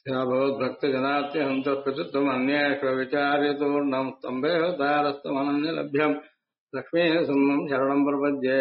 भवद्भक्तजनात्यहं तत्प्रचित्तमन्येष्वविचार्यतूर्णं स्तम्भेवतारस्तमनन्यलभ्यम् लक्ष्मीसुम्नं शरणं प्रपद्ये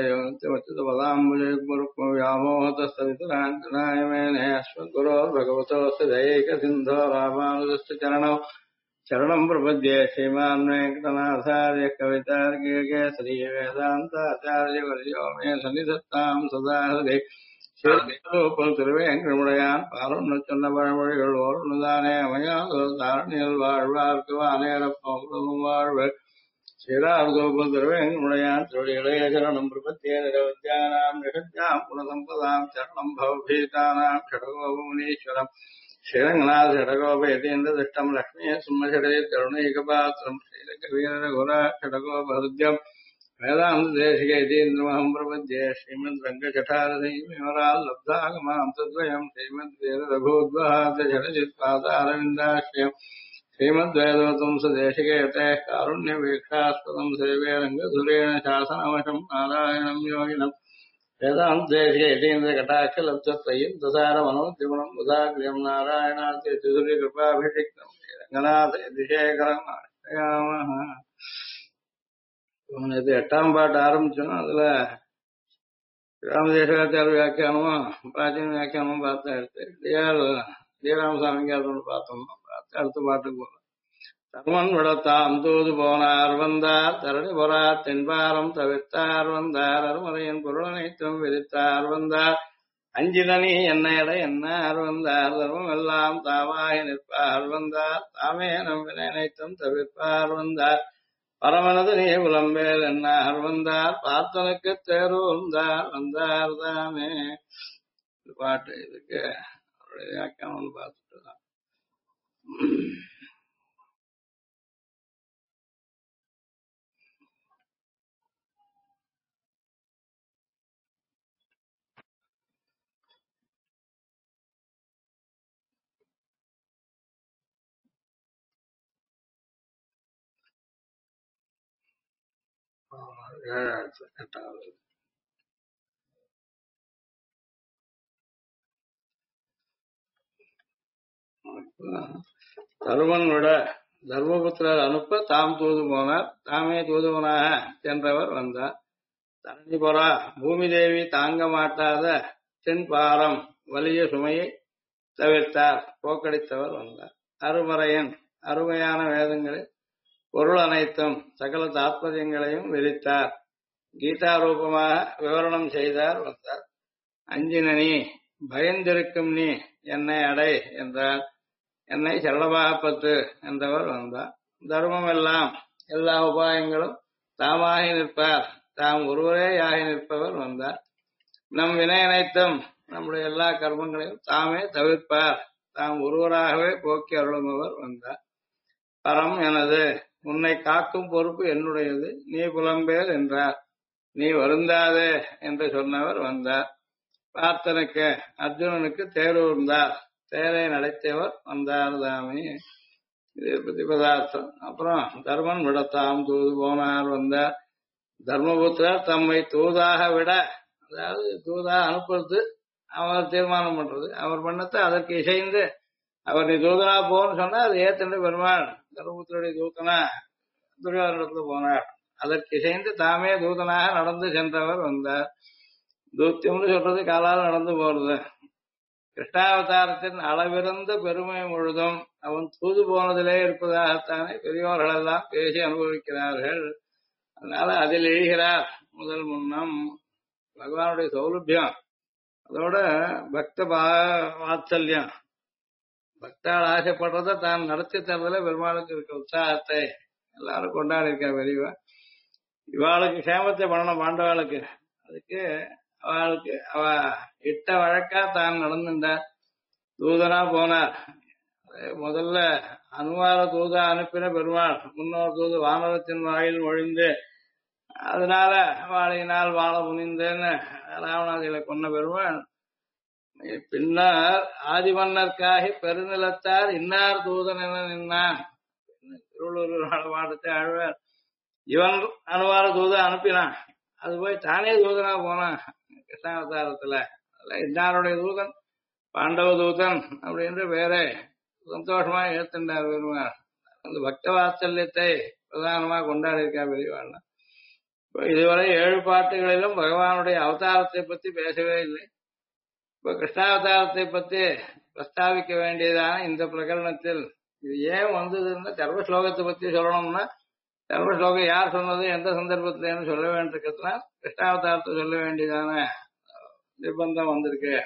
योऽन्त्यमच्युतपदाम्बुजयुग्मरुक्मव्यामोहतस्तवितराञ्जनाय मेने अस्मद्गुरोर्भगवतोऽस्य दैकसिन्धो रामानुजस्य चरणौ शरणं प्रपद्ये श्रीमान् वेङ्कटनाथार्य कवितार्किके श्रीवेदान्ताचार्यवर्यो मे सन्निधत्तां सदा हृदि திருவேங்கடமுடையான் பாலும் சொன்ன பழமொழிகள் ஓர்தானே அமையாதோ தாரணியில் வாழ்வார்க்கு வானேரப்பம் வாழ்வு ஸ்ரீராகோபுல் திருவேங்கடமுடையான் திருடைய சரணம் பிரபத்தியே நிரவத்தியானாம் நிகழ்ச்சாம் குணசம்பதாம் சரணம் பவபீதானாம் ஷடகோபமுனீஸ்வரம் ஸ்ரீரங்கநாத ஷடகோபயதீந்திர திஷ்டம் லக்ஷ்மீ சும்மஷடே கருணைகபாத்திரம் ஸ்ரீரகவீரகுர ஷடகோபஹృద్యం வேதாந்த தேசிக இதீந்திரமஹம் பிரபத்யே ஸ்ரீமத் ரங்கஜட்டாரதீமரால் லப்தாகமாம் தத்வயம் ஸ்ரீமத் வீர ரகோத்வஹாத ஜடஜித் பாதாரவிந்தாஸ்யம் ஸ்ரீமத் வேதவதம் சுதேசிகேதே காருண்ய வீக்ஷாஸ்பதம் சேவே ரங்கதுரேண சாசனவசம் நாராயணம் யோகினம் வேதாந்த தேசிக இதீந்திர கட்டாட்ச லப்தத்வயம் தசார மனோத்ரிகுணம் உதாகிரியம் நாராயணாதி திசுரி கிருபாபிஷிக்தம் ரங்கநாத யதிசேகரம் ஆஷ்டயாமஹ. இது 8ஆம் பாட்டு ஆரம்பிச்சோம். அதுல ராமதேசாச்சார வியாக்கியானமும் பிராச்சீன வியாக்கியானமும் பார்த்தா எடுத்து ஸ்ரீராமசாமிக்கு அதோடு பார்த்தோம். பார்த்து அடுத்த பாட்டுக்கு போனோம். தர்மன் விடத்தாம் தூது போனார் வந்தார் தரணி பொறார் தென்பாரம் தவிர்த்தார் வந்தார் அருமறையின் பொருள் அனைத்தும் விரித்தார் வந்தார் அஞ்சிதனி என்னையட என்னார் வந்தார் தர்மம் எல்லாம் தாவாய் நிற்பார் வந்தார் தாமே நம்பினை அனைத்தும் தவிர்ப்பார் வந்தார் பரமனது நீ புலம்பேல் என்னார் வந்தார் பார்த்தனுக்கு தேர்ந்தார் வந்தார் தாமே. பாட்டு இதுக்கு அவருடைய வியாக்கியானம் பார்த்துட்டு தான். எட்டாவது தருமன் விட தர்மபுத்திரர் அனுப்ப தாம் தூது போனார். தாமே தூதுவனாக சென்றவர் வந்தார். தரணி பொறா பூமி தேவி தாங்க மாட்டாத தென்பாரம் வலிய சுமையை தவிர்த்தார் போக்கடித்தவர் வந்தார். அருமறையன் அருமையான வேதங்களில் பொருள் அனைத்தும் சகல தாத்பரியங்களையும் விரித்தார். கீதா ரூபமாக விவரணம் செய்தார் வந்தார். அஞ்சின நீ பயந்திருக்கும் நீ என்னை அடை என்றார். என்னை சரளமாகப்பத்து என்றவர் வந்தார். தர்மம் எல்லாம் எல்லா உபாயங்களும் தாமாகி நிற்பார். தாம் ஒருவரே ஆகி நிற்பவர் வந்தார். நம் வினை அனைத்தும் நம்முடைய எல்லா கர்மங்களையும் தாமே தவிர்ப்பார். தாம் ஒருவராகவே போக்கி அருளுமவர் வந்தார். பரம் எனது உன்னை காக்கும் பொறுப்பு என்னுடையது நீ புலம்பேல் என்றார். நீ வருந்தாதே என்று சொன்னவர் வந்தார். பார்த்தனுக்கு அர்ஜுனனுக்கு தேரூர்ந்தார். தேரை நடத்தியவர் வந்தார் தாமே. இது பிரதிபதார்த்தம். அப்புறம் தர்மன் விடத்தாம் தூது போனார் வந்தார். தர்மபுத்திரர் தம்மை தூதாக விட, அதாவது தூதாக அனுப்புறது அவர் தீர்மானம் பண்றது. அவர் பண்ணத்தை அதற்கு இசைந்து அவர் நீ தூதனா போன்னு சொன்னா அது ஏத்தண்டு பெருமாள் தர்மபுத்திரருடைய தூதனா துரியோதனத்துல போனார். அதற்கு இசைந்து தாமே தூதனாக நடந்து சென்றவர் வந்தார். தூத்தியம்னு சொல்றது காலால் நடந்து போறது. கிருஷ்ணாவதாரத்தின் அளவிறந்த பெருமை முழுதும் அவன் தூது போனதிலே இருப்பதாகத்தானே பெரியோர்கள் எல்லாம் பேசி அனுபவிக்கிறார்கள். அதனால அதில் எழுகிறார் முதல் முன்னம் பகவானுடைய சௌலபியம், அதோட பக்த வாத்சல்யம், பக்தால் ஆசைப்படுறத தான் நடத்தி தரதுல பெருமாளுக்கு இருக்க உற்சாகத்தை எல்லாரும் கொண்டாடி இருக்கா பெரியவா. இவாளுக்கு சேமத்தை பண்ணணும் பாண்டவாளுக்கு. அதுக்கு அவளுக்கு அவ இட்ட வழக்கா தான் நடந்துட்டார். தூதனா போனார். முதல்ல அனுமார தூதா அனுப்பின பெருமாள் முன்னோர் தூது வானரத்தின் வாயில் ஒழிந்து அதனால வாழையினால் வாழ முனிந்தேன்னு ராவணாதிகளை கொன்ன பெருமாள் பின்னர் ஆதிமன்னர்க்காகி பெருநிலத்தார் இன்னார் தூதன் என நின்னான். திருவள்ளூர் பாடத்தை ஆழ்வார் இவன் அனுவார தூத அனுப்பினான். அது போய் தானே தூதனா போனான் கிருஷ்ணாவதாரத்துல. இன்னாருடைய தூதன் பாண்டவ தூதன் அப்படின்ற பேரை சந்தோஷமா ஏத்துண்டார் பெருமாள். அந்த பக்த வாத்சல்யத்தை பிரதானமா கொண்டாடி இருக்கா பெரியவாள். இதுவரை 7 பாட்டுகளிலும் பகவானுடைய அவதாரத்தை பத்தி பேசவே இல்லை. இப்ப கிருஷ்ணாவதாரத்தை பத்தி பிரஸ்தாபிக்க வேண்டியதான இந்த பிரகரணத்தில் இது ஏன் வந்ததுன்னா சர்வ ஸ்லோகத்தை பத்தி சொல்லணும்னா சர்வ ஸ்லோகம் யார் சொன்னது எந்த சந்தர்ப்பத்திலேன்னு சொல்ல வேண்டியிருக்கிறதுனா கிருஷ்ணாவதாரத்தை சொல்ல வேண்டியதான நிர்பந்தம் வந்திருக்கு.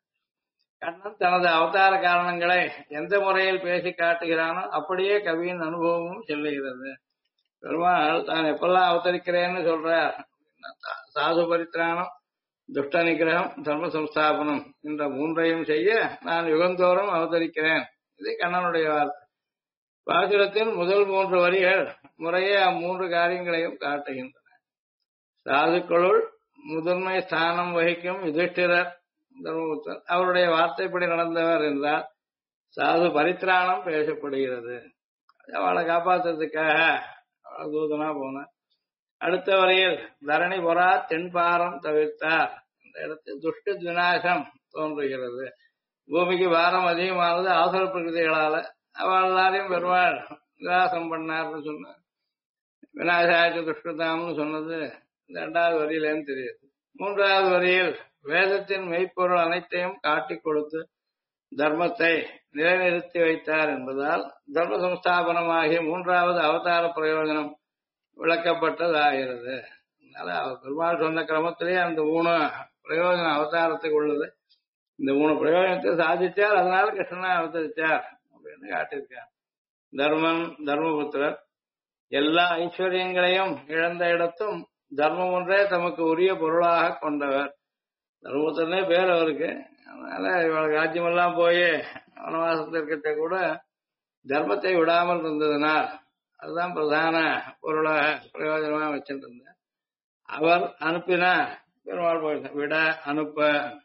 கண்ணன் தனது அவதார காரணங்களை எந்த முறையில் பேசி காட்டுகிறானோ அப்படியே கவியின் அனுபவமும் செல்லுகிறது. பெருமாள் தான் எப்பெல்லாம் அவதரிக்கிறேன்னு சொல்றார். சாது பரித்ராணம், துஷ்ட நிகிரகம், தர்ம சம்ஸ்தாபனம் என்ற 3ஐயும் செய்ய நான் யுகந்தோறும் அவதரிக்கிறேன். இது கண்ணனுடைய வார்த்தை. பாசுரத்தின் முதல் 3 வரிகள் முறையே 3 காரியங்களையும் காட்டுகின்றன. சாதுக்களுள் முதன்மை ஸ்தானம் வகிக்கும் யுதிஷ்டிரர் தர்மபுத்தர் அவருடைய வார்த்தைப்படி நடந்தவர் என்றால் சாது பரித்ராணம் பேசப்படுகிறது. அவளை காப்பாற்றுறதுக்காக அவளை தூதனா போனார். அடுத்த வரையில் தரணி பொறா தென்பாரம் தவிர்த்தார். இந்த இடத்தில் துஷ்ட விநாசம் தோன்றுகிறது. பூமிக்கு பாரம் அதிகமானது அவசர பிரகிருதிகளால அவள் எல்லாரையும் பெருமாள் விநாசம் பண்ணார்னு சொன்னார். விநாசாயத்து துஷ்டதாம்னு சொன்னது 2வது வரியிலேன்னு தெரியுது. 3வது வரியில் வேதத்தின் மெய்ப்பொருள் அனைத்தையும் காட்டிக் கொடுத்து தர்மத்தை நிலைநிறுத்தி வைத்தார் என்பதால் தர்ம சம்ஸ்தாபனமாகிய 3வது அவதார பிரயோஜனம் விளக்கப்பட்டதாகிறது. அதனால அவர் பெருமாள் சொன்ன கிரமத்திலேயே அந்த 3 பிரயோஜனம் அவதாரத்துக்கு உள்ளது. இந்த 3 பிரயோஜனத்தை சாதிச்சார். அதனால கிருஷ்ணனா அவதரிச்சார் அப்படின்னு காட்டியிருக்கார். தர்மன் தர்மபுத்திரர் எல்லா ஐஸ்வர்யங்களையும் இழந்த இடத்தும் தர்மம் ஒன்றே தமக்கு உரிய பொருளாக கொண்டவர். தர்மபுத்திரனே பேர் அவருக்கு. அதனால இவளுக்கு ராஜ்யமெல்லாம் போய் வனவாசத்தில் இருக்கிறத கூட தர்மத்தை விடாமல் இருந்ததுனால் அதுதான் பிரதான பொருளாக பிரயோஜனமா வச்சுட்டு இருந்தார். அவர் அனுப்பினா பெருமாள் போயிட்டார். விட அனுப்ப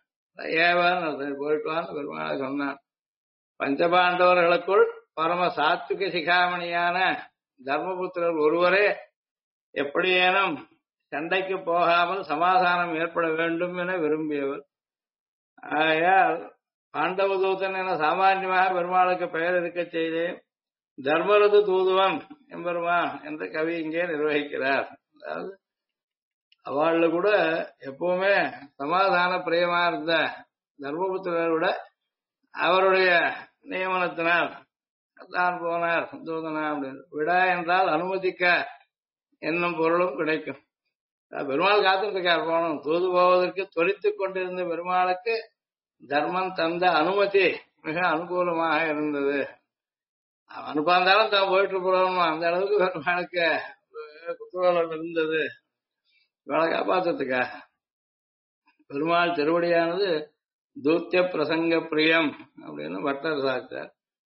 ஏவன் போயிட்டுவான்னு பெருமாள் சொன்னார். பஞ்சபாண்டவர்களுக்குள் பரம சாத்விக சிகாமணியான தர்மபுத்திரர் ஒருவரே எப்படியேனும் சண்டைக்கு போகாமல் சமாதானம் ஏற்பட வேண்டும் என விரும்பியவர். ஆகையால் பாண்டவ தூதன் என சாமான்யமாக பெருமாளுக்கு பெயர் இருக்க செய்தேன். தர்மரது தூதுவன் எம்பெருமான் என்ற கவி இங்கே நிர்வகிக்கிறார். அதாவது அவள்ல கூட எப்பவுமே சமாதான பிரியமா இருந்த தர்மபுத்திரரை விட அவருடைய நியமனத்தினால் தான் போனார் தூதனா அப்படின்னு. விட என்றால் அனுமதிக்க என்னும் பொருளும் கிடைக்கும். பெருமாள் காத்திருக்கார் போகணும். தூது போவதற்கு தொழித்துக் கொண்டிருந்த பெருமாளுக்கு தர்மம் தந்த அனுமதி மிக அனுகூலமாக இருந்தது. அனுப்பாந்தாலும் தான் போயிட்டு போகணும். அந்த அளவுக்கு பெருமாளுக்கு குத்தூகலம் இருந்தது. இவளை காப்பாத்துறதுக்கா பெருமாள் திருவடியானது தூத்திய பிரசங்க பிரியம் அப்படின்னு பட்டர் சாச்சார்.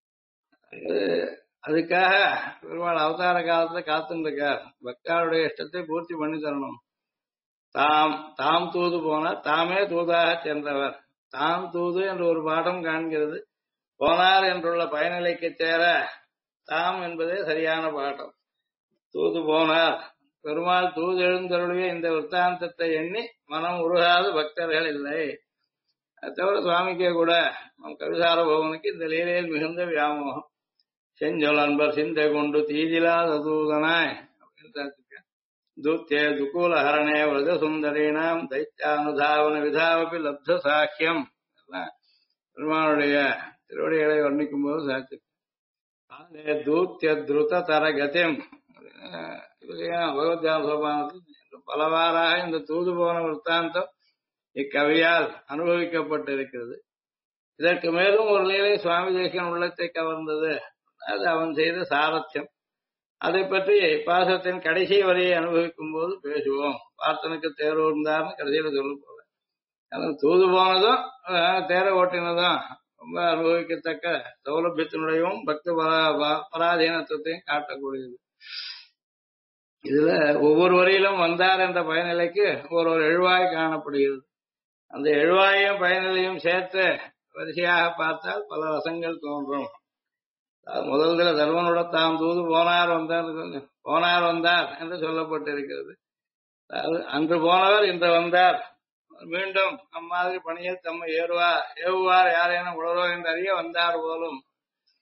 அதுக்காக பெருமாள் அவதார காலத்துல காத்துட்டு இருக்கார். பக்தாருடைய இஷ்டத்தை பூர்த்தி பண்ணி தரணும். தாம் தூது போனார், தாமே தூதாக சென்றவர். தாம் தூது என்று ஒரு பாடம் காண்கிறது. போனார் என்றுள்ள பயனிலைக்கு சேர தாம் என்பதே சரியான பாடம். தூது போனார். பெருமாள் தூது எழுந்தருடைய இந்த விற்த்தாந்தத்தை எண்ணி மனம் உருகாத பக்தர்கள் இல்லை. அது தவிர சுவாமிக்கே கூட நம் கவிசார பவனுக்கு இந்த லீலையில் மிகுந்த வியாமோகம். செஞ்சொல் அன்பர் சிந்தை கொண்டு தீதிலாத தூதனாய் அப்படின்னு தூத்தியே துக்கூல ஹரணே விரத சுந்தரீனாம் தைத்தியானுதாவன விதாவப்பி லப்த சாக்கியம் பெருமானுடைய திருவடிகளை வர்ணிக்கும் போது சாட்சி தூத்திய திருத தரகத்தியம் பகவத்யா சோபானத்தில் பலவாறாக இந்த தூது போன விற்த்தாந்தம் இக்கவியால் அனுபவிக்கப்பட்டிருக்கிறது. இதற்கு மேலும் ஒரு லீலை சுவாமி தேசிகன் உள்ளத்தை கவர்ந்தது. அது அவன் செய்த சாரத்தியம். அதை பற்றி பாசத்தின் கடைசி வரியை அனுபவிக்கும் போது பேசுவோம். பார்த்தனுக்கு தேர்வுந்தார்னு கடைசியில சொல்ல போல. தூது போனதும் தேர ஓட்டினதும் ரொம்ப அனுபவிக்கத்தக்க சௌலபியத்தினுடையும் பக்தி பராதீனத்தையும் காட்டக்கூடியது. இதுல ஒவ்வொரு வரியிலும் வந்தார் என்ற பயனிலைக்கு ஒரு எழுவாய் காணப்படுகிறது. அந்த எழுவாயும் பயனிலையும் சேர்த்து வரிசையாக பார்த்தால் பல ரசங்கள் தோன்றும். முதல்ல தர்மனோட தாம் தூது போனார் வந்தார் என்று சொல்லப்பட்டிருக்கிறது. அன்று போனவர் இன்று வந்தார். மீண்டும் அம்மாதிரி பணியில் தம்மை ஏவுவார் யாரேனும் உணர்வோ என்று அறிய வந்தார் போலும்.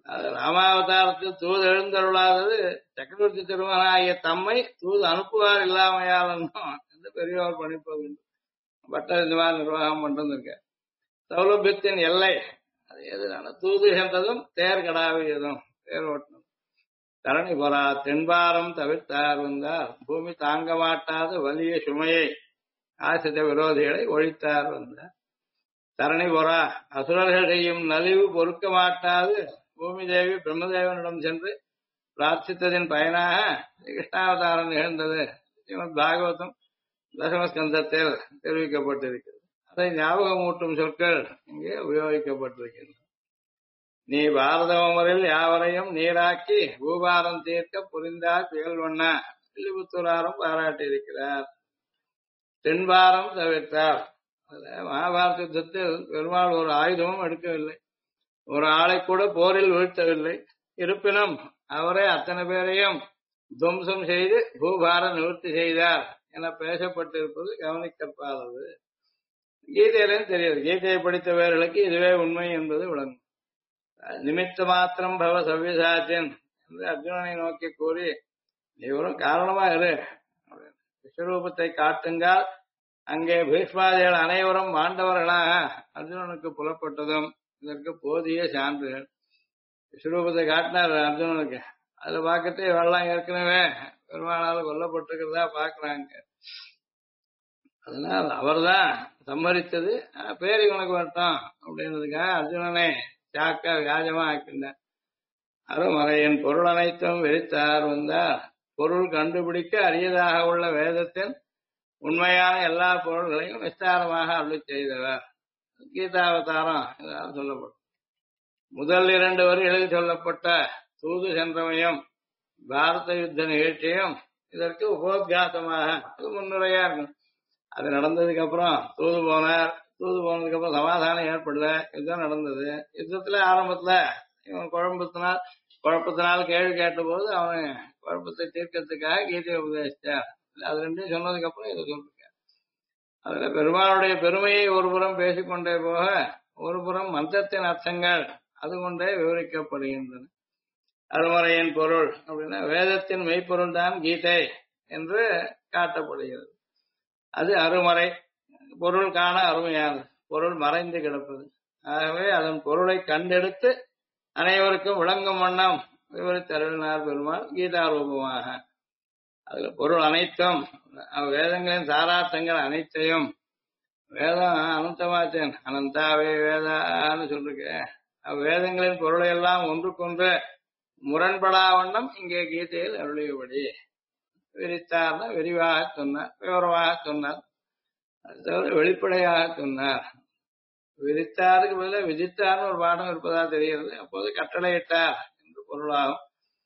அது ராமாவதாரத்தில் தூது எழுந்தருளாதது சக்கரவர்த்தி திருமகனாகிய தம்மை தூது அனுப்புவார் இல்லாமையாளனும் என்று பெரியவர் பணிப்பது பட்டர் இந்த மாதிரி நிர்வாகம் பண்ணிருக்க. சௌலபியத்தின் எல்லை அது எதுனால தூது என்றதும் தேர் கடாவியதும் தேர் ஓட்டணும். தரணி பொறா தென்பாரம் தவிர்த்தார் வந்தார் பூமி தாங்க மாட்டாத வலிய சுமையை ஆசித்த விரோதிகளை ஒழித்தார் வந்தார். தரணி பொறா அசுரர்கள் செய்யும் நலிவு பொறுக்க மாட்டாது பூமி தேவி பிரம்மதேவனிடம் சென்று பிரார்த்தித்ததின் பயனாக கிருஷ்ணாவதாரம் நிகழ்ந்தது ஸ்ரீமத் பாகவதம் தசமஸ்கந்தத்தில் தெரிவிக்கப்பட்டிருக்கிறது. அதை ஞாபகமூட்டும் சொற்கள் இங்கே உபயோகிக்கப்பட்டிருக்கின்றன. நீ பாரதமரில் யாவரையும் நீராக்கி பூபாரம் தீர்க்க புரிந்தார் புயல்வண்ணா வில்லிபுத்தூராரும் பாராட்டியிருக்கிறார். தென்பாரம் தவிர்த்தார். மகாபாரத யுத்தத்தில் பெருமாள் ஒரு ஆயுதமும் எடுக்கவில்லை, ஒரு ஆளை கூட போரில் வீழ்த்தவில்லை. இருப்பினும் அவரே அத்தனை பேரையும் துவம்சம் செய்து பூபார நிவர்த்தி செய்தார் என பேசப்பட்டிருப்பது கவனிக்கப்பானது. கீதையிலும் தெரியாது. கீதையை படித்தவர்களுக்கு இதுவே உண்மை என்பது விளங்கும். நிமித்த மாத்திரம் பவ சவ்யசாத்தியன் என்று அர்ஜுனனை நோக்கி கூறி இவரும் காரணமா இரு, விஸ்வரூபத்தை காட்டுங்கள். அங்கே பீஷ்மாதிகள் அனைவரும் மாண்டவர்களாக அர்ஜுனனுக்கு புலப்பட்டதும் இதற்கு போதிய சான்றுகள். விஸ்வரூபத்தை காட்டினார் அர்ஜுனனுக்கு. அதை பார்க்கட்டு இவெல்லாம் ஏற்கனவே பெருமானால கொல்லப்பட்டிருக்கிறதா பாக்குறாங்க. அதனால் அவர்தான் சம்மரித்தது பேர் இவனுக்கு வரட்டும் அப்படின்றதுக்காக அர்ஜுனனை சாக்க வியாஜமா ஆக்கின்றார். அருமறையின் பொருள் அனைத்தும் வெறித்தார் வந்தார். பொருள் கண்டுபிடிக்க அரியதாக உள்ள வேதத்தின் உண்மையான எல்லா பொருள்களையும் விஸ்தாரமாக அருளி செய்தவர். கீதாவதாரம் இதனால் சொல்லப்படும். முதல் 2 வரிகளில் சொல்லப்பட்ட தூது சென்றமையும் பாரத யுத்த நிகழ்ச்சியும் இதற்கு உபோத்காசமாக முன்னுரையா இருக்கும். அது நடந்ததுக்கு அப்புறம் தூது போனார். தூது போனதுக்கு அப்புறம் சமாதானம் ஏற்படல, யுத்தம் நடந்தது. யுத்தத்துல ஆரம்பத்துல இவன் குழப்பத்தினால் கேள்வி கேட்ட போது அவன் குழப்பத்தை தீர்க்கறதுக்காக கீதையை உபதேசிச்சார். அது 2 சொன்னதுக்கு அப்புறம் இதை சொல்லிருக்கார். அதுல பெருமாளுடைய பெருமையை ஒருபுறம் பேசிக்கொண்டே போக ஒருபுறம் மந்திரத்தின் அர்த்தங்கள் அது கொண்டே விவரிக்கப்படுகின்றன. அருமறையின் பொருள் அப்படின்னா வேதத்தின் மெய்ப்பொருள் தான் கீதை என்று காட்டப்படுகிறது. அது அருமறை பொருள் காண அருமையானது, பொருள் மறைந்து கிடப்பது. ஆகவே அதன் பொருளை கண்டெடுத்து அனைவருக்கும் விளங்கும் வண்ணம் விவரித்தருளினார் பெருமாள் கீதா ரூபமாக. அதுல பொருள் அனைத்தும் வேதங்களின் சாரார்த்தங்கள் அனைத்தையும் வேதம் அனந்தமாச்சேன் அனந்தாவே வேதான்னு சொல்லிருக்கேன். வேதங்களின் பொருளை எல்லாம் ஒன்றுக்கொன்று முரண்படா வண்ணம் இங்கே கீதையில் அருளியபடி விரித்தார்னா விரிவாக சொன்னார், விவரமாக சொன்னார். அது தவிர வெளிப்படையாக சொன்னார். விரித்தாருக்கு பதிலாக விதித்தார்னு ஒரு பாடம் இருப்பதா தெரிகிறது. அப்போது கட்டளையிட்டார் என்று பொருளாகும்.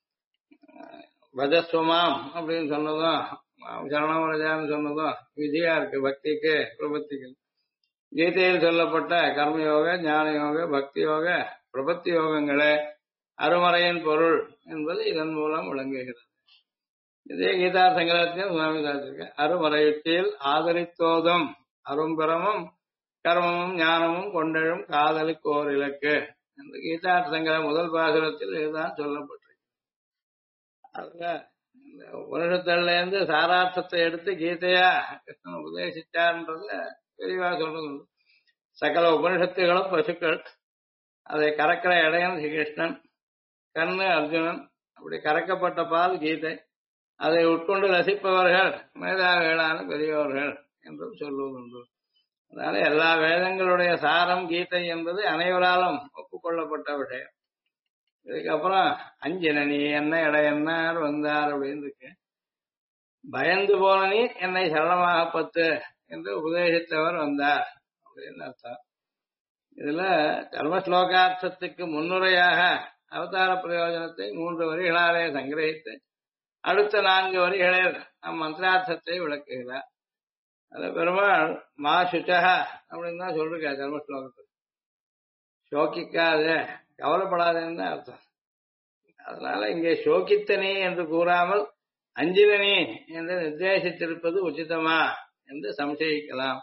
பஜஸ்வமாம் அப்படின்னு சொன்னதும் சரணமரஜான்னு சொன்னதும் விதியா இருக்கு பக்திக்கு பிரபத்திக்கு. கீதையில் சொல்லப்பட்ட கர்மயோக ஞான யோக பக்தி யோக பிரபத்தி யோகங்களே அருமறையின் பொருள் என்பது இதன் மூலம் விளங்குகிறது. இதே கீதா சங்கரத்தையும் சுவாமி சாதிச்சிருக்க. அருமறையுற்றில் ஆதரித்தோதும் அரும்பரமும் கர்மமும் ஞானமும் கொண்டெழும் காதலுக்கு ஓர் இலக்கு என்று கீதா சங்கர முதல் பாசுரத்தில் இதுதான் சொல்லப்பட்டிருக்கு. அதுல இந்த உபனிஷத்துல இருந்து சாரார்த்தத்தை எடுத்து கீதையா கிருஷ்ணன் உபதேசிச்சார்ன்றத தெளிவா சொல்றது. சகல உபனிஷத்துகளும் பசுக்கள், அதை கறக்கிற இடையன் ஸ்ரீகிருஷ்ணன், கண்ணு அர்ஜுனன், அப்படி கறக்கப்பட்ட பால் கீதை. அதை உட்கொண்டு ரசிப்பவர்கள் மேதாவிகளான பெரியவர்கள் என்றும் சொல்லுவதுண்டு. அதனால எல்லா வேதங்களுடைய சாரம் கீதை என்பது அனைவராலும் ஒப்புக்கொள்ளப்பட்ட விஷயம். இதுக்கப்புறம் அஞ்சின நீ என்ன இடையன்னார் வந்தார் அப்படின்னு இருக்கு. பயந்து போன நீ என்னை சரணமாக பத்து என்று உபதேசித்தவர் வந்தார் அப்படின்னு அர்த்தம். இதுல கர்மஸ்லோகார்த்தத்துக்கு முன்னுரையாக அவதார பிரயோஜனத்தை 3 வரிகளாலே சங்கிரகித்து அடுத்த 4 வரிகளில் மந்திரார்த்தத்தை விளக்குகிறார். அது பெருமாள் மா சுச்சக அப்படின்னு தான் சொல்லிருக்கா கர்மஸ்லோகத்தில். சோகிக்காதே, கவலைப்படாதேன்னு தான் அர்த்தம். அதனால இங்கே சோகித்தனி என்று கூறாமல் அஞ்சினி என்று நிர்தேசித்திருப்பது உச்சிதமா என்று சம்சயிக்கலாம்.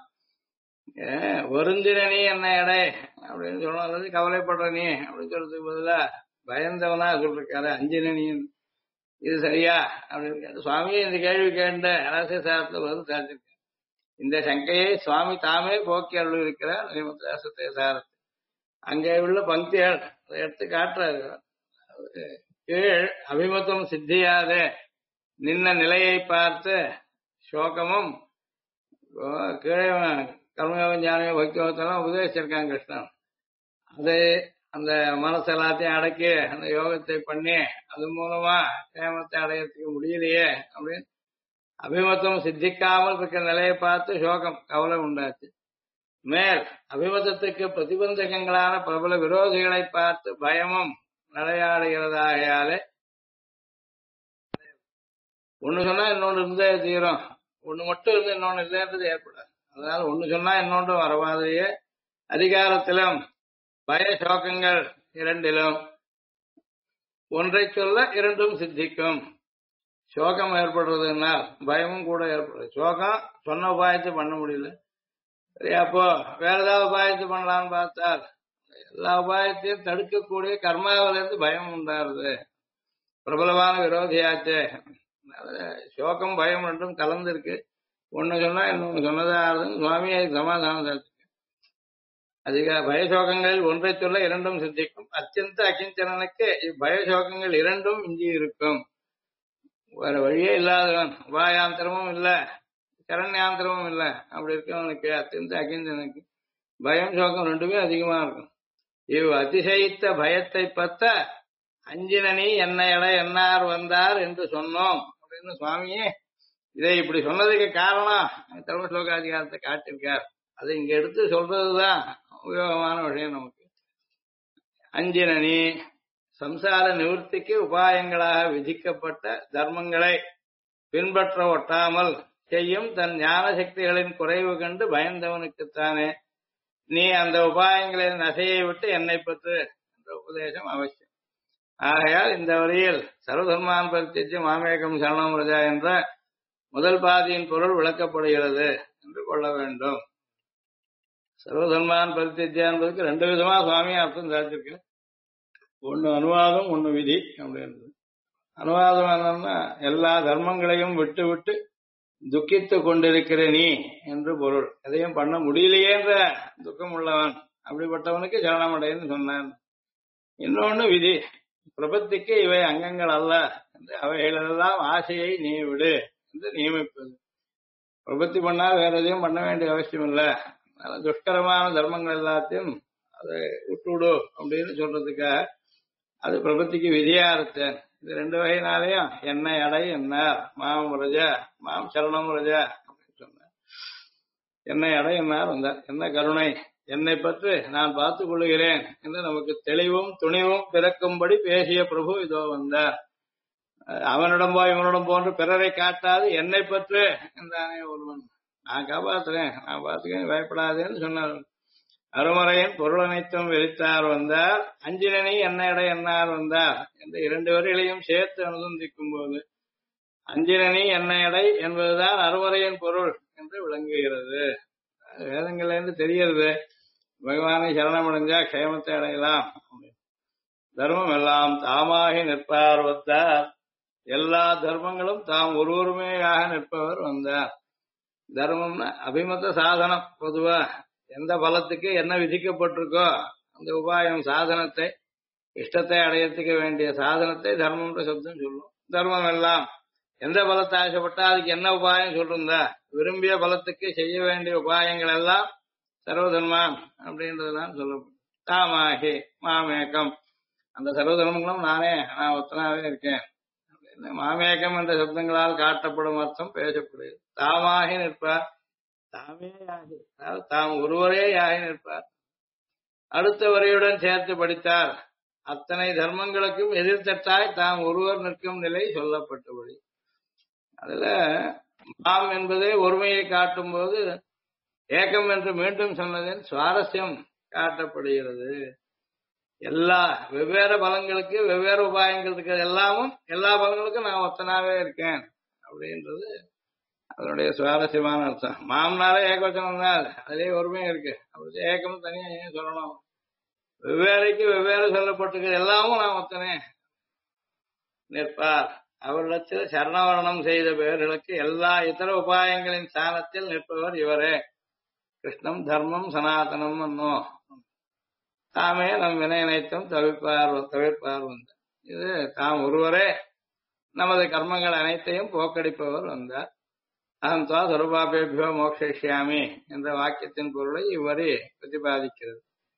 வருந்தினி என்ன எடை அப்படின்னு சொல்லணும், அல்லது கவலைப்படுற நீ அப்படின்னு சொல்றதுக்கு பதிலா பயந்தவனா சொல்லிருக்காரு அஞ்சனனியன். இது சரியா அப்படின்னு கேட்டு சுவாமியே இந்த கேள்வி கேட்ட ரகசிய சாரத்துல வந்து சாதிச்சிருக்காரு. இந்த சங்கையை சுவாமி தாமே போக்கி அருள் இருக்கிறார் ரகசிய சாரத்தை. அங்கே உள்ள பங்கிகள் அதை எடுத்து காட்டுறாரு. கீழ் அபிமதம் சித்தியாதே நின்ன நிலையை பார்த்து சோகமும் கீழே கர்மயோகம் ஞானமே பக்தியோகத்தெல்லாம் உபதேசிச்சிருக்காங்க கிருஷ்ணன். அது அந்த மனசு எல்லாத்தையும் அடக்கி அந்த யோகத்தை பண்ணி அது மூலமா கேமத்தை அடையறதுக்கு முடியலையே அப்படின்னு அபிமதம் சித்திக்காமல் இருக்கிற நிலையை பார்த்து சோகம் கவலை உண்டாச்சு. மேல் அபிமதத்துக்கு பிரதிபந்தகங்களான பிரபல விரோதிகளை பார்த்து பயமும் நடையாடுகிறதாகையாலே ஒண்ணு சொன்னா இன்னொன்று இருந்தே தீரும், ஒண்ணு மட்டும் இருந்து இன்னொன்னு இல்லைன்றது ஏற்படாது. அதனால ஒண்ணு சொன்னா இன்னொன்று வரவாதையே அதிகாரத்திலும் பய சோகங்கள் இரண்டிலும் ஒன்றை சொல்ல இரண்டும் சித்திக்கும். சோகம் ஏற்படுறதுனால் பயமும் கூட ஏற்படுது. சோகம் சொன்ன உபாயத்தை பண்ண முடியல, சரி அப்போ வேற ஏதாவது உபாயத்தை பண்ணலாம்னு பார்த்தால் எல்லா உபாயத்தையும் தடுக்கக்கூடிய கர்மாவிலிருந்து பயம் உண்டாருது. பிரபலமான விரோதியாச்சே. சோகம் பயம் ரெண்டும் கலந்துருக்கு. ஒண்ணு சொன்னா இன்னொன்னு சொன்னதாகுதுன்னு சுவாமியை சமாதானம். அதிக பயசோகங்களில் ஒன்றை சொல்ல இரண்டும் சித்திக்கும். அத்தியந்த அகிஞ்சனனுக்கு இப்பயசோகங்கள் இரண்டும் இஞ்சி இருக்கும். வேற வழியே இல்லாதவன், உபாயாந்திரமும் இல்ல சரண்யாந்திரமும் இல்ல, அப்படி இருக்கவனுக்கு அத்தியந்த அகிஞ்சனுக்கு பயம் சோகம் ரெண்டுமே அதிகமா இருக்கும். இவ் அதிசயித்த பயத்தை பத்த அஞ்சினனி என்னையட என்னார் வந்தார் என்று சொன்னோம் அப்படின்னு சுவாமியே இதை இப்படி சொன்னதுக்கு காரணம் தர்மஸ்லோகாதிகாரத்தை காட்டியிருக்கார். அதை இங்க எடுத்து சொல்றதுதான் உபயோகமான விஷயம் நமக்கு. அஞ்சினனி சம்சார நிவர்த்திக்கு உபாயங்களாக விதிக்கப்பட்ட தர்மங்களை பின்பற்ற ஒட்டாமல் செய்யும் தன் ஞான சக்திகளின் குறைவு கண்டு பயந்தவனுக்குத்தானே நீ அந்த உபாயங்களின் நசையை விட்டு என்னை பற்று என்ற உபதேசம் அவசியம். ஆகையால் இந்த வரியில் சர்வதர்மான் பரித்தியஜ்ய மாமேகம் சரணம் ரஜா என்ற முதல் பாதியின் பொருள் விளக்கப்படுகிறது என்று கொள்ள வேண்டும். சர்வதர்மான் பரித்தியஜ்யா என்பதுக்கு ரெண்டு விதமா சுவாமி அர்த்தம் சாதிச்சிருக்கு. ஒன்னு அனுவாதம், ஒன்னு விதி அப்படின்றது. அனுவாதம் என்னன்னா எல்லா தர்மங்களையும் விட்டு விட்டு துக்கித்து கொண்டிருக்கிற நீ என்று பொருள். எதையும் பண்ண முடியலையேன்ற துக்கம் உள்ளவன், அப்படிப்பட்டவனுக்கு சரணமடைன்னு சொன்னான். இன்னொன்னு விதி, பிரபத்திக்கு இவை அங்கங்கள் அல்ல என்று அவைகளெல்லாம் ஆசையை நீ விடு என்று நியமிப்பது. பிரபத்தி பண்ணா வேற எதையும் பண்ண வேண்டிய அவசியம் இல்லை, துஷ்கரமான தர்மங்கள் எல்லாத்தையும் அதை விட்டுவிடு அப்படின்னு சொல்றதுக்காக அது பிரபத்திக்கு விதியா இருக்கேன். இது ரெண்டு வகையினாலேயும் என்னை அடை என்னார் மாம் ரஜா மாம் சரணம் ரஜா அப்படின்னு சொன்னார். என்னை அடை என்னார் வந்தார், என்ன கருணை, என்னை பற்றி நான் பார்த்துக் கொள்ளுகிறேன் என்று நமக்கு தெளிவும் துணிவும் பிறக்கும்படி பேசிய பிரபு இதோ வந்தார். அவனிடம் போய் இவனிடம் போன்று பிறரை காட்டாது என்னை பற்று என்றானே ஒருவன், நான் காப்பாத்துறேன் நான் பார்த்துக்கிறேன் பயப்படாதேன்னு சொன்னார். அருமறையின் பொருள் அனைத்தும் வெறித்தார் வந்தார், அஞ்சினனி என்னையடை என்னார் வந்தார் என்ற இரண்டு வரிகளையும் சேர்த்து அனுசந்திக்கும் போது அஞ்சினனி என்னையடை என்பதுதான் அருமறையின் பொருள் என்று விளங்குகிறது. வேதங்கள்லேருந்து தெரிகிறது பகவானை சரணமடைஞ்சா க்ஷேமத்தை அடையலாம். தர்மம் எல்லாம் தாமாகி நிற்பார் வந்தார், எல்லா தர்மங்களும் தாம் ஒருவருமேயாக நிற்பவர் வந்தார். தர்மம்னா அபிமத சாதனம். பொதுவா எந்த பலத்துக்கு என்ன விதிக்கப்பட்டிருக்கோ அந்த உபாயம் சாதனத்தை இஷ்டத்தை அடையறதுக்கு வேண்டிய சாதனத்தை தர்மம்ன்ற சப்தம் சொல்லும். தர்மம் எல்லாம் எந்த பலத்தை ஆசைப்பட்டா அதுக்கு என்ன உபாயம் சொல்றா, விரும்பிய பலத்துக்கு செய்ய வேண்டிய உபாயங்கள் எல்லாம் சர்வதர்மான் அப்படின்றதுதான் சொல்லப்படும். தாமாகி மாமேகம், அந்த சர்வதர்மங்களும் நான் ஒத்தனாவே இருக்கேன். மாமேகம் என்ற சப்தங்களால் காட்டப்படும் அர்த்தம் பேசப்படுகிறது. தாமாகி நிற்பார், தாமே ஆகி, அதாவது தாம் ஒருவரே ஆகி நிற்பார். அடுத்த வரையுடன் சேர்த்து படித்தார், அத்தனை தர்மங்களுக்கும் எதிர்த்தட்டாய் தாம் ஒருவர் நிற்கும் நிலை சொல்லப்பட்டபடி. அதுல மாம் என்பதே ஒருமையை காட்டும் போது ஏகம் என்று மீண்டும் சொன்னதின் சுவாரஸ்யம் காட்டப்படுகிறது. எல்லா வெவ்வேறு பலங்களுக்கு வெவ்வேறு உபாயங்கள் இருக்கிறது, எல்லாமும் எல்லா பலங்களுக்கும் நான் ஒத்தனாவே இருக்கேன் அப்படின்றது அதனுடைய சுவாரஸ்யமான அர்த்தம். மாம்னாலே ஏகவச்சனம் தான், அதுலயே ஒருமையும் இருக்கு. அப்படி ஏகம் தனியா ஏன் சொல்லணும்? வெவ்வேறைக்கு வெவ்வேறு சொல்லப்பட்டிருக்கிறது எல்லாமும் நான் ஒத்தனே நிற்பார். அவரிடத்தில் சரணவரணம் செய்த பெயர்களுக்கு எல்லா இதர உபாயங்களின் ஸ்தானத்தில் நிற்பவர் இவரே. கிருஷ்ணம் தர்மம் சனாதனம் என்னோ தாமே நம் வினையனைத்தும் தவிர்ப்பார் வந்த. இது தாம் ஒருவரே நமது கர்மங்கள் அனைத்தையும் போக்கடிப்பவர் வந்தார். அகம் துவா சொரூபாபேபியோ மோக்ஷயிஷ்யாமி என்ற வாக்கியத்தின் பொருளை இவ்வரி பிரதிபாதிக்கிறது.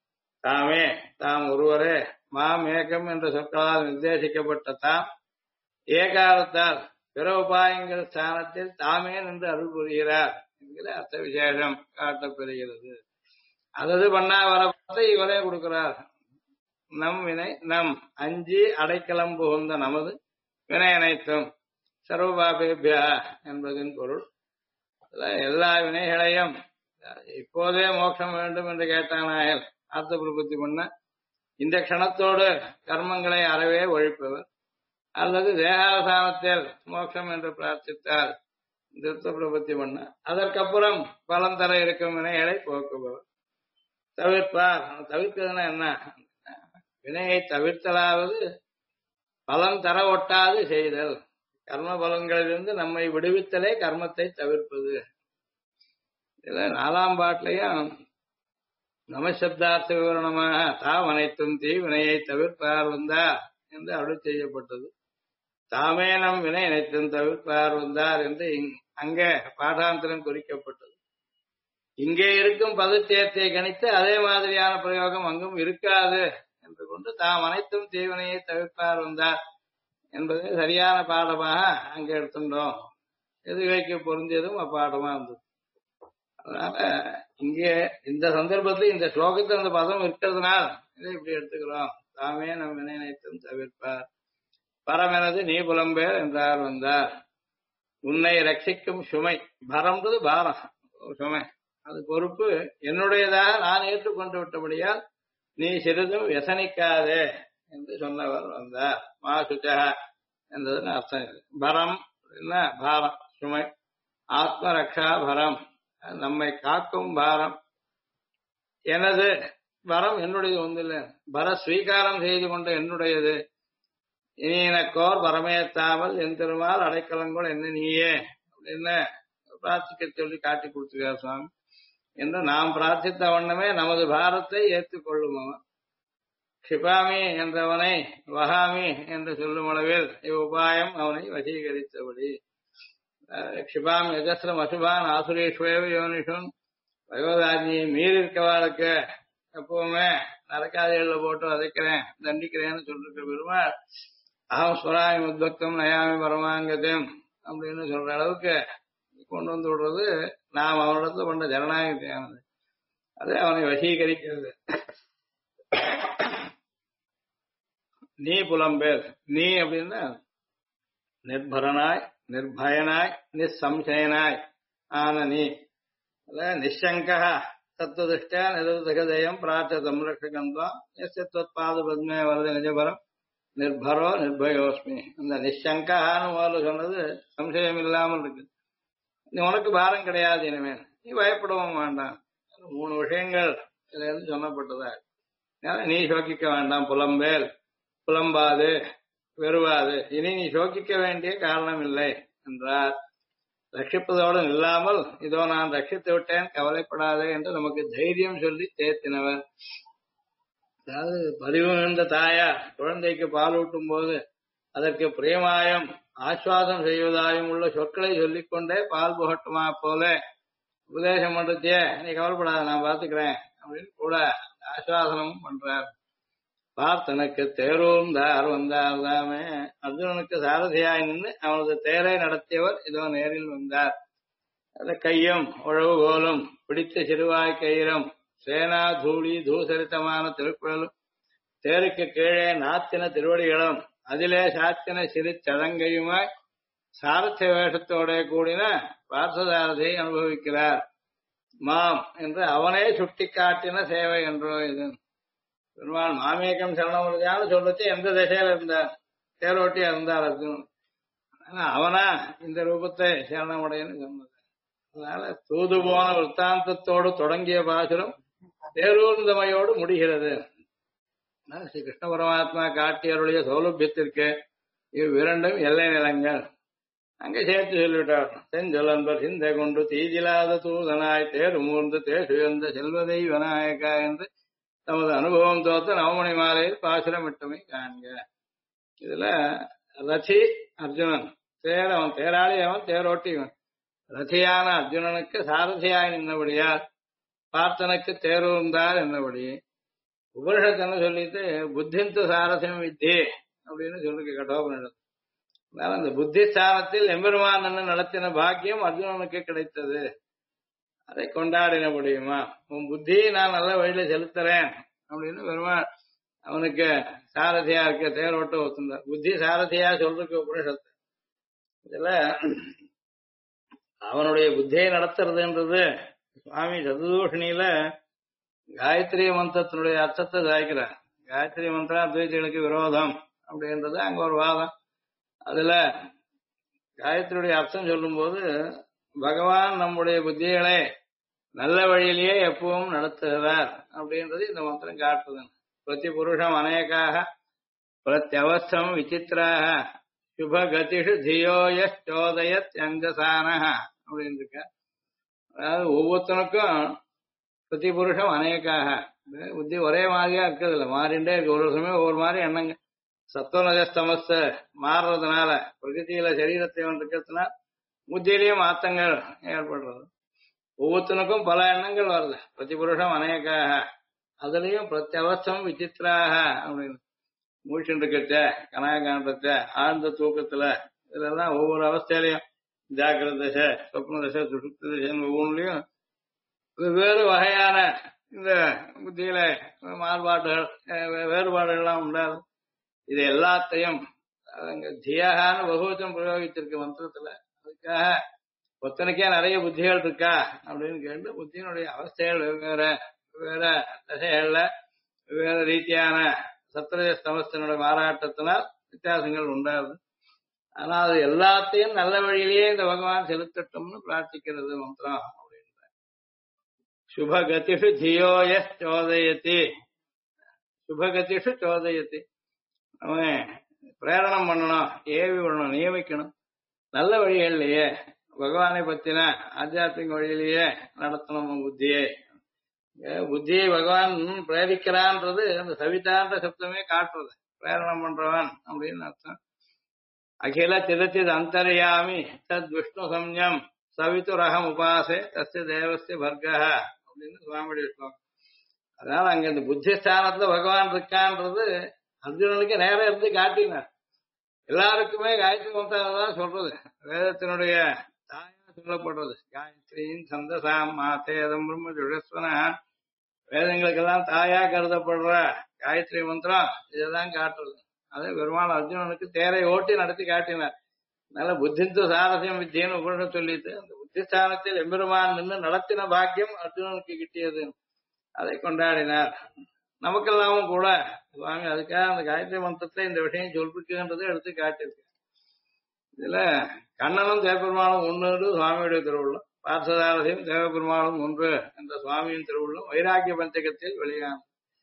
தாம் ஒருவரே மாம் ஏகம் என்ற சொற்களால் நிர்தேசிக்கப்பட்ட தாம் ஏகாரத்தால் பிற உபாயங்கள் ஸ்தானத்தில் தாமே நின்று அருள் புரிகிறார் என்கிற அர்த்த விசேஷம் காட்டப்பெறுகிறது. அதது பண்ணா வரப்பட்ட இவரே கொடுக்கிறார். நம் வினை நம் அஞ்சி அடைக்கலம் புகுந்த நமது வினை அனைத்தும் சர்வபாபேபியா என்பதின் பொருள். எல்லா வினைகளையும் இப்போதே மோட்சம் வேண்டும் என்று கேட்டானாயல் அர்த்த பிரபத்தி பண்ண இந்த க்ஷணத்தோடு கர்மங்களை அறவே ஒழிப்பவர், அல்லது தேகாவசானத்தில் மோட்சம் என்று பிரார்த்தித்தால் திருத்த பிரபத்தி பண்ண அதற்கப்புறம் பலம் தர இருக்கும் வினைகளை போக்குபவர். தவிர்ப்பார். தவிர்க்கிறதுனா என்ன? வினையை தவிர்த்தலாவது பலம் தர ஒட்டாது செய்தல். கர்ம பலன்களிலிருந்து நம்மை விடுவித்தலே கர்மத்தை தவிர்ப்பது. இதுல 4ஆம் பாட்டிலையும் நமசப்தார்த்த விவரணமாக தாம் அனைத்தும் தீ வினையை தவிர்ப்பார் வந்தார் என்று அருள் செய்யப்பட்டது. தாமே நம் வினை அனைத்தும் தவிர்ப்பார் வந்தார் என்று அங்கே பாடாந்தரம் குறிக்கப்பட்டது. இங்கே இருக்கும் பதத்தியத்தை கணித்து அதே மாதிரியான பிரயோகம் அங்கும் இருக்காது என்று கொண்டு தாம் அனைத்தும் தீவினையை தவிர்ப்பார் வந்தார் என்பது சரியான பாடமாக அங்கே எடுத்துட்டோம். எதுவைக்கு பொருந்தியதும் அப்பாடமா இருந்தது. அதனால இங்கே இந்த சந்தர்ப்பத்தில் இந்த ஸ்லோகத்தில் அந்த பதம் இருக்கிறதுனால் இதை இப்படி எடுத்துக்கிறோம். தாமே நம் வினை அனைத்தும் தவிர்ப்பார். பரமெனது நீ புலம்பேர் என்றார் வந்தார். உன்னை ரட்சிக்கும் சுமை. பரம்ன்றது பாரம், சுமை, அது பொறுப்பு என்னுடையதாக நான் ஏற்றுக்கொண்டு விட்டபடியால் நீ சிறிதும் வியசனிக்காதே என்று சொன்னவர் வந்தார். மா சுச்சக என்றதுன்னு அர்த்தம். பரம் என்ன? பாரம், சுமை. ஆத்ம ரக்ஷா பரம், நம்மை காக்கும் பாரம். எனது பரம் என்னுடையது ஒன்றில்லை, பர ஸ்வீகாரம் செய்து கொண்ட என்னுடையது. இனி எனக்கோர் பரமேத்தாமல் என் திருமால் அடைக்கலங்கோள் என்ன நீயே அப்படின்னு பிரார்த்திக்க சொல்லி காட்டி கொடுத்துக்கார் சுவாமி. என்று நாம் பிரார்த்தித்த வண்ணமே நமது பாரத்தை ஏற்றுக்கொள்ளும் அவன். க்ஷிபாமி என்றவனை வகாமி என்று சொல்லும் அளவில் இவ்வுபாயம் அவனை வசீகரித்தபடி. க்ஷிபாமி எஜஸ்ரம் அசுபான் ஆசுரேஸ்வேவ யோனிஷும் பகவதாஜியை மீறி இருக்கவாளுக்கு எப்பவுமே நரக்காதைகள்ல போட்டு வதைக்கிறேன் தண்டிக்கிறேன்னு சொல்லிருக்க பெருமாள் அகம் ஸ்வராமி உத்பக்தம் நயாமி பரமாங்கதம் அப்படின்னு சொல்ற அளவுக்கு கொண்டு வந்து விடுறது நாம் அவனிடத்துல பண்ண ஜனநாயகத்தையானது. அது அவனை வசீகரிக்கிறது. நீ புலம்பேர். நீ அப்படின்னா நிர்பரனாய் நிர்பயனாய் நிசம்சயனாய் ஆன நீ. நிஷங்கா தத்துவதிஷ்ட நிருதகதயம் பிரார்த்த சம்ரட்சகந்தான் எஸ்பாத பத்மே வரது நிஜபரம் நிர்பரோ நிர்பயோஸ்மி. அந்த நிஷங்கான்னு முதல்ல சொன்னது சம்சயம் இல்லாமல் இருக்கு. நீ உனக்கு பாரம் கிடையாது, இனிமேல் நீ பயப்படவும் வேண்டாம். 3 விஷயங்கள் இதுல இருந்து சொன்னப்பட்டதா. நீ சோக்கிக்க வேண்டாம், புலம்பேல், புலம்பாது, வெறுவாது, இனி நீ சோக்கிக்க வேண்டிய காரணம் இல்லை என்றார். ரட்சிப்பதோடு இல்லாமல் இதோ நான் ரட்சித்து விட்டேன் கவலைப்படாதே என்று நமக்கு தைரியம் சொல்லி தேத்தினவர். அதாவது பதிவு நின்ற தாயார் குழந்தைக்கு பால் ஊட்டும் போது அதற்கு பிரியமாயம் ஆஸ்வாதம் செய்வதாயும் உள்ள சொற்களை சொல்லிக்கொண்டே பால் புகட்டுமா போல உபதேசம் பண்றதே நீ கவலைப்படாத நான் பாத்துக்கிறேன் அப்படின்னு கூட ஆஸ்வாசனமும் பண்றார். பார்த்தனுக்கு தேரூர்ந்தார் வந்தார் தாமே. அர்ஜுனனுக்கு சாரதியாய் நின்று அவனது தேரை நடத்தியவர் இதோ நேரில் வந்தார். அந்த கையும் உழவுகோலும் பிடித்த சிறுவாய் கயிறும் சேனா தூளி தூசரித்தமான திருக்குறளும் தேருக்கு கீழே நாத்தின திருவடிகளும் அதிலே சாத்தின சிறு சதங்கையுமாய் சாரத்திய வேஷத்தோட கூடின பார்த்தசாரதியை அனுபவிக்கிறார். மாம் என்று அவனே சுட்டி காட்டின சேவை என்றோ இது. பெருமாள் மாமேக்கம் சரணமுடியான்னு சொல்லிச்சு எந்த திசையில இருந்தார், தேரோட்டியா இருந்தார் அர்ஜுனன். அவனா இந்த ரூபத்தை சரணமுடையன்னு சொன்னது. அதனால தூது போன விற்த்தாந்தத்தோடு தொடங்கிய பாசுரம் தேரூர்ந்தமையோடு முடிகிறது. ஸ்ரீ கிருஷ்ண பரமாத்மா காட்டியருடைய சௌலபியத்திற்கு இவ்விரண்டும் எல்லை நிலங்கள். அங்கே சேர்த்து சொல்லிவிட்டார். செஞ்சொலன்பர் சிந்தை கொண்டு தீதிலாத தூதனாய் தேர் மூர்ந்து தேசுயர்ந்த செல்வதை விநாயகா என்று தமது அனுபவம் தோத்த நவமணி மாலையில் பாசுரமிட்டமை காண்க. இதுல ரதி அர்ஜுனன் அவன் தேராளி, அவன் தேரோட்டிவன். ரதியான அர்ஜுனனுக்கு சாரதியாய் நின்றபடியால் பார்த்தனுக்கு தேரூர்ந்தார் என்னபடி உபனிஷத்து என்ன சொல்லிட்டு புத்திந்து சாரதியம் வித்தி அப்படின்னு சொல்லிருக்கு கடோபனிடம். அதனால அந்த புத்திஸ்தானத்தில் எம்பெருமான் நடத்தின பாக்கியம் அர்ஜுனனுக்கு கிடைத்தது. அதை கொண்டாடின முடியுமா? உன் புத்தியை நான் நல்ல வழியில செலுத்துறேன் அப்படின்னு பெருமாள் அவனுக்கு சாரதியா இருக்க தேரோட்ட ஒத்துந்தார். புத்தி சாரதியா சொல்றதுக்கு உபனிஷத்து. இதுல அவனுடைய புத்தியை நடத்துறதுன்றது சுவாமி சதுதூஷணியில காயத்ரி மந்திரத்தினுடைய அர்த்தத்தை சாய்க்கிறார். காயத்ரி மந்திரம் அத்வைதிகளுக்கு விரோதம் அப்படின்றது அங்க ஒரு வாதம். அதுல காயத்ரியுடைய அர்த்தம் சொல்லும் போது பகவான் நம்முடைய புத்திகளை நல்ல வழியிலேயே எப்பவும் நடத்துகிறார் அப்படின்றது இந்த மந்திரம் காட்டுது. பிரதி புருஷம் அநேகாக பிரத்யவஸ்தம் விசித்திராக சுபகதிஷு தியோயோதயத் அஞ்சசானக அப்படின்னு இருக்க. அதாவது ஒவ்வொருத்தனுக்கும் பிரதி புருஷம் அநேகாக புத்தி ஒரே மாதிரியா இருக்கிறது இல்லை, மாறிண்டே இருக்கு. ஒரு சமயம் ஒவ்வொரு மாதிரி எண்ணங்க சத்துவநஜஸ்தமஸ்த மாறுறதுனால பிரகிருதியில சரீரத்தை இருக்கிறதுனால புத்தியிலேயே மாற்றங்கள் ஏற்படுறது. ஒவ்வொருத்தனுக்கும் பல எண்ணங்கள் வருது. பிரதி புருஷம் அநேகாக, அதுலயும் பிரத்யவஸ்தம் விசித்திராக அப்படின்னு மூச்சுட்டு இருக்கச்ச கனகாண்டச்ச ஆழ்ந்த தூக்கத்துல இதெல்லாம் ஒவ்வொரு அவஸ்தையிலையும் ஜாக்கிரத தசை, சொப்ன தசை, சுசுப்த தசைன்னு ஒவ்வொன்றுலயும் வெவ்வேறு வகையான இந்த புத்தியில மாறுபாடுகள் வேறுபாடுகள்லாம் உண்டாது. இது எல்லாத்தையும் தியாகான பகவத்தம் பிரயோகித்திருக்கு மந்திரத்துல. அதுக்காக ஒத்தனுக்கே நிறைய புத்திகள் இருக்கா அப்படின்னு கேட்டு புத்தியினுடைய அவஸ்தைகள் வெவ்வேறு தசைகள்ல வெவ்வேறு ரீதியான சத்திரஸ்தமஸ்தனுடைய மாறாட்டத்தினால் வித்தியாசங்கள் உண்டாது. ஆனா அது எல்லாத்தையும் நல்ல வழியிலேயே இந்த பகவான் செலுத்தட்டும்னு பிரார்த்திக்கிறது மந்திரம் அப்படின்ற. சுபகதிஷு தியோய சோதயத்தி, சுபகதிஷு சோதயத்தி, அவன் பிரேரணம் பண்ணணும், ஏவி விடணும், நியமிக்கணும். நல்ல வழிகள்லயே பகவானை பத்தின ஆத்தியாத்மிக வழியிலேயே நடத்தணும் புத்தியை. புத்தியை பகவான் பிரேரிக்கிறான்றது அந்த சவிதான்ற சப்தமே காட்டுறது. பிரேரணம் பண்றவன் அப்படின்னு அர்த்தம். அகில திரச்சித் அந்தர்யாமி தத் விஷ்ணு சம்யம் சவிதுரகம் உபாசே தஸ்ய தேவஸ்ய பர்கஹ அப்படின்னு சுவாமியுடைய ஸ்லோகம். அதனால அங்க இந்த புத்திஸ்தானத்துல பகவான் இருக்கான்றது அர்ஜுனனுக்கு நேரம் இருந்து காட்டினார். எல்லாருக்குமே காயத்ரி மந்திரம் தான் சொல்றது. வேதத்தினுடைய தாயா சொல்லப்படுறது காயத்ரியின் சந்தசாம் மாதேதம் பிரம்ம ஜுடஸ்வன. வேதங்களுக்கெல்லாம் தாயா கருதப்படுற காயத்ரி மந்திரம் இதைதான் காட்டுறது. அதே பெருமாள் அர்ஜுனனுக்கு தேரை ஓட்டி நடத்தி காட்டினார். அதனால புத்திந்து சாரசியம் வித்தியன்னு உபனிஷம் சொல்லிட்டு அந்த புத்திஸ்தானத்தில் எம்பெருமான் நின்று நடத்தின பாக்கியம் அர்ஜுனனுக்கு கிட்டியது. அதை கொண்டாடினார். நமக்கெல்லாமும் கூட சுவாமி அதுக்காக அந்த காயத்ரி மந்திரத்தை இந்த விஷயம் சொல்லிருக்குன்றதை எடுத்து காட்டியிருக்கு. இதுல கண்ணனும் தேவபெருமானும் ஒன்று சுவாமியுடைய திருவுள்ளம், பார்த்தசாரதியும் தேவபெருமானும் ஒன்று என்ற சுவாமியின் திருவுள்ளம் வைராக்கிய பஞ்சகத்தில் வெளியான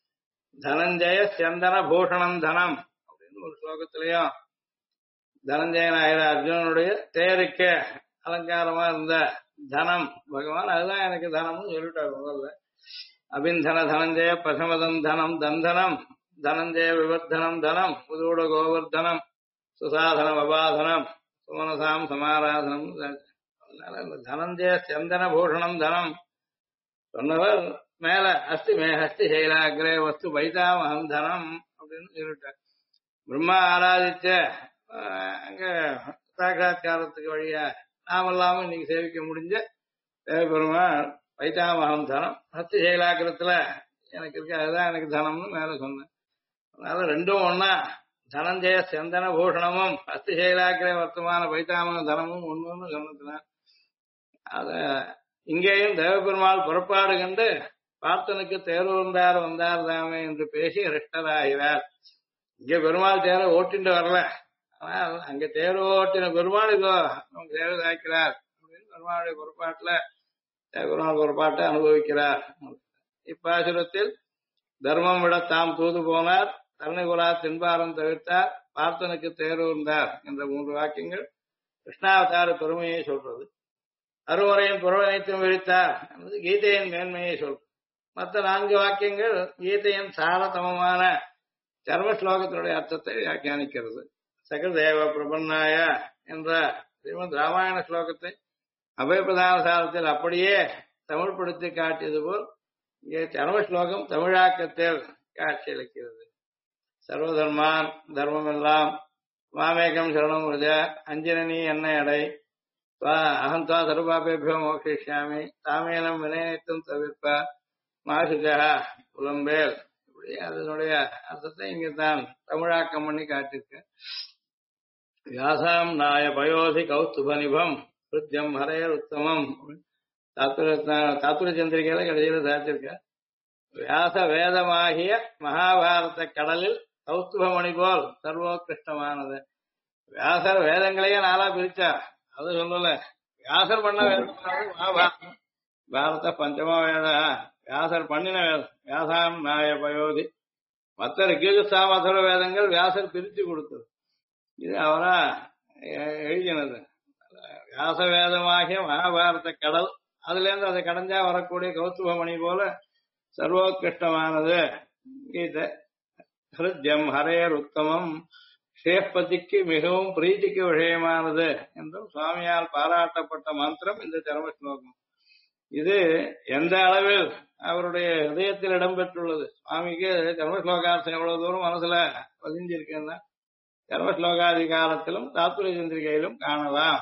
தனஞ்சய சந்தன பூஷணம் தனம் அப்படின்னு ஒரு ஸ்லோகத்திலையும் தனஞ்சயனாயிர அர்ஜுனனுடைய தேருக்கு அலங்காரமா இருந்த தனம் பகவான் அதுதான் எனக்கு தனம்னு சொல்லிட்டார். முதல்ல அபிந்தன தனஞ்சய பிரசமதம் தனம் தந்தனம் தனஞ்சய விவர்தனம் தனம் புதூட கோவர்தனம் சுசாதனம் அபாதனம் சுமனசாம் சமாராதனம். அதனால இந்த தனஞ்சய சந்தன பூஷணம் தனம் சொன்னவர் மேல அஸ்தி மே ஹஸ்தி சைலாகிரே வஸ்து பைதாமகம் தனம் அப்படின்னு சொல்லிட்டார். பிரம்மா ஆராதிச்ச அங்க சாட்சாத்காரத்துக்கு வழியா நாமெல்லாம இன்னைக்கு சேவிக்க முடிஞ்ச தேவபெருமான் பைதாமகம் தனம் ஹஸ்தி சைலாகிரத்துல எனக்கு இருக்கு, அதுதான் எனக்கு தனம்னு மேல சொன்னேன். அதனால ரெண்டும் ஒன்னா தனஞ்சய சந்தன பூஷணமும் ஹஸ்தி சைலாக்கிர வர்த்தமான பைத்தாமக தனமும் ஒண்ணுன்னு சொன்னதுனால அத இங்கேயும் தேவபெருமாள் புறப்பாடு கண்டு பார்த்தனுக்கு தேர்வுந்தார் வந்தார் தாமே என்று பேசி ஹிருஷ்டராகிறார். இங்க பெருமாள் தேர ஓட்டிட்டு வரல, ஆனால் அங்க தேர்வு ஓட்டின பெருமாள் இதோ நமக்கு தேர்வு தாக்கிறார் அப்படின்னு பெருமாளுடைய பொறுப்பாட்டுல தேவபெருமாள் பொறுப்பாட்டை அனுபவிக்கிறார். இப்பாசுரத்தில் தர்மம் விட தாம் தூது போனார், தரணிகுலா தின்பாரம் தவிர்த்தார், பார்த்தனுக்கு தேர்வுந்தார் என்ற 3 வாக்கியங்கள் கிருஷ்ணாவதார பெருமையை சொல்றது. அருமுறையின் புறவனைத்தும் விழித்தார் என்பது கீதையின் மேன்மையை சொல்றது. மற்ற 4 வாக்கியங்கள் கீதையின் சாரதமமான சர்வ ஸ்லோகத்தினுடைய அர்த்தத்தை வியாக்கியானிக்கிறது. சகதேவ பிரபன்னாய என்ற ஸ்ரீமத் ராமாயண ஸ்லோகத்தை அபயப்பிரதான சாரத்தில் அப்படியே தமிழ்படுத்தி காட்டியது போல் இங்கே சர்வ ஸ்லோகம் தமிழாக்கத்தில் காட்சியளிக்கிறது. சர்வதர்மான் தர்மமெல்லாம் மாமேகம் சரணம் விரஜ அஞ்சனி என்னை அடை அகந்தா சர்வாபேபியோ மோக்ஷிஷ்யாமி தாமேனம் வினயத்தும் தவிர்ப்ப மாசுஜா புலம்பேல். இப்படி அதனுடைய அர்த்தத்தை இங்கே தான் தமிழாக்கம் பண்ணி காட்டிருக்க. வியாசாம் நாய பயோதி கௌஸ்துபனிபம் கிருத்தியம் ஹரேர் உத்தமம் தாத்துர சந்திரிகையில கடைசியில சாத்திருக்க. வியாச வேதமாகிய மகாபாரத கடலில் கௌஸ்துபமணி போல் சர்வோத்கிருஷ்டமானது. வியாசர் வேதங்களையே 4ஆ பிரிச்சார். அது சொல்லல, வியாசர் பண்ண வேதம் மகாபாரதம். பாரத பஞ்சமா வேத வியாசர் பண்ணின வேதம். வியாசாம் நாய பயோதி. மற்ற ரிக்வேத வேதங்கள் வியாசர் பிரித்து கொடுத்தது. இது அவரா எழுதினது. வியாச வேதமாகிய மகாபாரத கடல், அதுல இருந்து அதை கடந்தா வரக்கூடிய கௌஸ்துபமணி போல சர்வோத்கிருஷ்டமானது கீதை. ஹிருத்யம் ஹரேர் உத்தமம், ஸ்ரேப்பதிக்கு மிகவும் பிரீத்திக்கு விஷயமானது என்றும் சுவாமியால் பாராட்டப்பட்ட மந்திரம் இந்த சரம ஸ்லோகம். இது எந்த அளவில் அவருடைய ஹிருதயத்தில் இடம்பெற்றுள்ளது. சுவாமிக்கு சர்ம ஸ்லோகார்த்தம் எவ்வளவு தூரம் மனசுல பதிஞ்சிருக்குன்னா சர்ம ஸ்லோகாதிகாரத்திலும் தாத்துரிய சந்திரிகையிலும் காணலாம்.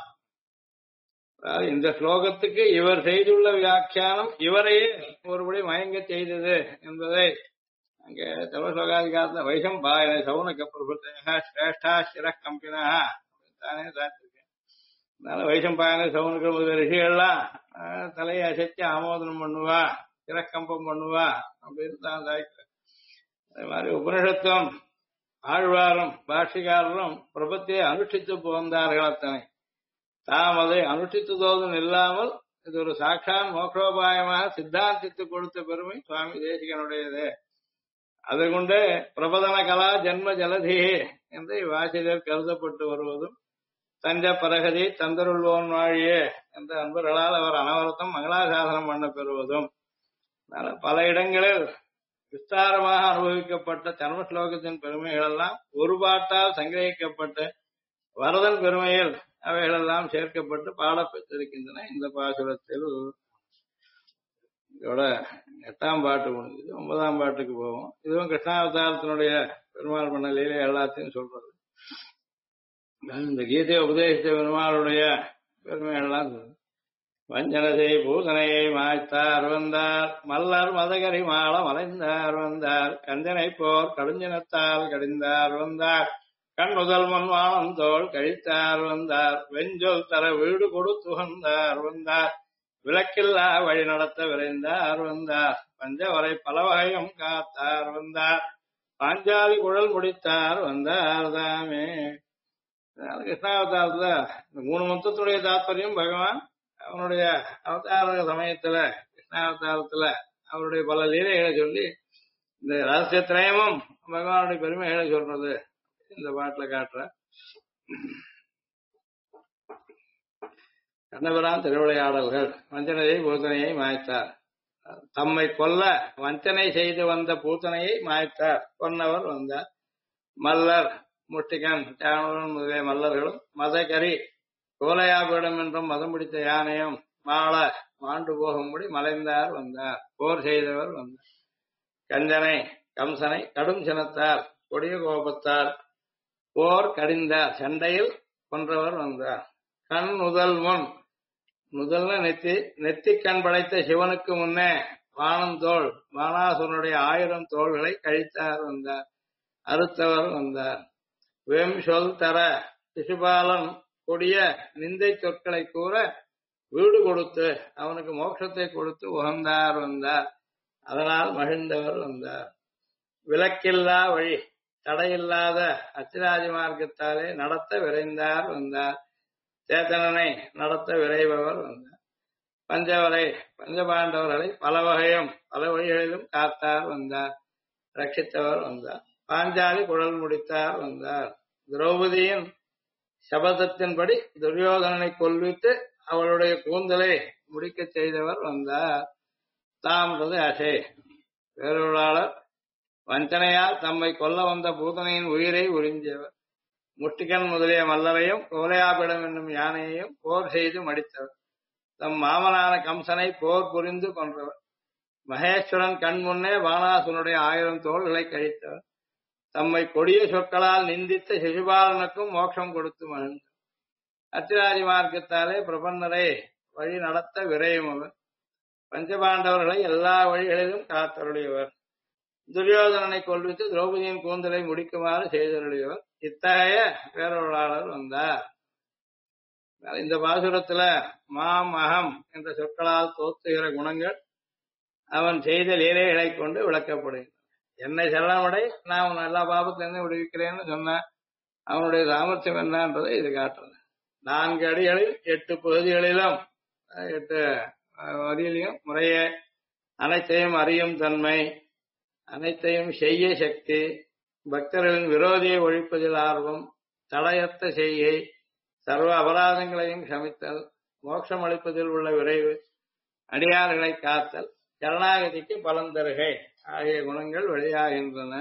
இந்த ஸ்லோகத்துக்கு இவர் செய்துள்ள வியாக்கியானம் இவரையே ஒருபடி மயங்க செய்தது என்பதை அங்கே சர்வஸ்லோகாதிகாரத்தில் வைசம்பாயன சவுனக பிரபுத்தா சிரேஷ்டா சிர கம்பினா தானே சாத்திருக்கேன். அதனால வைசம்பாயன சவுனக முதல் ரிஷிகள்லாம் தலையை அசைச்சு ஆமோதனம் பண்ணுவா, சிறக்கம்பம் பண்ணுவா அப்படின்னு தான் சாய்க்கிறேன். அதே மாதிரி உபனிஷத்துவம் ஆழ்வாரும் பாஷிகாரரும் பிரபத்தியை அனுஷ்டித்து போந்தார்கள். அத்தனை தாம் அதை அனுஷ்டித்ததோதும் இல்லாமல் இது ஒரு சாட்சான் மோக்ஷோபாயமாக சித்தாந்தித்து கொடுத்த பெருமை சுவாமி தேசிகனுடையது. அதை கொண்டு பிரபதன கலா ஜென்ம ஜலதி என்று வாசிதர் கருதப்பட்டு வருவதும் தஞ்ச பரகதி தந்தருள்வோன் வாழியே என்ற அன்பர்களால் அவர் அனவரத்தம் மங்களாசாசனம் பண்ண பெறுவதும் பல இடங்களில் விஸ்தாரமாக அனுபவிக்கப்பட்ட சர்ம ஸ்லோகத்தின் பெருமைகள் எல்லாம் ஒரு பாட்டால் சங்கிரகிக்கப்பட்டு வரதன் பெருமையில் அவைகளெல்லாம் சேர்க்கப்பட்டு பாடப்பட்டிருக்கின்றன. இந்த பாசுரத்தில் இதோட 8ஆம் பாட்டு முடிஞ்சது. 9ஆம் பாட்டுக்கு போவோம். இதுவும் கிருஷ்ணாவதாரத்தினுடைய பெருமாள் பண்ண லீலை எல்லாத்தையும் சொல்றது. இந்த கீதையை உபதேசித்த பெருமாளுடைய பெருமைகள்லாம் சொல்றது. வஞ்சனசை பூசனையை மாய்த்தார் வந்தார், மல்லர் மதகரி மாள மலைந்தார் வந்தார், கஞ்சனை போர் கடுஞ்சினத்தால் கடிந்தார் வந்தார், கண் முதல் மண்வானம் தோல் கழித்தார் வந்தார், வெஞ்சொல் தர வீடு கொடுத்துகந்தார் வந்தார், விளக்கில்லா வழி நடத்த விரைந்தார் வந்தார், பஞ்சவரை பல வகையும் காத்தார் வந்தார், பாஞ்சாலி குழல் முடித்தார் வந்தார் தாமே. கிருஷ்ணாவதாரத்துல இந்த 3 மொத்தத்துடைய தாற்பயம் பகவான் அவனுடைய அவதார சமயத்துல கிருஷ்ணாவதாரத்துல அவருடைய பல லீலைகளை சொல்லி இந்த ரகசியத்திரயமும் பகவானுடைய பெருமைகளை சொல்றது இந்த பாட்டுல காட்டுற. கண்ணபிரான் திருவிளையாடல்கள். வஞ்சனையை பூத்தனையை மாய்த்தார். தம்மை கொல்ல வஞ்சனை செய்து வந்த பூத்தனையை மாய்த்தார், கொன்னவர் வந்தார். மல்லர் முஷ்டிகன் யானுடன் முதலிய மல்லர்களும், மதகரி கோலையாபிடம் என்றும் மதம் பிடித்த யானையும் மாள மாண்டு போகும்படி மலைந்தார் வந்தார், போர் செய்தவர் வந்தார். கஞ்சனை கம்சனை கடும் சினத்தார் கொடிய கோபத்தார் போர் கடிந்தார், சண்டையில் கொன்றவர் வந்தார். கண் முதல் முன், முதல்ல நெத்தி கண் படைத்த சிவனுக்கு முன்னே வானந்தோள் வானாசுரனுடைய 1000 தோள்களை கழித்தார் வந்தார், அறுத்தவர் வந்தார். வெம் சொல் தர சிசுபாலன் கொடிய நிந்தை சொற்களை கூற வீடு கொடுத்து அவனுக்கு மோட்சத்தை கொடுத்து உகந்தார் வந்தார், அதனால் மகிழ்ந்தவர் வந்தார். விலக்கில்லா வழி தடையில்லாத அச்சிராஜ மார்க்கத்தாலே நடத்த விரைந்தார் வந்தார், சேத்தனனை நடத்த விரைபவர் வந்தார். பஞ்சவரை பஞ்சபாண்டவர்களை பல வகையும் பல வழிகளிலும் காத்தார் வந்தார், ரட்சித்தவர் வந்தார். பாஞ்சாலி குழல் முடித்தார் வந்தார். திரௌபதியின் சபதத்தின்படி துரியோதனனை கொல்வித்து அவளுடைய கூந்தலை முடிக்க செய்தவர் வந்தார். தாம்ன்றது அசை. வேறொருளாளர் வஞ்சனையால் தம்மை கொல்ல வந்த பூதனையின் உயிரை உறிஞ்சியவர். முஷ்டிகன் முதலிய மல்லரையும் கோலையாபிடம் என்னும் யானையையும் போர் செய்து மடித்தவர். தம் மாமனான கம்சனை போர் புரிந்து கொன்றவர். மகேஸ்வரன் கண் முன்னே பானாசுனுடைய 1000 தோள்களை கழித்தவர். தம்மை கொடிய சொற்களால் நிந்தித்த சிசுபாலனுக்கும் மோட்சம் கொடுத்து மகிழ்ந்தார். அத்திராதி மார்க்கத்தாலே பிரபன்னரை வழி நடத்த விரையும் அவர். பஞ்சபாண்டவர்களை எல்லா வழிகளிலும் காத்தருடையவர். துரியோதனனை கொல்வித்து திரௌபதியின் கூந்தலை முடிக்குமாறு செய்தருடையவர். இத்தகைய பேரொருளாளர் வந்தார். இந்த பாசுரத்துல மாம் அகம் என்ற சொற்களால் தோத்துகிற குணங்கள் அவன் செய்த லீலைகளை கொண்டு விளக்கப்படுகின்றன. என்னை செல்லமடை நான் உன் எல்லா பாபத்திலிருந்து விடுவிக்கிறேன்னு சொன்ன அவனுடைய சாமர்த்தியம் என்னன்றதை இது காட்டுறது. 4 அடிகளில் 8 பகுதிகளிலும் 8 வரியிலையும் முறையே அனைத்தையும் அறியும் தன்மை, அனைத்தையும் செய்ய சக்தி, பக்தர்களின் விரோதியை ஒழிப்பதில் ஆர்வம், தடையற்ற செய்கை, சர்வ அபராதங்களையும் க்ஷமித்தல், மோட்சம் அளிப்பதில் உள்ள விரைவு, அடியார்களை காத்தல், சரணாகதிக்கு பலன் தருகை ஆகிய குணங்கள் வெளியாகின்றன.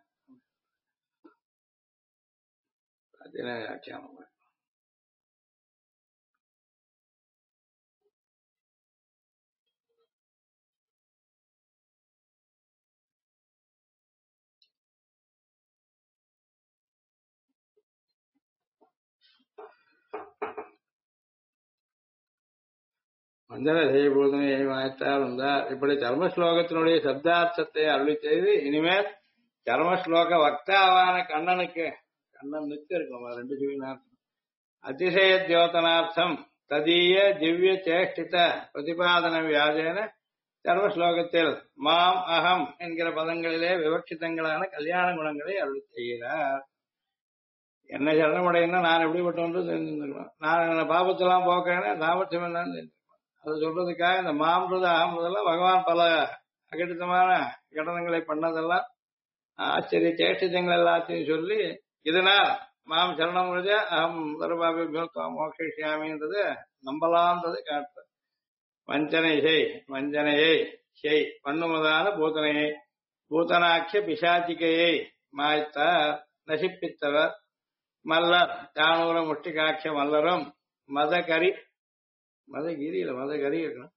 வஞ்சனை செய்யபோதனையை வாய்த்தார் வந்தார். இப்படி கர்மஸ்லோகத்தினுடைய சப்தார்த்தத்தை அருளி செய்து இனிமேல் கர்மஸ்லோக வக்தாவான கண்ணனுக்கு இருக்கும் 2 ஜீவனார்த்தம் அதிசய தியோதனார்த்தம் ததீய திவ்ய சேஷ்டித பிரதிபாதன வியாஜேன கர்மஸ்லோகத்தில் மாம் அகம் என்கிற பதங்களிலே விவட்சிதங்களான கல்யாண குணங்களை அருளி செய்கிறார். என்ன சரணமடையினா நான் எப்படிப்பட்டவன்று தெரிஞ்சிருக்கணும். நான் என்ன பாபத்தெல்லாம் போக்குறேன்னா சாமர்த்தியம் என்னன்னு தெரிஞ்சுக்கணும். அது சொல்றதுக்காக இந்த மாம்ன்றது அகம்ன்றதெல்லாம் பகவான் பல அகடிதமான கடனங்களை பண்ணதெல்லாம் ஆச்சரிய சேஷ்டிதங்கள் எல்லாத்தையும் சொல்லி இதனால் மாம் சரணம் முடிஞ்ச அகம் தர்பாபி மோக்ஷியாமின்றது நம்பலாம்ன்றது காட்டு. வஞ்சனையை செய் பண்ணுவதான பூதனையை பூதனாட்சிய பிசாச்சிகையை மாய்த்தார் நசிப்பித்தவர். மல்லர் தானூர முஷ்டிகாட்சிய மல்லரும் மதகிரி இருக்கணும்.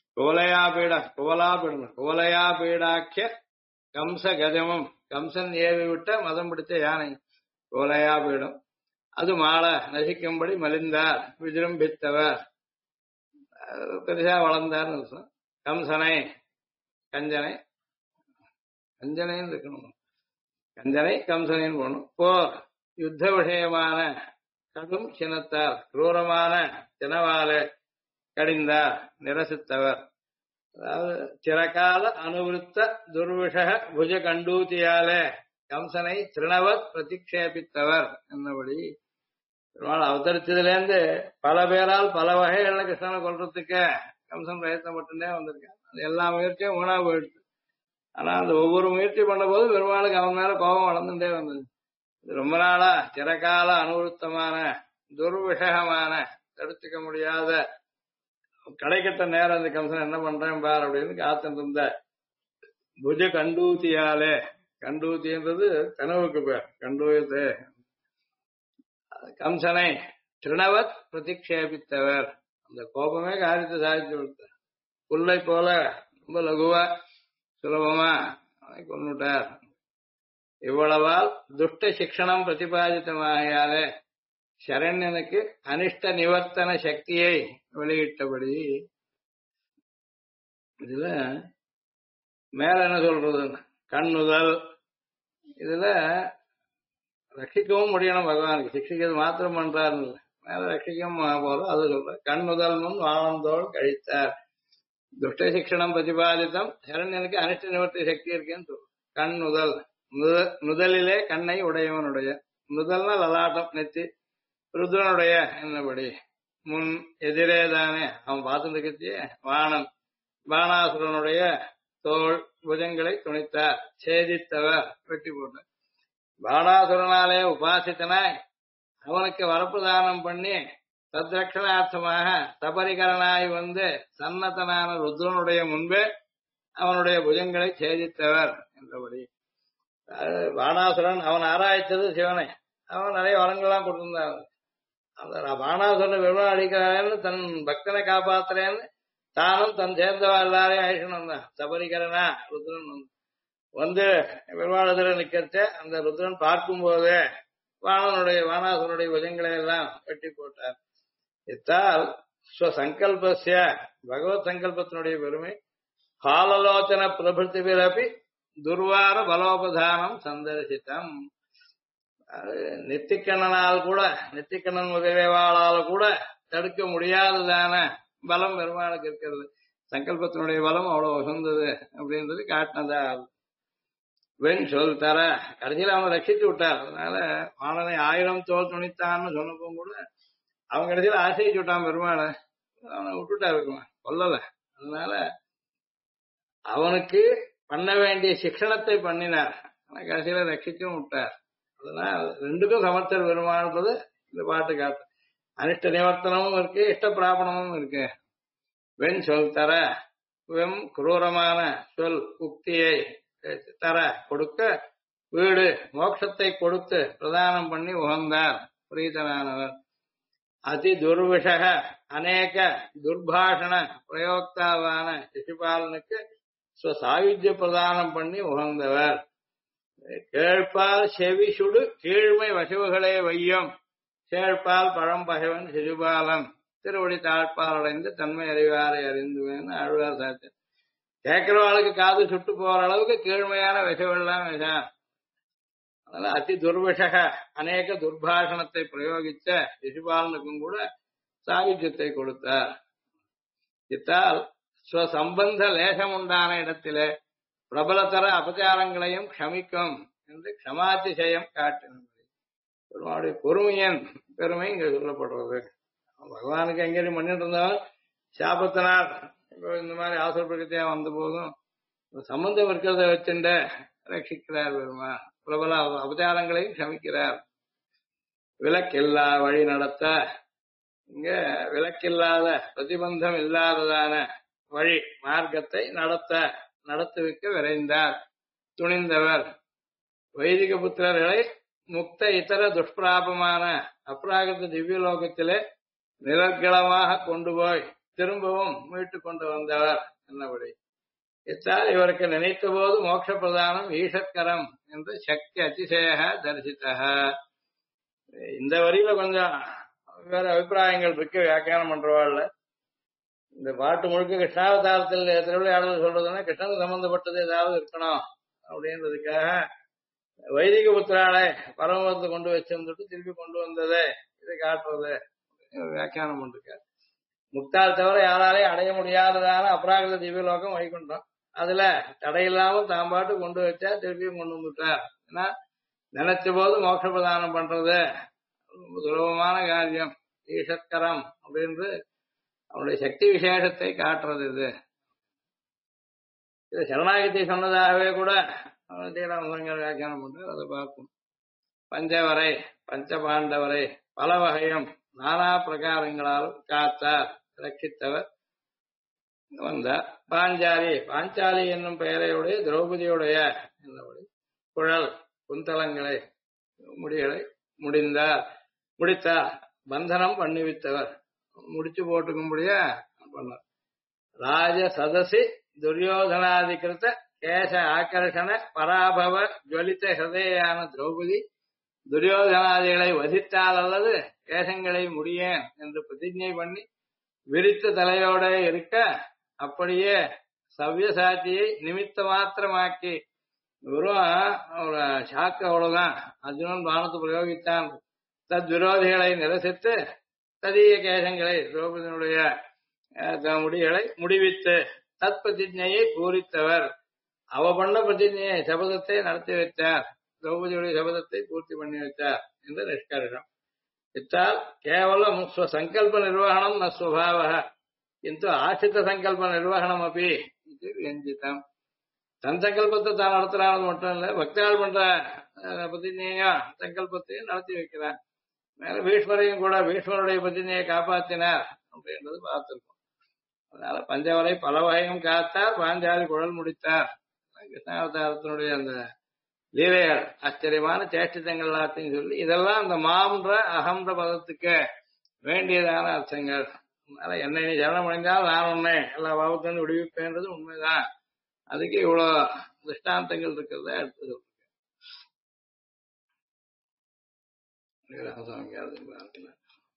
கோலையாபீடாக்கிய கம்ச கஜமும் கம்சன் ஏவி விட்ட மதம் பிடித்த யானை கோலையாபீடம் அது மாள நசிக்கும்படி மலிந்தார் விஜృంభిத்தவர் பெருசா வளர்ந்தார். கம்சனை கஞ்சனைன்னு இருக்கணும். கஞ்சனை கம்சனின்னு போகணும். போர் யுத்த விஷயமான கடும் சினத்தால் குரூரமான சினவால கடிந்தார் நிரசித்தவர். அதாவது சிறகால அனுவிருத்த துர்விஷக புஜ கண்டூத்தியாலே கம்சனை திருணவத் பிரதிக்ஷேபித்தவர் என்னபடி அவதரிச்சதுலேருந்து பல பேரால் பல வகைகள்ல கிருஷ்ணனை கொல்றதுக்கு கம்சன் பிரயத்னம் மட்டும்தான் வந்திருக்காங்க. அது எல்லா முயற்சியும் ஊனா போயிடுச்சு. ஆனா அந்த ஒவ்வொரு முயற்சி பண்ண போது பெருமாளுக்கு அவன் மேல கோபம் வளர்ந்துட்டே வந்தது. ரொம்ப நாளா சிறகால அனுவருத்தமான துர்விஷகமான தடுத்துக்க முடியாத கடைக்கட்ட நேரம் அந்த கம்சன் என்ன பண்றேன் பார் அப்படின்னு காத்துட்டு இருந்த புஜ கண்டூத்தியாலே கண்டூத்தின்றது கனவுக்கு பேர் கண்டூயத்து கம்சனை திருணவத் பிரதிக்ஷேபித்தவர். அந்த கோபமே காரியத்தை சாதித்து கொடுத்தார். புல்லை போல ரொம்ப லகுவா சுலபமா கொண்டுட்டார். இவ்வளவால் துஷ்ட சிக்ஷணம் பிரதிபாதித்தமாகையாலே சரண்யனுக்கு அனிஷ்ட நிவர்த்தன சக்தியை வெளியிட்டபடி இதுல மேல என்ன சொல்றது கண்ணுதல் இதுல ரட்சிக்கவும் முடியணும். பகவானுக்கு சிக்ஷிக்கிறது மாத்திரம் பண்றாரு மேல ரட்சிக்கவும் போதும். அது சொல்ற கண்ணுதல் முன் வாழந்தோள் கழித்தார். துஷ்ட சிக்ஷணம் பிரதிபாதித்தம் சரண்யனுக்கு அனிஷ்ட நிவர்த்தி சக்தி இருக்கேன்னு சொல்ற. கண்ணுதல் நுதலிலே கண்ணை உடையவனுடைய நுதல்னா லலாட்டம் நெத்தி ருத்ரனுடைய என்னபடி முன் எதிரேதானே அவன் பார்த்துட்டு வானம் பானாசுரனுடைய தோள் புஜங்களை துணித்தார். சேதித்தவர் வெட்டி போட்டார். பாணாசுரனாலே உபாசித்தனாய் அவனுக்கு வரப்பிரதானம் பண்ணி தத்ரட்சணார்த்தமாக சபரிகரனாய் வந்து சன்னத்தனான ருத்ரனுடைய முன்பே அவனுடைய புஜங்களை சேதித்தவர் என்றபடி. பாணாசுரன் அவன் ஆராய்ச்சது சிவனை. அவன் நிறைய வரங்கள்லாம் கொடுத்திருந்தான். அந்த பாணாசுரன் பெருமாள் அடிக்கிறான்னு தன் பக்தனை காப்பாத்துறேன்னு தானும் தன் சேர்ந்தவா எல்லாரையும் அழிக்கணும் தான். சபரிகரனா ருத்ரன் வந்து பெருமாள் நிக்கிறச்ச அந்த ருத்ரன் பார்க்கும் போதே வானாசுரனுடைய புஜங்களை எல்லாம் வெட்டி போட்டார். இத்தால் ஸ்வசங்கல்பஸ்ய பகவத் சங்கல்பத்தினுடைய பெருமை காலலோச்சன பிரபிருத்திபிரபி துர்வார பலோபதானம் சந்தர்சித்தம். நெத்திக்கண்ணனால் கூட நெத்திக்கண்ணன் முதலியவாளால் கூட தடுக்க முடியாததான பலம் பெருமாளுக்கு இருக்கிறது. சங்கல்பத்தினுடைய பலம் அவ்வளவு உசந்தது அப்படின்றது காட்டினதா. வெண் சொல் தர கடைசியில் அவனை ரட்சித்து விட்டார். அதனால வானனை 1000 தோல் துணித்தான்னு சொன்னப்போ கூட அவன் கடைசியில் ஆசைச்சு விட்டான் பெருமாளை. அவனை விட்டுட்டார் பெருமாள், கொல்லல. அதனால அவனுக்கு பண்ண வேண்டிய சிக்ஷணத்தை பண்ணினார். ஆனா கடைசியில ரட்சிச்சும் விட்டார். அதனால ரெண்டுக்கும் சமர்த்தர் பெருமாள்ன்றது இந்த பாட்டு காட்டு. அனிஷ்ட நிவர்த்தனமும் இருக்கு, இஷ்ட பிராபணமும் இருக்கு. வெண் சொல் தர வெம் குரூரமான சொல் உக்தியை தர கொடுக்க வீடு மோட்சத்தை கொடுத்து பிரதானம் பண்ணி உகந்தார் பிரீதனானவர். அதி துர்விஷக அநேக துர்பாஷண பிரயோக்தாவான சிசுபாலனுக்கு சாயுஜ்ய பிரதானம் பண்ணி உகந்தவர். கேழ்பால் செவி சுடு கீழ்மை வசுவுகளே வையம் சேழ்பால் பழம்பகைவன் சிசுபாலன் திருவடி தாழ்பால் அடைந்து தன்மை அறிவாரை அறிந்துவேன்னு ஆழ்வார் சாத்தியம். கேட்கிறவாளுக்கு காது சுட்டு போற அளவுக்கு கீழ்மையான விஷவெல்லாம் விஷம். அதனால அதி துர்விஷக அநேக துர்பாஷணத்தை பிரயோகித்த சிசுபாலனுக்கும் கூட சாயுஜ்யத்தை கொடுத்தார். இத்தால் ஸ்வசம்பந்த லேசம் உண்டான இடத்திலே பிரபலத்தர அபச்சாரங்களையும் க்ஷமிக்கும் என்று க்ஷமாதிசயம் காட்டினது. பெருமாளுடைய பொறுமையன் பெருமை இங்க சொல்லப்படுறது. பகவானுக்கு எங்கேயும் பண்ணிட்டு இருந்தவன் சாபத்தினார் இப்போ இந்த மாதிரி ஆசுர பிரகத்தியா வந்த போதும் சம்பந்தம் இருக்கிறத வச்சுண்ட ரட்சிக்கிறார் பெருமா. பிரபல அபச்சாரங்களையும் க்ஷமிக்கிறார். விலக்கில்லா வழி நடத்த இங்க விலக்கில்லாத பிரதிபந்தம் இல்லாததான வழி மார்க்கத்தை நடத்துவிக்க விரைந்தார் துணிந்தவர். வைதிக புத்திரர்களை முக்த இதர துஷ்பிராபமான அப்ராகிருத திவ்யலோகத்திலே நிரர்களமாக கொண்டு போய் திரும்பவும் மீட்டு கொண்டு வந்தவர் என்னபடி. இத்தால் இவருக்கு நினைத்த போது மோட்ச பிரதானம் ஈஷத்கரம் என்று சக்தி அதிசய தரிசித்தக. இந்த வரியில கொஞ்சம் வேற அபிப்பிராயங்கள் இருக்கு வியாக்கியானம் பண்றவாள்ல. இந்த பாட்டு முழுக்க கிருஷ்ணாவதாரத்தில் திருவிளையாடல் சொல்றதுன்னா கிருஷ்ணனுக்கு சம்பந்தப்பட்டது ஏதாவது இருக்கணும் அப்படின்றதுக்காக வைதிக புத்திராலை பரமபதத்தை கொண்டு வச்சிருந்துட்டு திருப்பி கொண்டு வந்தது இதை காட்டுறது வியாக்கியானம் பண்ணிருக்காரு. முக்தால் தவிர யாராலையும் அடைய முடியாததான அபராகிருத திவ்யலோகம் வைகுண்டம். அதுல தடையில்லாமல் தான் பாட்டு கொண்டு வச்சா திருப்பியும் கொண்டு வந்துட்டார். ஏன்னா நினைச்ச போது மோட்ச பிரதானம் பண்றது ரொம்ப சுலபமான காரியம். ஈஷத்கரம் அப்படின்று அவனுடைய சக்தி விசேஷத்தை காட்டுறது. இது சரணாகதி சொன்னதாகவே கூட வியாக்கியானம் பண்றார். அதை பார்ப்போம். பஞ்சவரை பஞ்ச பாண்டவரை பல வகையும் நானா பிரகாரங்களால் காத்தார் ரட்சித்தவர் வந்தார். பாஞ்சாலி என்னும் பெயரையுடைய திரௌபதியுடைய குழல் குந்தலங்களை முடிகளை முடித்தார் பந்தனம் பண்ணிவித்தவர். முடிச்சு போட்டுக்கும்படியா பண்ணார். ராஜ சதசி துரியோதனாதிகிருத்த கேச ஆகர்ஷண பராபவ ஜுவலித்த ஹிருதயான திரௌபதி துரியோதனாதிகளை வசித்தால் அல்லது கேசங்களை முடியேன் என்று பிரதிஜை பண்ணி விரித்த தலையோட இருக்க அப்படியே சவ்யசாட்சியை நிமித்த மாத்திரமாக்கி வெறும் ஒரு சாக்கு அவ்வளவுதான். அர்ஜுனன் பானத்தை பிரயோகித்தான். தத் விரோதிகளை நிரசித்து ததிய கேசங்களை திரௌபதியினுடைய முடிகளை முடிவித்து தத் பிரதிஜையை பூரித்தவர். அவ பண்ண பிரதிஜையை சபதத்தை நடத்தி வைத்தார். திரௌபதியுடைய சபதத்தை பூர்த்தி பண்ணி வைத்தார் என்று நிஷ்கர்ஷம். இத்தால் கேவலம் ஸ்வசங்கல்ப நிர்வகணம் ந ஸ்வபாவ கிந்து ஆசிரித சங்கல்ப நிர்வகணம் அப்படி இது வியஞ்சிதம். தன் சங்கல்பத்தை தான் நடத்துறான்னு மட்டும் இல்ல, பக்தாள் பண்ற பிரதிஜையும் சங்கல்பத்தையும் நடத்தி வைக்கிறார். மேல பீஷ்மரையும் கூட பீஷ்மருடைய பிரதிஜையை காப்பாத்தினார் அப்படின்றது பார்த்திருக்கோம். அதனால பஞ்சவரை பல வகையும் காத்தார், பாஞ்சாலி குழல் முடித்தார். கிருஷ்ணாவதாரத்தினுடைய அந்த லீலைகள் ஆச்சரியமான சேஷ்டிதங்கள் எல்லாத்தையும் சொல்லி இதெல்லாம் அந்த மாம்ன்ற அகம்ன்ற பதத்துக்கு வேண்டியதான அர்த்தங்கள். அதனால என்னை நீ சரணம் அடைந்தால் நான் உன்னை எல்லா பாவத்திலும் விடுவிப்பேன்றது உண்மைதான். அதுக்கு இவ்வளவு திருஷ்டாந்தங்கள் இருக்கிறத எடுத்து சொல்றேன்.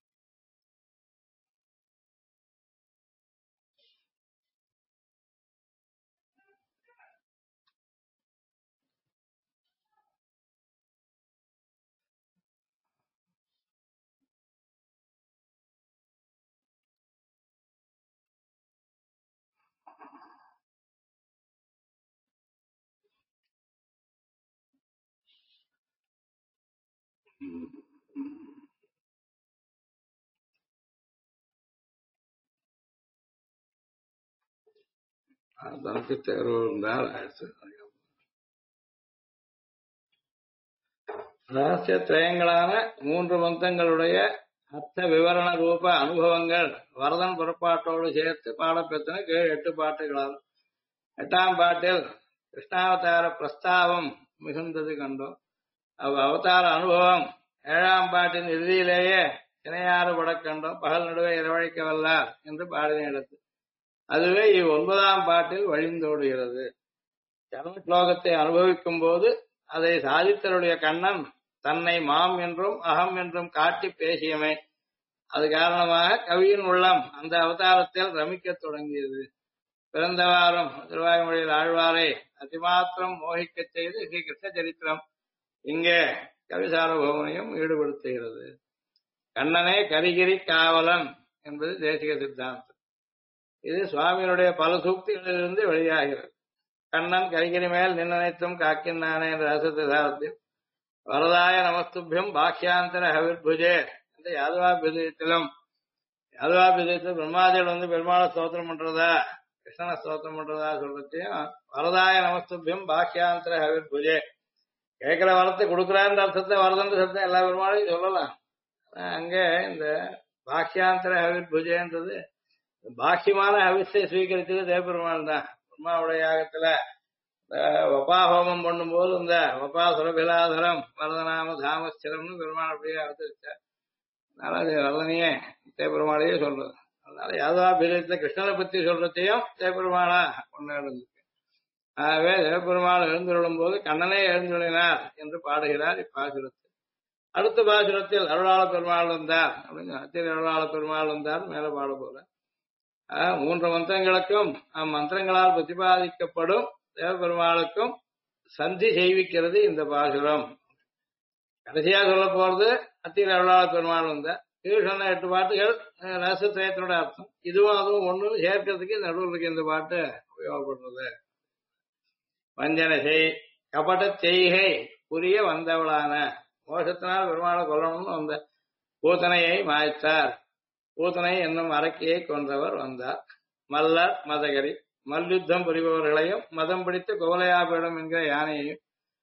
அதற்கு தேர்வு இருந்தால் ரகசிய திரயங்களான 3 மந்தங்களுடைய அர்த்த விவரண ரூப அனுபவங்கள் வரதன் புறப்பாட்டோடு சேர்த்து பாடப்பெற்றன கீழ் 8 பாட்டுகளாகும். 8ஆம் பாட்டில் கிருஷ்ணாவதார பிரஸ்தாவம் மிகுந்தது கண்டோம். அவதார அனுபவம் 7ஆம் பாட்டின் இறுதியிலேயே இணையாறு படக் கண்டோம். பகல் நடுவே இரவழைக்க வல்லார் என்று பாடின இடத்து அதுவே 9ஆம் பாட்டில் வழிந்தோடுகிறது. சர்ம ஸ்லோகத்தை அனுபவிக்கும் போது அதை சாதித்தருடைய கண்ணன் தன்னை மாம் என்றும் அகம் என்றும் காட்டி பேசியமை அது காரணமாக கவியின் உள்ளம் அந்த அவதாரத்தில் ரமிக்கத் தொடங்கியது. பிறந்த வாரம் திருவாய்மொழியில் ஆழ்வாரை அதிமாத்திரம் மோகிக்கச் செய்து ஸ்ரீ கிருஷ்ண சரித்திரம் இங்கே கவி சார்வபௌமனையும் ஈடுபடுத்துகிறது. கண்ணனே கரிகிரி காவலன் என்பது தேசிக சித்தாந்தம். இது சுவாமியினுடைய பல சூக்திகளிலிருந்து வெளியாகிறது. கண்ணன் கரிகிரி மேல் நின்னனைத்தும் காக்கின்றானே என்ற ரசத்திசாரத்தில் வரதாய நமஸ்துபியம் பாக்கியாந்தர ஹவிர்புஜே என்ற யாதவாபிதயத்திலும் பிரம்மாதிகள் பெருமாளை ஸ்தோத்திரம் பண்றதா கிருஷ்ணனை ஸ்தோத்திரம் பண்றதா சொல்றதையும் வரதாய நமஸ்துபியம் பாக்கியாந்தர ஹவிர்புஜே கேட்கிற வரத்தை கொடுக்குறான்ற அர்த்தத்தை வரதன்ற சத்தம் எல்லா பெருமாளையும் சொல்லலாம். அங்க இந்த பாக்கியாந்தர ஹவிர்புஜேன்றது பாக்கியமான ஹவிஸை ஸ்வீகரித்தது தேவபெருமான் தான். பிரம்மாவுடைய யாகத்துல வபாஹோமம் பண்ணும்போது இந்த வபா சுரபிலாதரம் வரதநாம தாமஸ்திரம்னு பெருமாள் அப்படியே அவதரிச்சார். அதனால அது வரதனையே தேவபெருமாளையே சொல்றது. அதனால யாதவாபிதயத்தை கிருஷ்ணனை பத்தி சொல்றதையும் தேவபெருமாளா கொண்டாடுது. ஆகவே தேவபெருமாள் எழுந்துள்ளும் போது கண்ணனே எழுந்துள்ளினார் என்று பாடுகிறார் இப்பாசுரத்தில். அடுத்த பாசுரத்தில் அருளாள பெருமாள் வந்தார் அப்படின்னு அத்திரி அருளாள பெருமாள் வந்தார் மேல பாட போல 3 மந்திரங்களுக்கும் அம்மந்திரங்களால் பிரதிபாதிக்கப்படும் தேவபெருமாளுக்கும் சந்தி செய்விக்கிறது இந்த பாசுரம். கடைசியா சொல்ல போறது அத்திரி அருளாள பெருமாள் வந்தார். கீழ் சொன்ன 8 பாட்டுகள் ரசத்திரயத்தினுடைய அர்த்தம். இதுவும் அதுவும் ஒண்ணு சேர்க்கிறதுக்கு நடுவில் இருக்க இந்த பாட்டு உபயோகப்படுறது. வஞ்சனை செய் கபட செய்கை புரிய வந்தவளான மோசத்தினால் பெருமாளை கொல்லணும்னு வந்த பூத்தனையை மாய்த்தார். பூத்தனை என்னும் அரக்கியை கொன்றவர் வந்தார். மல்லர் மதகரி மல்யுத்தம் புரிபவர்களையும் மதம் பிடித்த கோலையாபீடம் என்கிற யானையையும்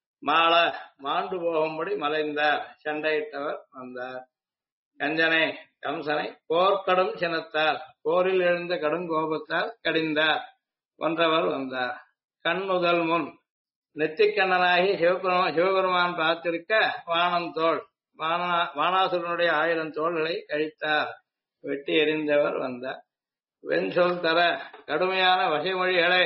மாண்டு போகும்படி மலைந்தார் சண்டையிட்டவர் வந்தார். கஞ்சனை கம்சனை போர்க்கடும் சினத்தார் போரில் எழுந்த கடும் கோபத்தால் கடிந்தார் கொன்றவர் வந்தார். கண்ணுதல் முன் நெத்திக்கண்ணனாகி சிவபெருமான் பார்த்திருக்க வானம் தோல் வானாசுரனுடைய 1000 தோள்களை கழித்தார் வெட்டி எறிந்தவர் வந்தார். வெண்சொல் தர கடுமையான வசைமொழிகளை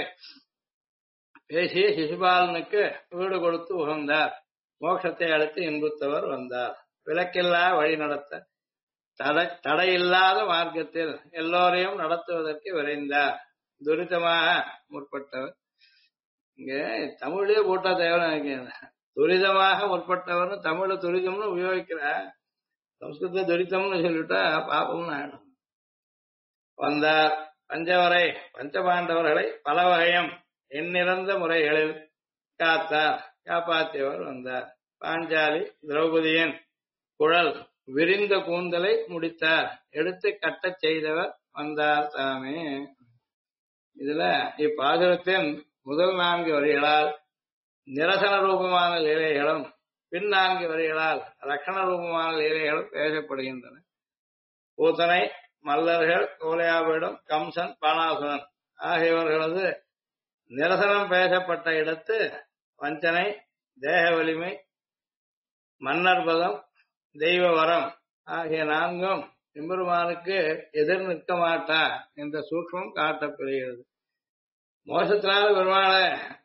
பேசிய சிசுபாலனுக்கு வீடு கொடுத்து உகந்தார். மோட்சத்தை அளித்து இன்புத்தவர் வந்தார். விலக்கில்லா வழி நடத்த தடையில்லாத மார்க்கத்தில் எல்லோரையும் நடத்துவதற்கு விரைந்தார். துரிதமாக முற்பட்டவர். இங்க தமிழ்லயே போட்டா தேவை நினைக்கிறேன். துரிதமாக முற்பட்டவர்னு தமிழ துரிதம்னு உபயோகிக்கிற சம்ஸ்கிருத துரிதம்னு சொல்லிட்டா பாப்பம்னு ஆயிடும். வந்தார். பஞ்சவரை பஞ்சபாண்டவர்களை பல வகையும் எண்ணிறந்த முறைகளில் காத்தார் காப்பாற்றியவர் வந்தார். பாஞ்சாலி திரௌபதியின் குழல் விரிந்த கூந்தலை முடித்தார் எடுத்து கட்டச் செய்தவர் வந்தார் தாமே. இதுல இப்பாசுரத்தின் முதல் 4 வரிகளால் நிரசன ரூபமான லீலைகளும் பின் 4 வரிகளால் லட்சண ரூபமான லீலைகளும் பேசப்படுகின்றன. பூத்தனை, மல்லர்கள், கோலையாபீடம், கம்சன், பானாசுரன் ஆகியவர்களது நிரசனம் பேசப்பட்ட இடத்து வஞ்சனை, தேக வலிமை, மன்னர் பதம், தெய்வ வரம் ஆகிய 4ம் எம்பெருமானுக்கு எதிர் நிற்க மாட்டா என்ற சூக்ஷ்மம் காட்டப்படுகிறது. மோசத்தினால பெருமாளை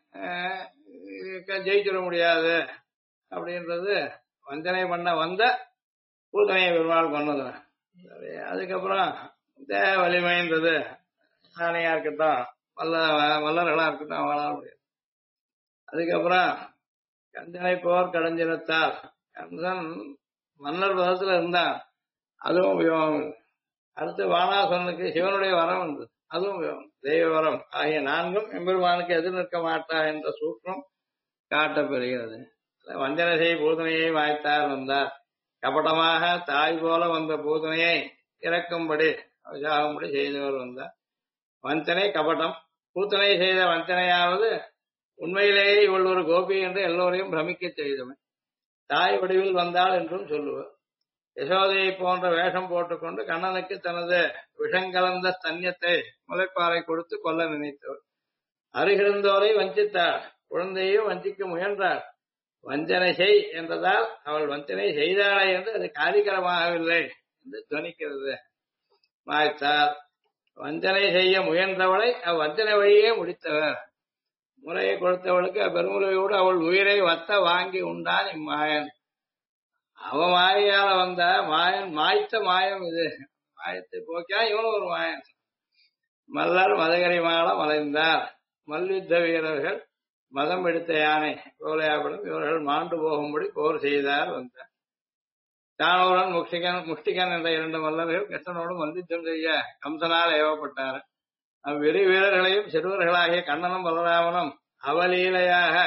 ஜெயிச்சிட முடியாது அப்படின்றது வஞ்சனை பண்ண வந்த பூத்தனையை பெருமாள் கொண்டது. அதுக்கப்புறம் தேக வலிமைன்றது ஆணையா இருக்கட்டும், மல்லர்களா இருக்கட்டும், அவங்களால முடியாது. அதுக்கப்புறம் கஞ்சனை போர் கடைஞ்சினத்தால் கம்சன் மன்னர் பதத்துல இருந்தான், அதுவும் உபயோகம். அடுத்து வானாசுரனுக்கு சிவனுடைய வரம் இருந்தது, அதுவும் உபயோகம். தெய்வ வரம் ஆகிய 4ம் எம்பெருமானுக்கு எதிர் நிற்க மாட்டா என்ற சூக்ஷ்மம் காட்டப்பெறுகிறது. வஞ்சனை செய் பூதனையை வாய்த்தார் வந்தார். கபடமாக தாய் போல வந்த பூதனையை இறக்கும்படி சாகும்படி செய்தவர் வந்தார். வஞ்சனை கபடம். பூத்தனை செய்த வஞ்சனையாவது உண்மையிலேயே இவள் ஒரு கோபி என்று எல்லோரையும் பிரமிக்க செய்தவன். தாய் வடிவில் வந்தாள் என்றும் சொல்லுவர். யசோதையை போன்ற வேஷம் போட்டுக்கொண்டு கண்ணனுக்கு தனது விஷங்கலந்த ஸ்தன்யத்தை முளைப்பாறை கொடுத்து கொல்ல நினைத்தவர். அருகிருந்தோரை வஞ்சித்தாள், குழந்தையையும் வஞ்சிக்க முயன்றாள். வஞ்சனை செய் என்றதால் அவள் வஞ்சனை செய்தாளே என்று அது காரிகரமாகவில்லை என்று துவனிக்கிறது. மாய்த்தார். வஞ்சனை செய்ய முயன்றவளை அவ்வஞ்சனை வழியே முடித்தவர். முறையை கொடுத்தவளுக்கு பெருமுறையோடு அவள் உயிரை வத்த வாங்கி உண்டான் இம்மாயன். அவ மாயால வந்த மாயன் மாய்த்த மாயம் இது. மாயத்தை போக்கியா இவனும் ஒரு மாயன். மல்லர் மதகரி மால மலைந்தார். மல்யுத்த வீரர்கள் மதம் எடுத்த யானை கோலையாபடும் இவர்கள் மாண்டு போகும்படி போர் செய்தார் வந்தார். தானூரன் முஷ்டிகன் என்ற 2 மல்லர்கள் கிருஷ்ணனோடு மல்யுத்தம் செய்ய கம்சனால் ஏவப்பட்டார். அவ்விரு வீரர்களையும் சிறுவர்களாகிய கண்ணனும் பலராமனும் அவலீலையாக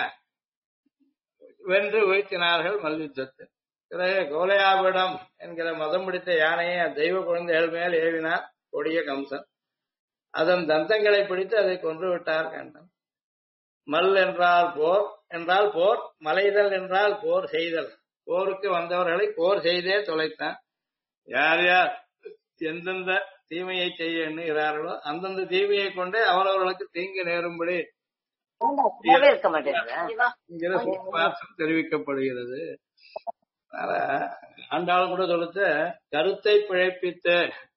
வென்று வீழ்த்தினார்கள் மல்யுத்தத்தில். பிறகு கோலையாபிடம் என்கிற மதம் பிடித்த யானையை தெய்வ குழந்தைகள் மேல் ஏவினார் கொடிய கம்சன். அதன் தந்தங்களை பிடித்து அதை கொன்று விட்டார் கண்ணன். மல் என்றால் போர், மலைதல் என்றால் போர் செய்தல். போருக்கு வந்தவர்களை போர் செய்தே தொலைத்தான். யார் யார் எந்தெந்த தீமையை செய்ய எண்ணுகிறார்களோ அந்தந்த தீமையை கொண்டே அவரவர்களுக்கு தீங்கு நேரும்படி தெரிவிக்கப்படுகிறது. ஆண்டாள் கூட சொல்லுச்சு, கருத்தை பிழைப்பித்து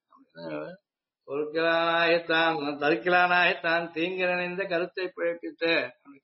பொருட்களானாய்த்தான் தருக்கிலானாய்த்தான் தீங்கு நினைந்த கருத்தை பிழைப்பித்து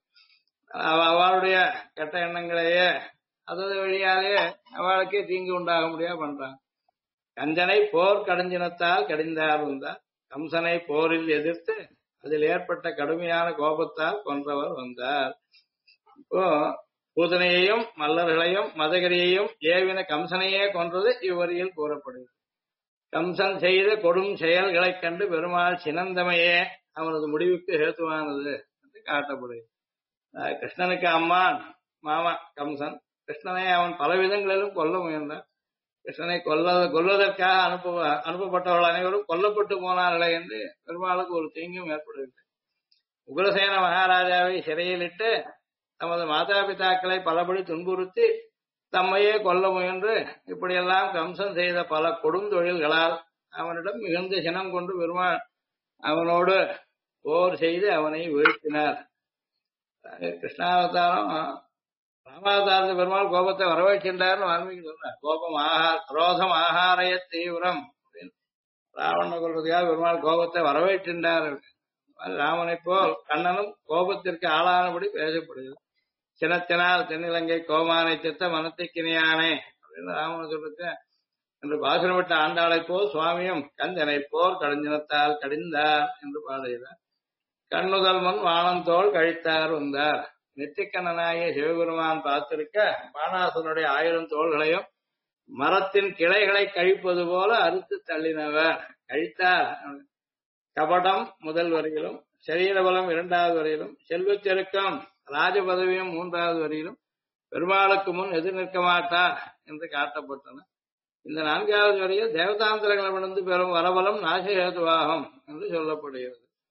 அவளுடைய கெட்ட எண்ணங்களையே அதது வழியாலேயே அவளுக்கே தீங்கு உண்டாக முடியாது பண்றாங்க. கஞ்சனை போர் கடைஞ்சினத்தால் கடிந்தார் வந்தார். கம்சனை போரில் எதிர்த்து அதில் ஏற்பட்ட கடுமையான கோபத்தால் கொன்றவர் வந்தார். இப்போ பூதனையையும் மல்லர்களையும் மதகரியையும் ஏவின கம்சனையே கொன்றது இவ்வரியில் கூறப்படுகிறது. கம்சன் செய்த கொடும் செயல்களைக் கண்டு பெருமாள் சினந்தமையே அவனது முடிவுக்கு ஹேத்துவானது என்று காட்டப்படுகிறது. கிருஷ்ணனுக்கு அம்மான் மாமா கம்சன். கிருஷ்ணனை அவன் பல விதங்களிலும் கொல்ல முயன்றான். கிருஷ்ணனை கொல்வதற்காக அனுப்பப்பட்டவர்கள் அனைவரும் கொல்லப்பட்டு போனார்களே என்று பெருமாளுக்கு ஒரு தீங்கும் ஏற்படவில்லை. உக்ரசேன மகாராஜாவை சிறையிலிட்டு தமது மாதா பிதாக்களை பலபடி துன்புறுத்தி தம்மையே கொல்ல முயன்று இப்படியெல்லாம் கம்சன் செய்த பல கொடுந்தொழில்களால் அவனிடம் மிகுந்த சினம் கொண்டு பெருமாள் அவனோடு போர் செய்து அவனை வீழ்த்தினார். கிருஷ்ணாவதாரம் ராமாவதாரத்து பெருமாள் கோபத்தை வரவேற்கின்றார்னு வால்மீகி சொல்றார். குரோதம் ஆகாரய தீவிரம் அப்படின்னு ராவண கொள்வதையாக பெருமாள் கோபத்தை வரவேற்கின்றார். ராமனை போல் கண்ணனும் கோபத்திற்கு ஆளானபடி பேசப்படுகிறது. சினத்தினால் தென்னிலங்கை கோமானை சித்த மனத்திக்கினியானே அப்படின்னு ராமன் சொல்றது என்று பாசுரமிட்ட ஆண்டாளை போல் சுவாமியும் கஞ்சனை போர் கடைஞ்சினத்தால் கடிந்தார் என்று பாடுகிறார். கண்ணுதல் முன் வானந்தோள் கழித்தார் வந்தார். நெற்றிக்கண்ணனாகிய சிவபெருமான் பார்த்திருக்க பானாசுரனுடைய 1000 தோள்களையும் மரத்தின் கிளைகளை கழிப்பது போல அறுத்து தள்ளினவர் கழித்தார். கபடம் முதல் வரையிலும், சரீரபலம் 2வது வரையிலும், செல்வச்செருக்கம் ராஜபதவியும் 3வது வரையிலும் பெருமாளுக்கு முன் எதிர் நிற்க மாட்டார் என்று காட்டப்பட்டன. இந்த 4வது வரையில் தேவதாந்திரங்களிடமிருந்து பெறும் வரபலம் நாசஹேதுவாகும் என்று சொல்லப்படுகிறது.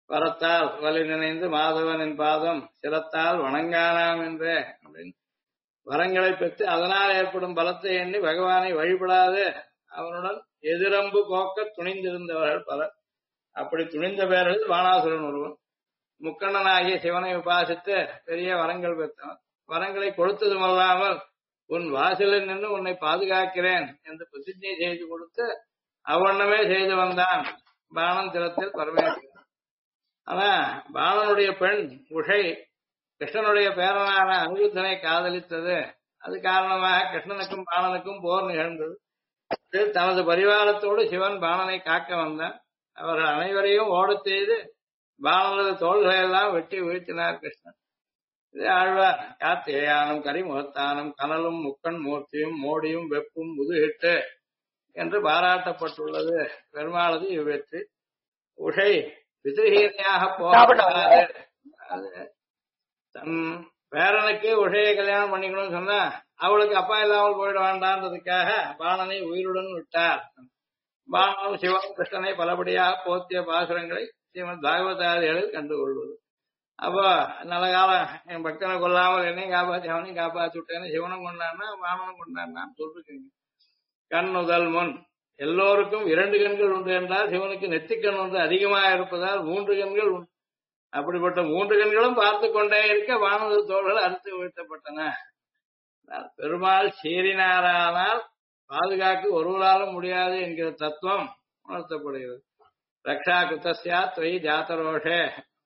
வரத்தால் வலி நினைந்து மாதவனின் பாதம் சிரத்தால் வணங்கானாம் என்றே அப்படின்னு வரங்களை பெற்று அதனால் ஏற்படும் பலத்தை எண்ணி பகவானை வழிபடாது அவனுடன் எதிரம்பு போக்க துணிந்திருந்தவர்கள் பலர். அப்படி துணிந்த பேரில் பாணாசுரன் ஒருவன். முக்கண்ணனாகிய சிவனை உபாசித்து பெரிய வரங்கள் பெற்றவன். வரங்களை கொடுத்ததும் அல்லாமல் உன் வாசலில் நின்று உன்னை பாதுகாக்கிறேன் என்று பிரதிஜை செய்து கொடுத்து அவ்வண்ணமே செய்து வந்தான் பாணன் திறத்தில் பரமேஸ்வரன். ஆனா பாணனுடைய பெண் உஷை கிருஷ்ணனுடைய பேரனான அனிருத்தனை காதலித்தது. அது காரணமாக கிருஷ்ணனுக்கும் பாணனுக்கும் போர் நிகழ்ந்தது. தனது பரிவாரத்தோடு சிவன் பாணனை காக்க வந்தான். அவர்கள் அனைவரையும் ஓடச் செய்து பாணனது தோள்களை எல்லாம் வெட்டி வீழ்த்தினார் கிருஷ்ணன். இது ஆழ்வார் கார்த்திகேயானும் கரிமுகத்தானும் கனலும் முக்கண் மூர்த்தியும் மோடியும் வெப்பும் முதுகிட்டு என்று பாராட்டப்பட்டுள்ளது பெருமாளது இவ்வெற்றி. உஷை பிதிருஹீனையாக போகாது. அது தன் பேரனுக்கு உஷையை கல்யாணம் பண்ணிக்கணும்னு சொன்னா அவளுக்கு அப்பா இல்லாமல் போயிட வேண்டான்றதுக்காக பாணனை உயிருடன் விட்டார். பாணனும் சிவன் கிருஷ்ணனை பலபடியாக போத்திய பாசுரங்களை ஸ்ரீமத் பாகவதாதிகளில் கண்டுகொள்வது. அப்போ நல்ல காலம் என் பக்தனை கொல்லாமல் என்னையும் காப்பாற்றி அவனையும் காப்பாற்றி விட்டேன்னு சிவனும் கொண்டாடினா பாணனும் கொண்டாடினான்னு சொல்லிருக்கீங்க. கண் முதல் முன் எல்லோருக்கும் 2 கண்கள் உண்டு என்றால் சிவனுக்கு நெத்திக்கண் ஒன்று அதிகமாக இருப்பதால் 3 கண்கள் உண்டு. அப்படிப்பட்ட 3 கண்களும் பார்த்து கொண்டே இருக்க வானது தோள்கள் அறுத்து வீழ்த்தப்பட்டன. பெருமாள் சீறினாரானால் பாதுகாக்க ஒருவராலும் முடியாது என்கிற தத்துவம் உணர்த்தப்படுகிறது. ரக்ஷா குத்தஸ்யா துவை ஜாத்தரோஷே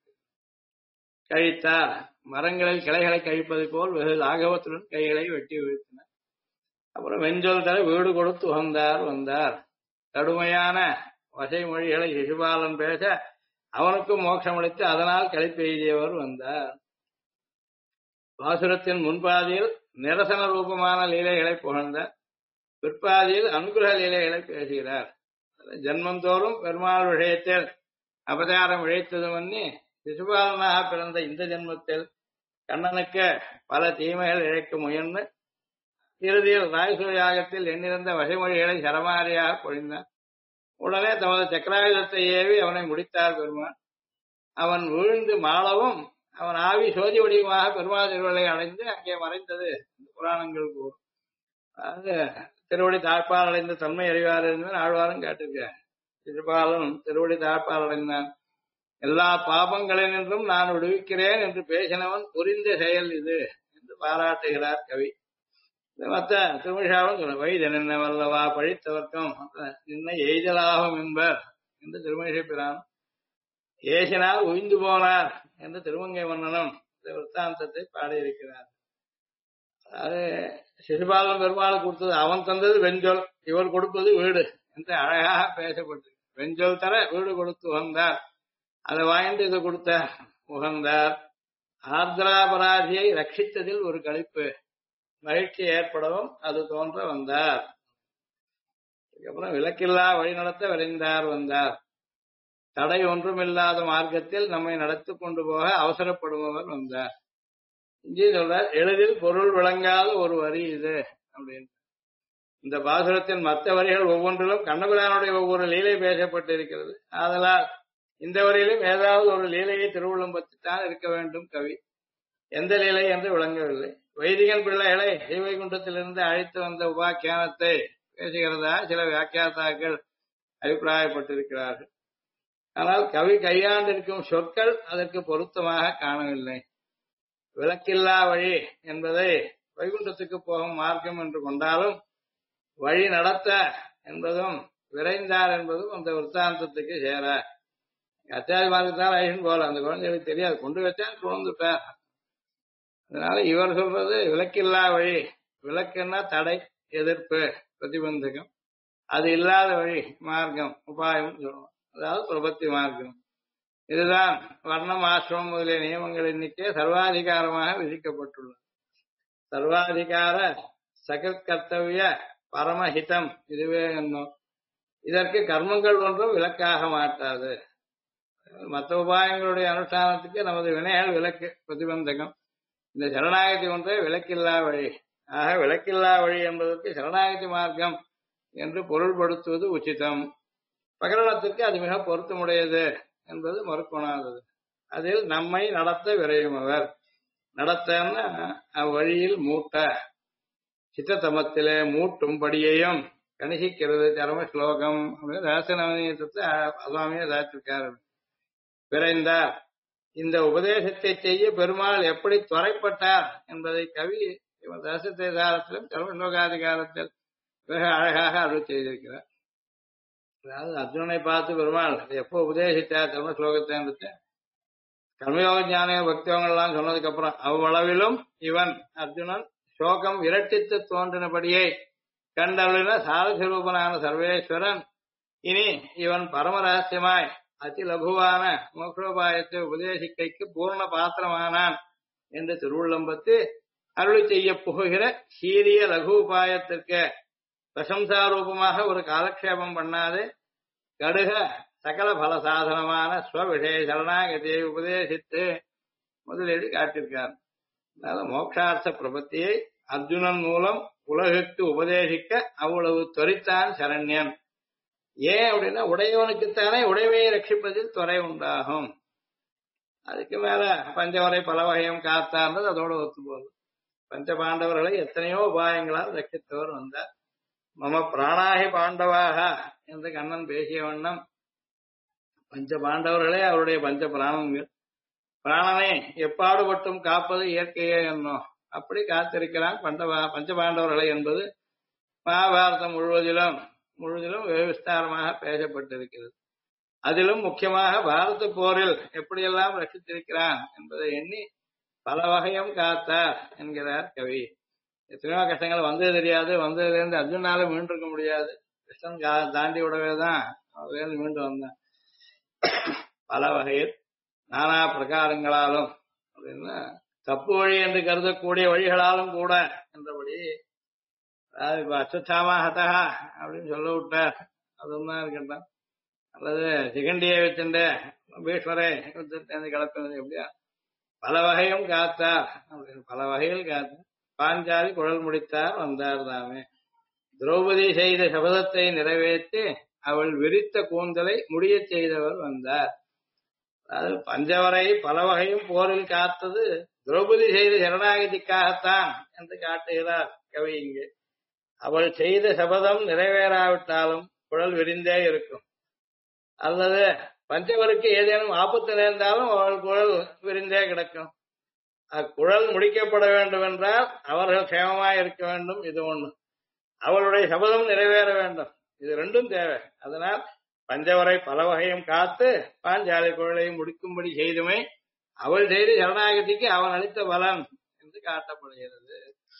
கழித்தார். மரங்களில் கிளைகளை கழிப்பது போல் வெகு லாகவத்துடன் கைகளை வெட்டி வீழ்த்தினார். அப்புறம் வெஞ்சொல் தர வீடு கொடுத்து உகந்தார் வந்தார். கடுமையான வசை மொழிகளை சிசுபாலன் பேச அவனுக்கும் மோட்சமளித்து அதனால் கழிப்பு எய்தியவர் வந்தார். பாசுரத்தின் முன்பாதியில் நிரசன ரூபமான லீலைகளை புகழ்ந்தார். பிற்பாதியில் அனுகிரக லீலைகளை பேசுகிறார். ஜன்மந்தோறும் பெருமாள் விஷயத்தில் அவதாரம் இழைத்ததும் பண்ணி சிசுபாலனாக பிறந்த இந்த ஜென்மத்தில் கண்ணனுக்கு பல தீமைகள் இழைக்க முயன்று இறுதியில் ராயசூர யாகத்தில் எண்ணிருந்த வசைமொழிகளை சரமாரியாக பொழிந்தார். உடனே தமது சக்கராயுதத்தை ஏவி அவனை முடித்தார் பெருமாள். அவன் வீழ்ந்து மாளவும் அவன் ஆவி சோதி வடிவமாக பெருமாள் திருவள்ளை அடைந்து அங்கே மறைந்தது புராணங்கள் கூறும். அதாவது திருவடி தாழ்பால் அடைந்த தன்மை அறிவார் என்று ஆழ்வாரும் கேட்டிருக்க. திருபாலன் திருவடி தாழ்பால் அடைந்தான். எல்லா பாபங்களினின்றும் நான் விடுவிக்கிறேன் என்று பேசினவன் புரிந்த செயல் இது என்று பாராட்டுகிறார் கவி. மற்ற திருமிழாவும் சொல்ல வைதன வல்லவா பழித்தவர்க்கம் நின்ன எய்தலாகும் என்பர் என்று திருமணிசை பிரான். ஏசினால் உய்ந்து போனார் என்று திருமங்கை மன்னனும் இந்த விற்த்தாந்தத்தை பாடியிருக்கிறார். அது சிசுபாலன் பெருமாள் கொடுத்தது அவன் தந்தது வெஞ்சொல், இவர் கொடுப்பது வீடு என்று அழகாக பேசப்பட்டு வெஞ்சொல் தர வீடு கொடுத்து உகந்தார். அதை வாங்கிட்டு இதை கொடுத்தார் உகந்தார். ஆர்திராபராதியை ரட்சித்ததில் ஒரு களிப்பு மகிழ்ச்சி ஏற்படவும் அது தோன்ற வந்தார். அதுக்கப்புறம் விலக்கில்லா வழி நடத்த விரைந்தார் வந்தார். தடை ஒன்றுமில்லாத மார்க்கத்தில் நம்மை நடத்தி கொண்டு போக அவசரப்படுபவர் வந்தார். இங்கே சொல்றார் எளிதில் பொருள் விளங்காத ஒரு வரி இது அப்படின்னு. இந்த பாசுரத்தின் மற்ற வரிகள் ஒவ்வொன்றிலும் கண்ணபிரானுடைய ஒவ்வொரு லீலை பேசப்பட்டிருக்கிறது. ஆதலால் இந்த வரியிலும் ஏதாவது ஒரு லீலையை திருவுள்ளம் பற்றித்தான் இருக்க வேண்டும் கவி. எந்த லீலை என்று விளங்கவில்லை. வைதிகன் பிள்ளைகளை ஸ்ரீவைகுண்டத்திலிருந்து அழைத்து வந்த உபாக்கியானத்தை பேசுகிறதா சில வியாக்கியாத்தாக்கள் அபிப்பிராயப்பட்டிருக்கிறார்கள். ஆனால் கவி கையாண்டிருக்கும் சொற்கள் அதற்கு பொருத்தமாக காணவில்லை. விளக்கில்லா வழி என்பதை வைகுண்டத்துக்கு போகும் மார்க்கம் என்று கொண்டாலும் வழி நடத்த என்பதும் விரைந்தார் என்பதும் அந்த விற்த்தாந்தத்துக்கு சேர. அச்சாரி மார்க்கத்தால் ஐஷன் போல அந்த குழந்தைகளுக்கு தெரியாது, கொண்டு வச்சா குழந்துட்டார். அதனால இவர் சொல்றது விளக்கில்லா வழி. விளக்குன்னா தடை, எதிர்ப்பு, பிரதிபந்தகம். அது இல்லாத வழி மார்க்கம், உபாயம் சொல்லணும். அதாவது பிரபத்தி மார்க்கம். இதுதான் வர்ணம், ஆசிரமம் முதலிய நியமங்கள் எண்ணிக்கை சர்வாதிகாரமாக விதிக்கப்பட்டுள்ளது. சர்வாதிகார சகத் கர்த்தவிய பரமஹிதம் இதுவே என்னும். இதற்கு கர்மங்கள் ஒன்றும் விலக்காக மாட்டாது. மற்ற உபாயங்களுடைய அனுஷ்டானத்துக்கு நமது வினைகள் விலக்கு, பிரதிபந்தகம். இந்த சரணாகதி ஒன்றே விலக்கில்லா வழி. ஆக விலக்கில்லா வழி என்பதற்கு சரணாகதி மார்க்கம் என்று பொருள்படுத்துவது உச்சிதம். பிரகரணத்திற்கு அது மிக பொருத்தமுடையது என்பது மறுக்கொணாதது. அதில் நம்மை நடத்த விரையும் அவர். நடத்தன்னா அவ்வழியில் மூட்ட சித்தத்தமத்திலே மூட்டும்படியையும் கணிசிக்கிறது சரம ஸ்லோகம் அப்படின்னு தாசனவனியத்தை சுவாமியை தாச்சிருக்காரு. விரைந்தார். இந்த உபதேசத்தை செய்ய பெருமாள் எப்படி துறைப்பட்டார் என்பதை கவி தாசத்திலும் சரம ஸ்லோகாதிகாரத்தில் மிக அழகாக அருள் செய்திருக்கிறார். அதாவது அர்ஜுனனை பார்த்து பெருமாள் எப்போ உபதேசித்தார் சரம ஸ்லோகத்தை கர்மயோக ஞான பக்தியவங்கள்லாம் சொன்னதுக்கு அப்புறம் அவ்வளவிலும் இவன் அர்ஜுனன் சோகம் இரட்டித்து தோன்றினபடியே கண்டருளின சாரஸ்வரூபனான சர்வேஸ்வரன் இனி இவன் பரமரகசியமாய் அதி லகுவான மோக்ஷோபாயத்தை உபதேசிக்கைக்கு பூர்ண பாத்திரமானான் என்று திருவுள்ளம்பத்து அருளி செய்ய புகுகிற சீரிய லகு உபாயத்திற்கு பிரசம்சாரூபமாக ஒரு காலக்ஷேபம் பண்ணாது கடுக சகல பல சாதனமான ஸ்வவிஷய சரணாகதியை உபதேசித்து முதலீடு காட்டியிருக்கார். அதனால மோட்சார்த்த பிரபத்தியை அர்ஜுனன் மூலம் உலகுக்கு உபதேசிக்க அவ்வளவு தொரித்தான் சரண்யன். ஏன் அப்படின்னா உடையவனுக்குத்தானே உடைமையை ரட்சிப்பதில் துறை உண்டாகும். அதுக்கு மேல பஞ்சவரை பல வகையும் காத்தார்ன்றது அதோட ஒத்து போகுது. பஞ்ச பாண்டவர்களை எத்தனையோ உபாயங்களால் ரட்சித்தவர் வந்தார். மம பிராணாகி பாண்டவாக என்று கண்ணன் பேசிய வண்ணம் பஞ்ச பாண்டவர்களே அவருடைய பஞ்ச பிராணங்கள். பிராணனை எப்பாடுபட்டும் காப்பது இயற்கையே என்னும் அப்படி காத்திருக்கிறான் பஞ்ச பாண்டவர்களை என்பது மகாபாரதம் முழுவதிலும் விஸ்தாரமாக பேசப்பட்டிருக்கிறது. அதிலும் முக்கியமாக பாரத போரில் எப்படியெல்லாம் ரசித்திருக்கிறான் என்பதை எண்ணி பல வகையும் காத்தார் என்கிறார் கவி. எத்தனையோ கஷ்டங்கள் வந்தது தெரியாது, வந்ததுலேருந்து அர்ஜுனால மீண்டிருக்க முடியாது. கிருஷ்ணன் தாண்டி விடவேதான் அதுலேருந்து மீண்டு வந்தான். பல வகையில் நானா பிரகாரங்களாலும் அப்படின்னா தப்பு வழி என்று கருதக்கூடிய வழிகளாலும் கூட என்றபடி அதாவது இப்ப அச்சுத்தாமா ஹதஹா அப்படின்னு சொல்ல விட்டார். அதுவும் தான் இருக்கின்றான். அல்லது சிகண்டியை வச்சுட்டு பீஷ்மரை கிளப்பினது எப்படியா பல வகையும் காத்தார் அப்படின்னு பல வகையில் காத்தார். பாஞ்சாலி குழல் முடித்தார் வந்தார் தாமே. திரௌபதி செய்த சபதத்தை நிறைவேற்றி அவள் விரித்த கூந்தலை முடிய செய்தவர் வந்தார். அதாவது பஞ்சவரை பல வகையும் போரில் காத்தது திரௌபதி செய்த சரணாகதிக்காகத்தான் என்று காட்டுகிறார் கவி இங்கு. அவள் செய்த சபதம் நிறைவேறாவிட்டாலும் குழல் விரிந்தே இருக்கும். அல்லது பஞ்சவருக்கு ஏதேனும் ஆபத்து நேர்ந்தாலும் அவள் குழல் விரிந்தே கிடக்கும். அக்குழல் முடிக்கப்பட வேண்டும் என்றால் அவர்கள் சேமமாய் இருக்க வேண்டும். இது ஒண்ணு. அவளுடைய சபதம் நிறைவேற வேண்டும். இது ரெண்டும் தேவை. அதனால் பஞ்சவரை பல வகையும் காத்து பாஞ்சாலி குழலையும் முடிக்கும்படி செய்துமை அவள் செய்த சரணாகதிக்கு அவன் அளித்த பலன் என்று காட்டப்படுகிறது.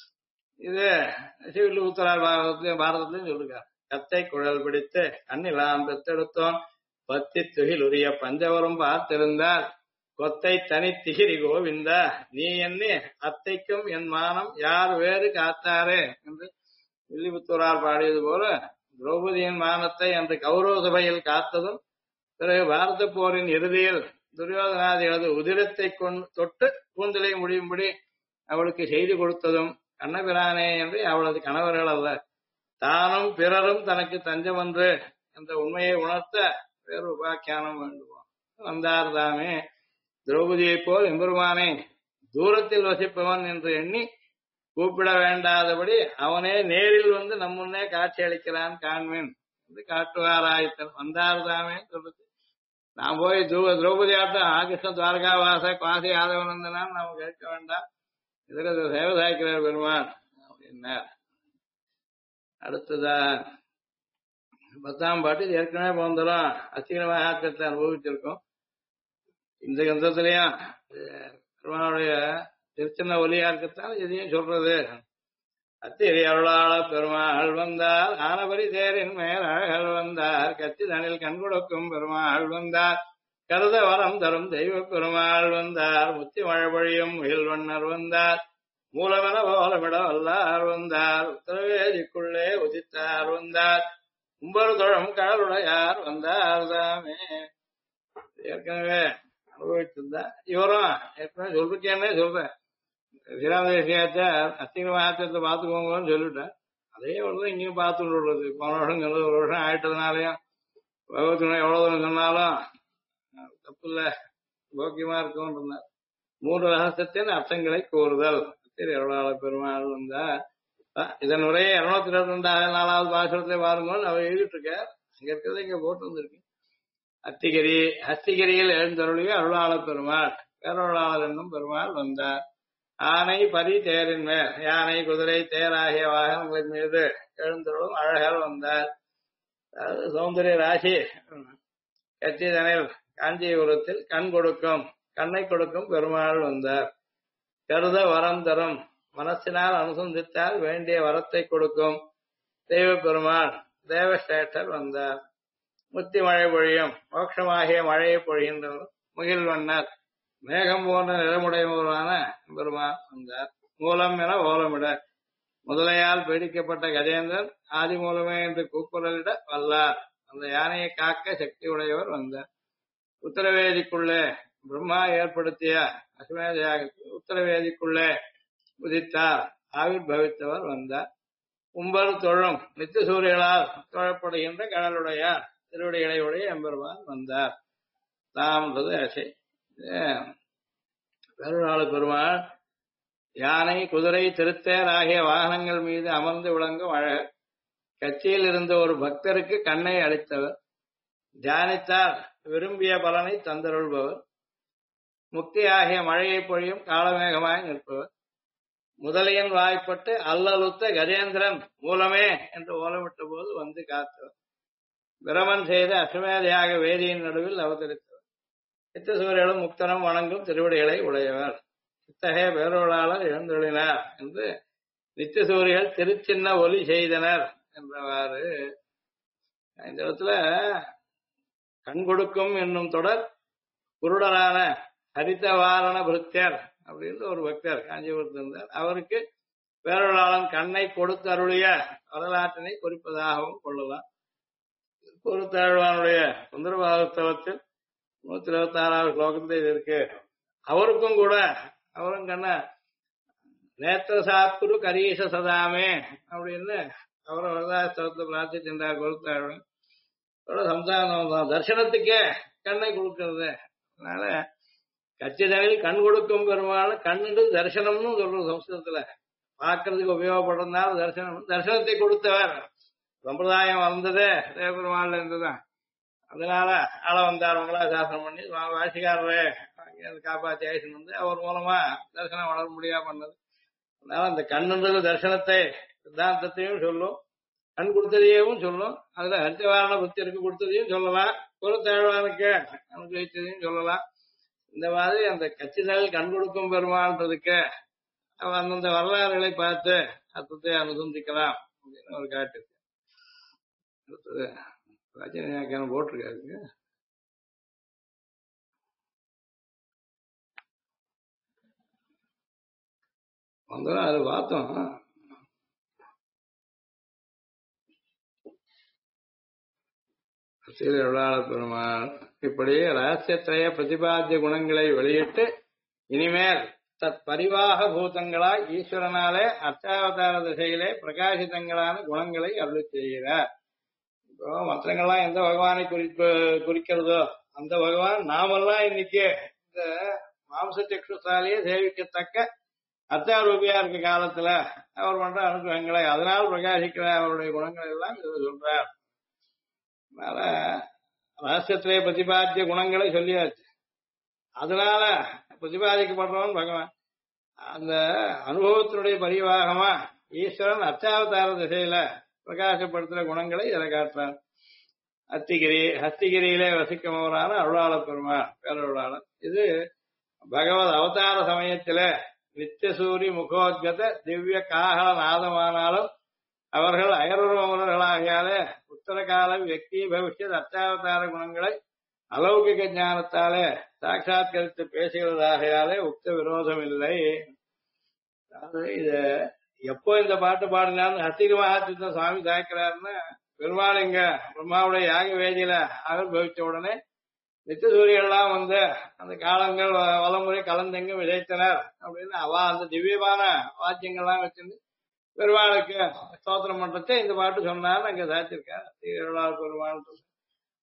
இது சிவில் உத்தரார் பாரதத்திலையும் சொல்லுகிறார். கத்தை குழல் பிடித்து கண்ணிலாம் பெத்தெடுத்தோன் பத்தி துகில் உரிய பஞ்சவரும் பார்த்திருந்தார் கொத்தை தனி திகிரி கோவிந்தா நீ எண்ணி அத்தைக்கும் என் மானம் யார் வேறு காத்தாரே என்று வில்லிபுத்தூரார் பாடியது போல திரௌபதியின் மானத்தை அன்று கௌரவ சபையில் காத்ததும் பிறகு பாரத போரின் இறுதியில் துரியோதனாதிகளது உதிரத்தை தொட்டு கூந்தலை முடியும்படி அவளுக்கு செய்தி கொடுத்ததும் கண்ணபிரானே என்று அவளது கணவர்கள் அல்ல தானும் பிறரும் தனக்கு தஞ்சம் என்று என்ற உண்மையை உணர்த்த வேறு உபாக்கியானம் வேண்டுவோம் வந்தார் தாமே. திரௌபதியை போல் எம்பெருமானே தூரத்தில் வசிப்பவன் என்று எண்ணி கூப்பிட வேண்டாதபடி அவனே நேரில் வந்து நம்முன்னே காட்சி அளிக்கிறான் காண்மேன் என்று காட்டுவாராய்த்தன் வந்தார் தாமே சொல்றது. நான் போய் திரௌபதி ஆட்டம் ஆகிருஷ்ண துவாரகாவாச காசி யாதவனந்தனான் நாம கேட்க வேண்டாம். இதுல சேவை சாய்க்கிறார் பெருமான் அப்படின்னார். அடுத்ததா 10ஆம் பாட்டு ஏற்கனவே போந்தரும் அசிங்கன மகாத்திரத்தை அனுபவிச்சிருக்கோம். இந்த கிரந்தத்திலையும் பெருமானுடைய திருச்சின்ன ஒலியா இருக்கத்தான் எதையும் சொல்றது. அத்திரி அருளாள பெருமாள் வந்தார் ஆனபரி தேரின் மேல் அழகல் வந்தார் கத்தி தனில் கண்கொடுக்கும் பெருமாள் வந்தார் கருத வரம் தரும் தெய்வ பெருமாள் வந்தார் முத்தி மழபொழியும் முயல்வண்ணர் வந்தார் மூலமென போலமிட வல்லார் வந்தார் உத்தரவேதிக்குள்ளே உதித்தார் வந்தார் கும்பர் தொழம் கடலுடையார் வந்தார் தாமே. ஏற்கனவே அனுபவிச்சிருந்தா இவரும் ஏற்கனவே சொல்லிருக்கேன்னே சொல்றேன். ஸ்ரீராமதேசியாச்ச அஸ்திக மகாத்திரத்தை பார்த்துக்கோங்கன்னு சொல்லிட்டேன். அதே வருடம் இங்கேயும் பார்த்துட்டு விடுறது. போன வருஷம் சொன்னது ஒரு வருஷம் ஆயிட்டதுனாலையும் பகவத்தினுடைய எவ்வளவு தூரம் சொன்னாலும் தப்பு இல்ல, போக்கியமா இருக்கும்னு இருந்தார். மூன்று ரகசியத்தின் அர்த்தங்களை கூறுதல். சரி, அருளாளர் பெருமாள் வந்தா இதன் உரையை 224வது பாசுரத்திலே பாருங்கன்னு அவர் எழுதிட்டு இருக்கார். அங்க இருக்கிறது இங்க போட்டு வந்திருக்கு. அத்திகிரி ஹஸ்திகிரியில் எழுந்தருளிய அருளாளர் பெருமாள் பேரருளாளர் என்னும் பெருமாள் வந்தார். ஆனை பரி தேரின் மேல் யானை குதிரை தேர் ஆகிய வாகனங்களின் மீது எழுந்தருளும் அழகர் வந்தார். அதாவது சௌந்தரிய ராசி கச்சிதனில் காஞ்சிபுரத்தில் கண்ணை கொடுக்கும் பெருமாள் வந்தார். கருத வரம் தரும் மனசினால் அனுசந்தித்தால் வேண்டிய வரத்தை கொடுக்கும் தெய்வ பெருமாள் தேவஸ்ரேஷ்டர் வந்தார். முத்தி மழை பொழியும் மோட்சமாகிய மழையை பொழிகின்றவர் முகில் வண்ணர் மேகம் போன்ற நிறமுடையவரான பெருமாள் வந்தார். மூலம் என ஓலமிட முதலையால் பீடிக்கப்பட்ட கஜேந்திரன் ஆதி மூலமே என்று கூக்குரலிட வல்லார். அந்த யானையை காக்க சக்தி உடையவர் வந்தார். உத்தரவேதிக்குள்ளே பிரம்மா ஏற்படுத்திய அஸ்வமேத யாகத்தில் உத்தரவேதிக்குள்ளே உதித்தார் ஆவிர் பவித்தவர் வந்தார். கும்பர் தொழும் நித்திய சூரியர்களால் தொழப்படுகின்ற கடலுடையார் திருவடிகளை உடைய எம்பெருமான் வந்தார். தாம்ன்றது ஆசை. பெருநாள் பெருமாள் யானை குதிரை திருத்தேர் ஆகிய வாகனங்கள் மீது அமர்ந்து விளங்கும் அழகர். கட்சியில் இருந்த ஒரு பக்தருக்கு கண்ணை அளித்தவர். தியானித்தார் விரும்பிய பலனை தந்தருள்பவர். முக்தி ஆகிய மழையை பொழியும் காலமேகமாய் நிற்பவர். முதலையின் வாய்ப்பட்டு அல்லலுத்த கஜேந்திரன் மூலமே என்று ஓலமிட்ட போது வந்து காத்தவர். பிரமன் செய்த அஸ்வமேதையாக வேதியின் நடுவில் அவதரித்தவர். நித்தியசூரியலும் முக்தனும் வணங்கும் திருவடிகளை உடையவர். இத்தகைய பேரொருளாளர் எழுந்தொழினார் என்று நித்தியசூரியர்கள் திருச்சின்ன ஒலி செய்தனர் என்றவாறு இந்த இடத்துல கண் கொடுக்கும் என்னும் தொடர் குருடரான ஹரிதவாரண பிருத்தியர் அப்படின்னு ஒரு பக்தர் காஞ்சிபுரத்தில் இருந்தார். அவருக்கு பேரொருளாளன் கண்ணை கொடுத்தருளிய வரலாற்றினை குறிப்பதாகவும் கொள்ளலாம். குருத்தாழ்வானுடைய சுந்தரபாகத்தலத்தில் 126வது ஸ்லோகத்தில் இது இருக்கு. அவருக்கும் கூட அவரும் கண்ண நேத்திர சாத்துரு கரீச சதாமே அப்படின்னு அவரை வரதாஸ்தவத்தை பிரார்த்திச்சின்றார் குருத்தாழ்வன். சம்சாரம் தர்சனத்துக்கே கண்ணை கொடுக்கிறது. அதனால கச்சிதனில் கண் கொடுக்கும் பெருமாள் கண்ணுக்கு தரிசனம்னு சொல்றது சம்ஸ்கிருதத்துல. பார்க்கறதுக்கு உபயோகப்படுறதுனால தரிசனத்தை கொடுத்தவர். சம்பிரதாயம் வந்ததே தேவபெருமாள்ல இருந்துதான். அதனால ஆள வந்தாரவங்களா சாசனம் பண்ணி வாசிக்காரரே காப்பாத்தி ஆயிசன் வந்து அவர் மூலமா தரிசனம் வளர முடியாம பண்ணது. அதனால அந்த கண்ணுன்றது தரிசனத்தை சித்தாந்தத்தையும் சொல்லும், கண் கொடுத்ததையும் சொல்லும். அதுல ஹரிதவாரண புத்தியருக்கு கொடுத்ததையும் சொல்லலாம், குருத்தாழ்வானுக்கு அனுபவித்ததையும் சொல்லலாம். இந்த மாதிரி அந்த கச்சிதனில் கண் கொடுக்கும் பெருமாள்ன்றதுக்கு அந்தந்த வரலாறுகளை பார்த்து அர்த்தத்தை அனுசந்திக்கலாம் அப்படின்னு ஒரு காட்டு. அடுத்தது ராஜ்யம் போட்டிருக்காருங்க. வந்தோம் அது பார்த்தோம். ஸ்ரீருளாளர் பெருமாள் இப்படி ரகசியத்திரைய பிரதிபாத்திய குணங்களை வெளியிட்டு இனிமேல் தத் பரிவாக பூதங்களாய் ஈஸ்வரனாலே அர்ச்சாவதார திசையிலே பிரகாசிதங்களான குணங்களை அருளி செய்கிறார். இப்போ மற்றங்கள்லாம் எந்த பகவானை குறிக்கிறதோ அந்த பகவான் நாமெல்லாம் இன்னைக்கு இந்த மாம்ச சக்ஷுசாலியே சேவிக்கத்தக்க அர்த்தாரூபியா இருக்க காலத்துல அவர் பண்ற அனுகிரகங்களை அதனால் பிரகாசிக்கிற அவருடைய குணங்கள் எல்லாம் இது சொல்றார். அதனால ரகசியத்திலே பிரதிபாத்திய குணங்களை சொல்லியாச்சு. அதனால பிரதிபாதிக்கப்படுறவன் பகவான். அந்த அனுபவத்தினுடைய பரிவாகமா ஈஸ்வரன் அர்ச்சாவதார திசையில பிரகாசப்படுத்துற குணங்களை இதை காட்டுறார். ஹஸ்திகிரியிலே வசிக்கமவரான அருளாளர் பெருமாள் பேரருளாளர். இது பகவத் அவதார சமயத்தில நித்தியசூரி முகோத்கத திவ்ய காகல நாதமானாலும் அவர்கள் அயர்வர்களாகியாலே உத்தரகால வியக்தி பவிஷ்யத் அர்ச்சாவதார குணங்களை அலௌகிக ஞானத்தாலே சாட்சாத்கரித்து பேசுகிறதாகையாலே உக்த விரோதம் இல்லை. இத எப்போ இந்த பாட்டு பாடினாலும் ஹஸ்திக மகாத்மியத்தை சுவாமி சாய்க்கிறாருன்னா பெருமாள் இங்க பிரம்மாவுடைய யாக வேதியில ஆவிர்வவிச்ச உடனே நித்தியசூரியெல்லாம் வந்து அந்த காலங்கள் வலமுறை கலந்தெங்க விதைத்தனர் அப்படின்னு அந்த திவ்யமான வாக்கியங்கள்லாம் வச்சிருந்து பெருமாளுக்கு ஸ்தோத்திரம் பண்றதே இந்த பாட்டு சொன்னான்னு அங்க சாய்ச்சிருக்காரு. பெருமாள்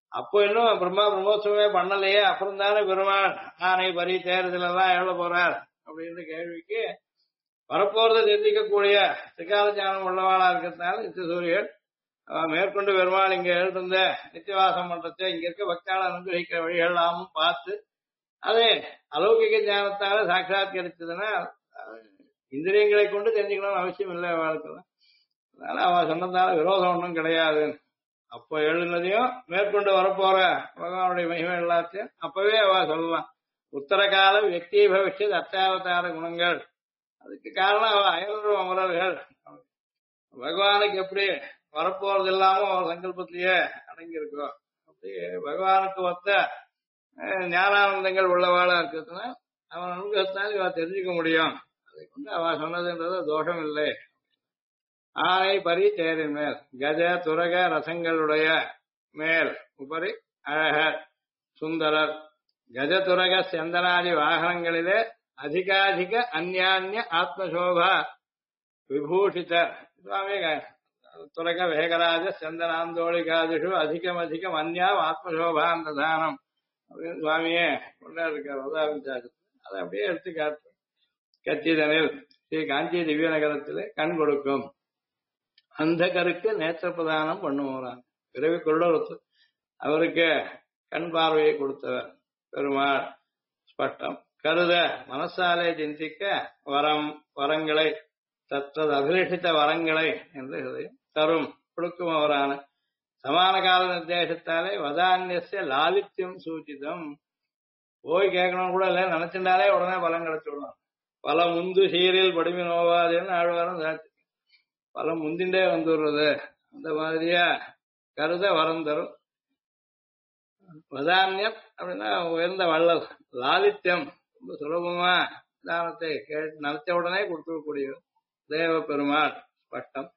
அப்போ இன்னும் பிரம்மோற்சவமே பண்ணலையே, அப்புறம் தானே பெருமாள் ஆனை பரி தேர்தல் எல்லாம் எவ்வளோ போறார் அப்படின்ற கேள்விக்கு வரப்போறதை தெரிஞ்சிக்கக்கூடிய திரிகால ஞானம் உள்ளவாளா இருக்கிறதுனால நித்திய சூரியன் மேற்கொண்டு பெருமாள் இங்க எழுந்த நித்தியவாசம் பண்றதை இங்க இருக்க பக்தாள அனுகிரகிக்கிற வழிகளாமும் பார்த்து அதே அலௌகிக ஞானத்தால சாட்சாத்கரிச்சதுன்னா இந்திரியங்களை கொண்டு தெரிஞ்சுக்கணும்னு அவசியம் இல்லை அவளுக்கு. அதனால அவ சொன்னதால விரோதம் ஒன்றும் கிடையாது. அப்போ எழுதினதையும் மேற்கொண்டு வரப்போற பகவானுடைய மகிமை எல்லாத்தையும் அப்பவே அவ சொல்லலாம். உத்தரகால வியக்தி பவிஷ்யத் அர்த்தாவதார குணங்கள், அதுக்கு காரணம் அவ அயல்வர் அமரர்கள் பகவானுக்கு எப்படி வரப்போறது இல்லாம அவர் சங்கல்பத்திலேயே அடங்கியிருக்கோம். அப்படி பகவானுக்கு ஒத்த ஞானானந்தங்கள் உள்ளவாளா இருக்கிறதுனா அவன் அனுகிரகத்தினால இவ தெரிஞ்சுக்க முடியும். அதை கொண்டு அவ சொன்னதுன்றது தோஷம் இல்லை. ஆனை பரி தேரின் மேல் கஜ துரக ரசங்களுடைய மேல் உபரி அழகர் சுந்தரர் கஜதுரக சந்தனாதி வாகனங்களிலே அதிகாதிக அந்யான்ய ஆத்மசோபா விபூஷித சுவாமி துரக வேகராஜ சந்தனாந்தோளிகாதிஷு அதிகம் அதிகம் அந்யாம் ஆத்மசோபாந்ததானம் அப்படின்னு சுவாமியே கொண்டாடிருக்கார் உதாரணத்தாக்கு. அதை அப்படியே எடுத்து காட்டு. கச்சிதனில் ஸ்ரீ காஞ்சி திவ்ய நகரத்திலே கண் கொடுக்கும் அந்த கருக்கு நேத்திர பிரதானம் பண்ணுவாரான். பிறவி குருடர் அவருக்கு கண் பார்வையை கொடுத்தவர் பெருமாள். ஸ்பஷ்டம் கருத மனசாலே சிந்திக்க வரங்களை தத்தது அபிலேஷித்த வரங்களை என்று தரும் கொடுக்கும் அவரான சமான கால நிர்தேசத்தாலே வதான்யஸ்ய லாலித்யம் சூச்சிதம். போய் கேட்கணும் கூட இல்லை, நினைச்சிருந்தாலே உடனே பலம் கிடைச்சுடலாம். பல முந்து சீரில் படிமை நோவாதுன்னு ஆழ்வாரம் சாட்சி. பலம் முந்திண்டே வந்துடுறது. அந்த மாதிரியா கருத வரம் தரும். வதான்யம் அப்படின்னா உயர்ந்த வள்ளல். லாலித்யம் ரொம்ப சுலபமா தானத்தை நினைச்ச உடனே கொடுத்துடக்கூடிய தேவ பெருமாள். ஸ்பஷ்டம்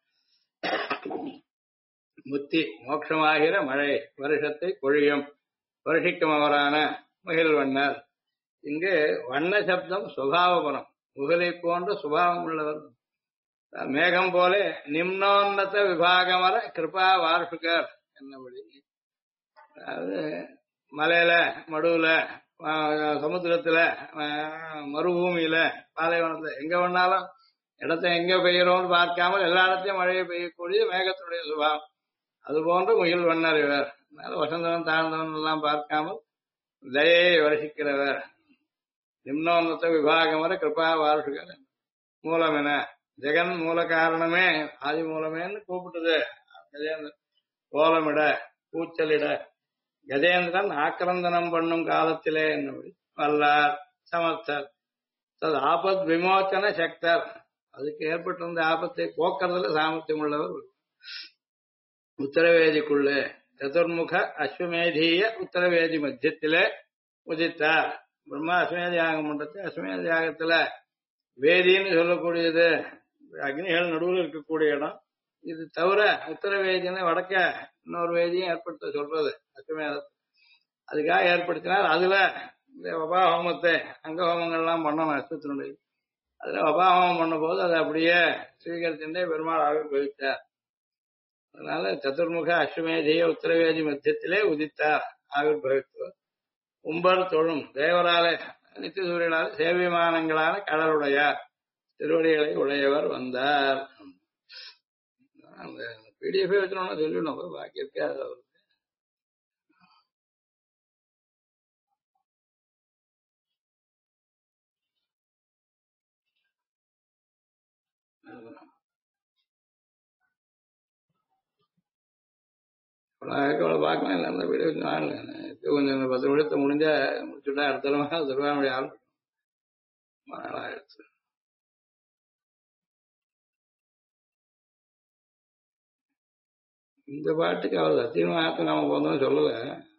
முத்தி மோட்சமாகிற மழை வருஷத்தை பொழியும் வருஷிக்கும் அவரான முகில்வண்ணர். இங்கு வண்ண சப்தம் சுபாவபுரம், முகிலை போன்ற சுபாவம் உள்ளவர். மேகம் போல நிம்னோன்னத விபாகமர கிருபா வார்ஷுகர் என்னபடி. அதாவது மலையில மடுவுல சமுத்திரத்துல மறுபூமியில பாலைவனத்துல எங்க வேணாலும் இடத்த எங்க பெய்யறோம்னு பார்க்காமல் எல்லா இடத்தையும் மழையை பெய்யக்கூடிய மேகத்தினுடைய சுபாவம். அது போன்று முகில் வண்ணர் இவர். அதனால வசந்தவன் தாழ்ந்தவன் எல்லாம் பார்க்காமல் தயையை வருஷிக்கிறவர். நிம்னோன்னத விபாகம் வர கிருபா வார்ஷுகர். மூலம் என ஜெகன் மூல காரணமே ஆதி மூலமேன்னு கூப்பிட்டது கஜேந்திரன். கோலமிட கூச்சலிட கஜேந்திரன் ஆக்கிரந்தனம் பண்ணும் காலத்திலே என்னபடி வல்லார் சமர்த்தர் தது ஆபத் விமோச்சன சக்தர். அதுக்கு ஏற்பட்டிருந்த ஆபத்தை போக்குறதுல சாமர்த்தியம் உள்ளவர். உத்தரவேதிக்குள்ளே சதுர்முக அஸ்வமேதீய உத்தரவேதி மத்தியத்திலே உதித்தார். பிரம்மா அஸ்வமேத யாகம் பண்றது. அஸ்வமேத யாகத்துல வேதின்னு சொல்லக்கூடியது அக்னிகள் நடுவில் இருக்கக்கூடிய இடம். இது தவிர உத்தரவேதின்னு வடக்க இன்னொரு வேதியும் ஏற்படுத்த சொல்றது அஸ்வமேதம். அதுக்காக ஏற்படுத்தினார். அதுல இந்த வபா ஹோமத்தை அங்க ஹோமங்கள்லாம் பண்ணணும் அஸ்வத்தினுடைய. அதுல வபா ஹோமம் பண்ணும் போது அதை அப்படியே ஸ்வீகரிச்சுட்டே பெருமாள் ஆவிர்வவித்தார். அதனால சதுர்முக அஸ்வமேதிய உத்தரவேதி மத்தியத்திலே உதித்தார் ஆவிர்வவித்தவர். உம்பர் தொழும் தேவராலே நித்திய சூரியனால சேவிமானங்களான கடலுடையார் திருவடிகளை உடையவர் வந்தார். அந்த பிடிஎஃப் வச்சுனோம்னா சொல்லிடணும், பாக்கி இருக்காது. பார்க்கலாம் இல்லை அந்த வீடியோ வச்சு கொஞ்சம் 10 நிமிஷத்தை முடிஞ்சா முடிச்சுட்டா அடுத்த திருவாரூர் ஆள் ஆயிடுச்சு. இந்த பாட்டுக்கு அவர் சத்தியமாக நாம போனோம் சொல்லல.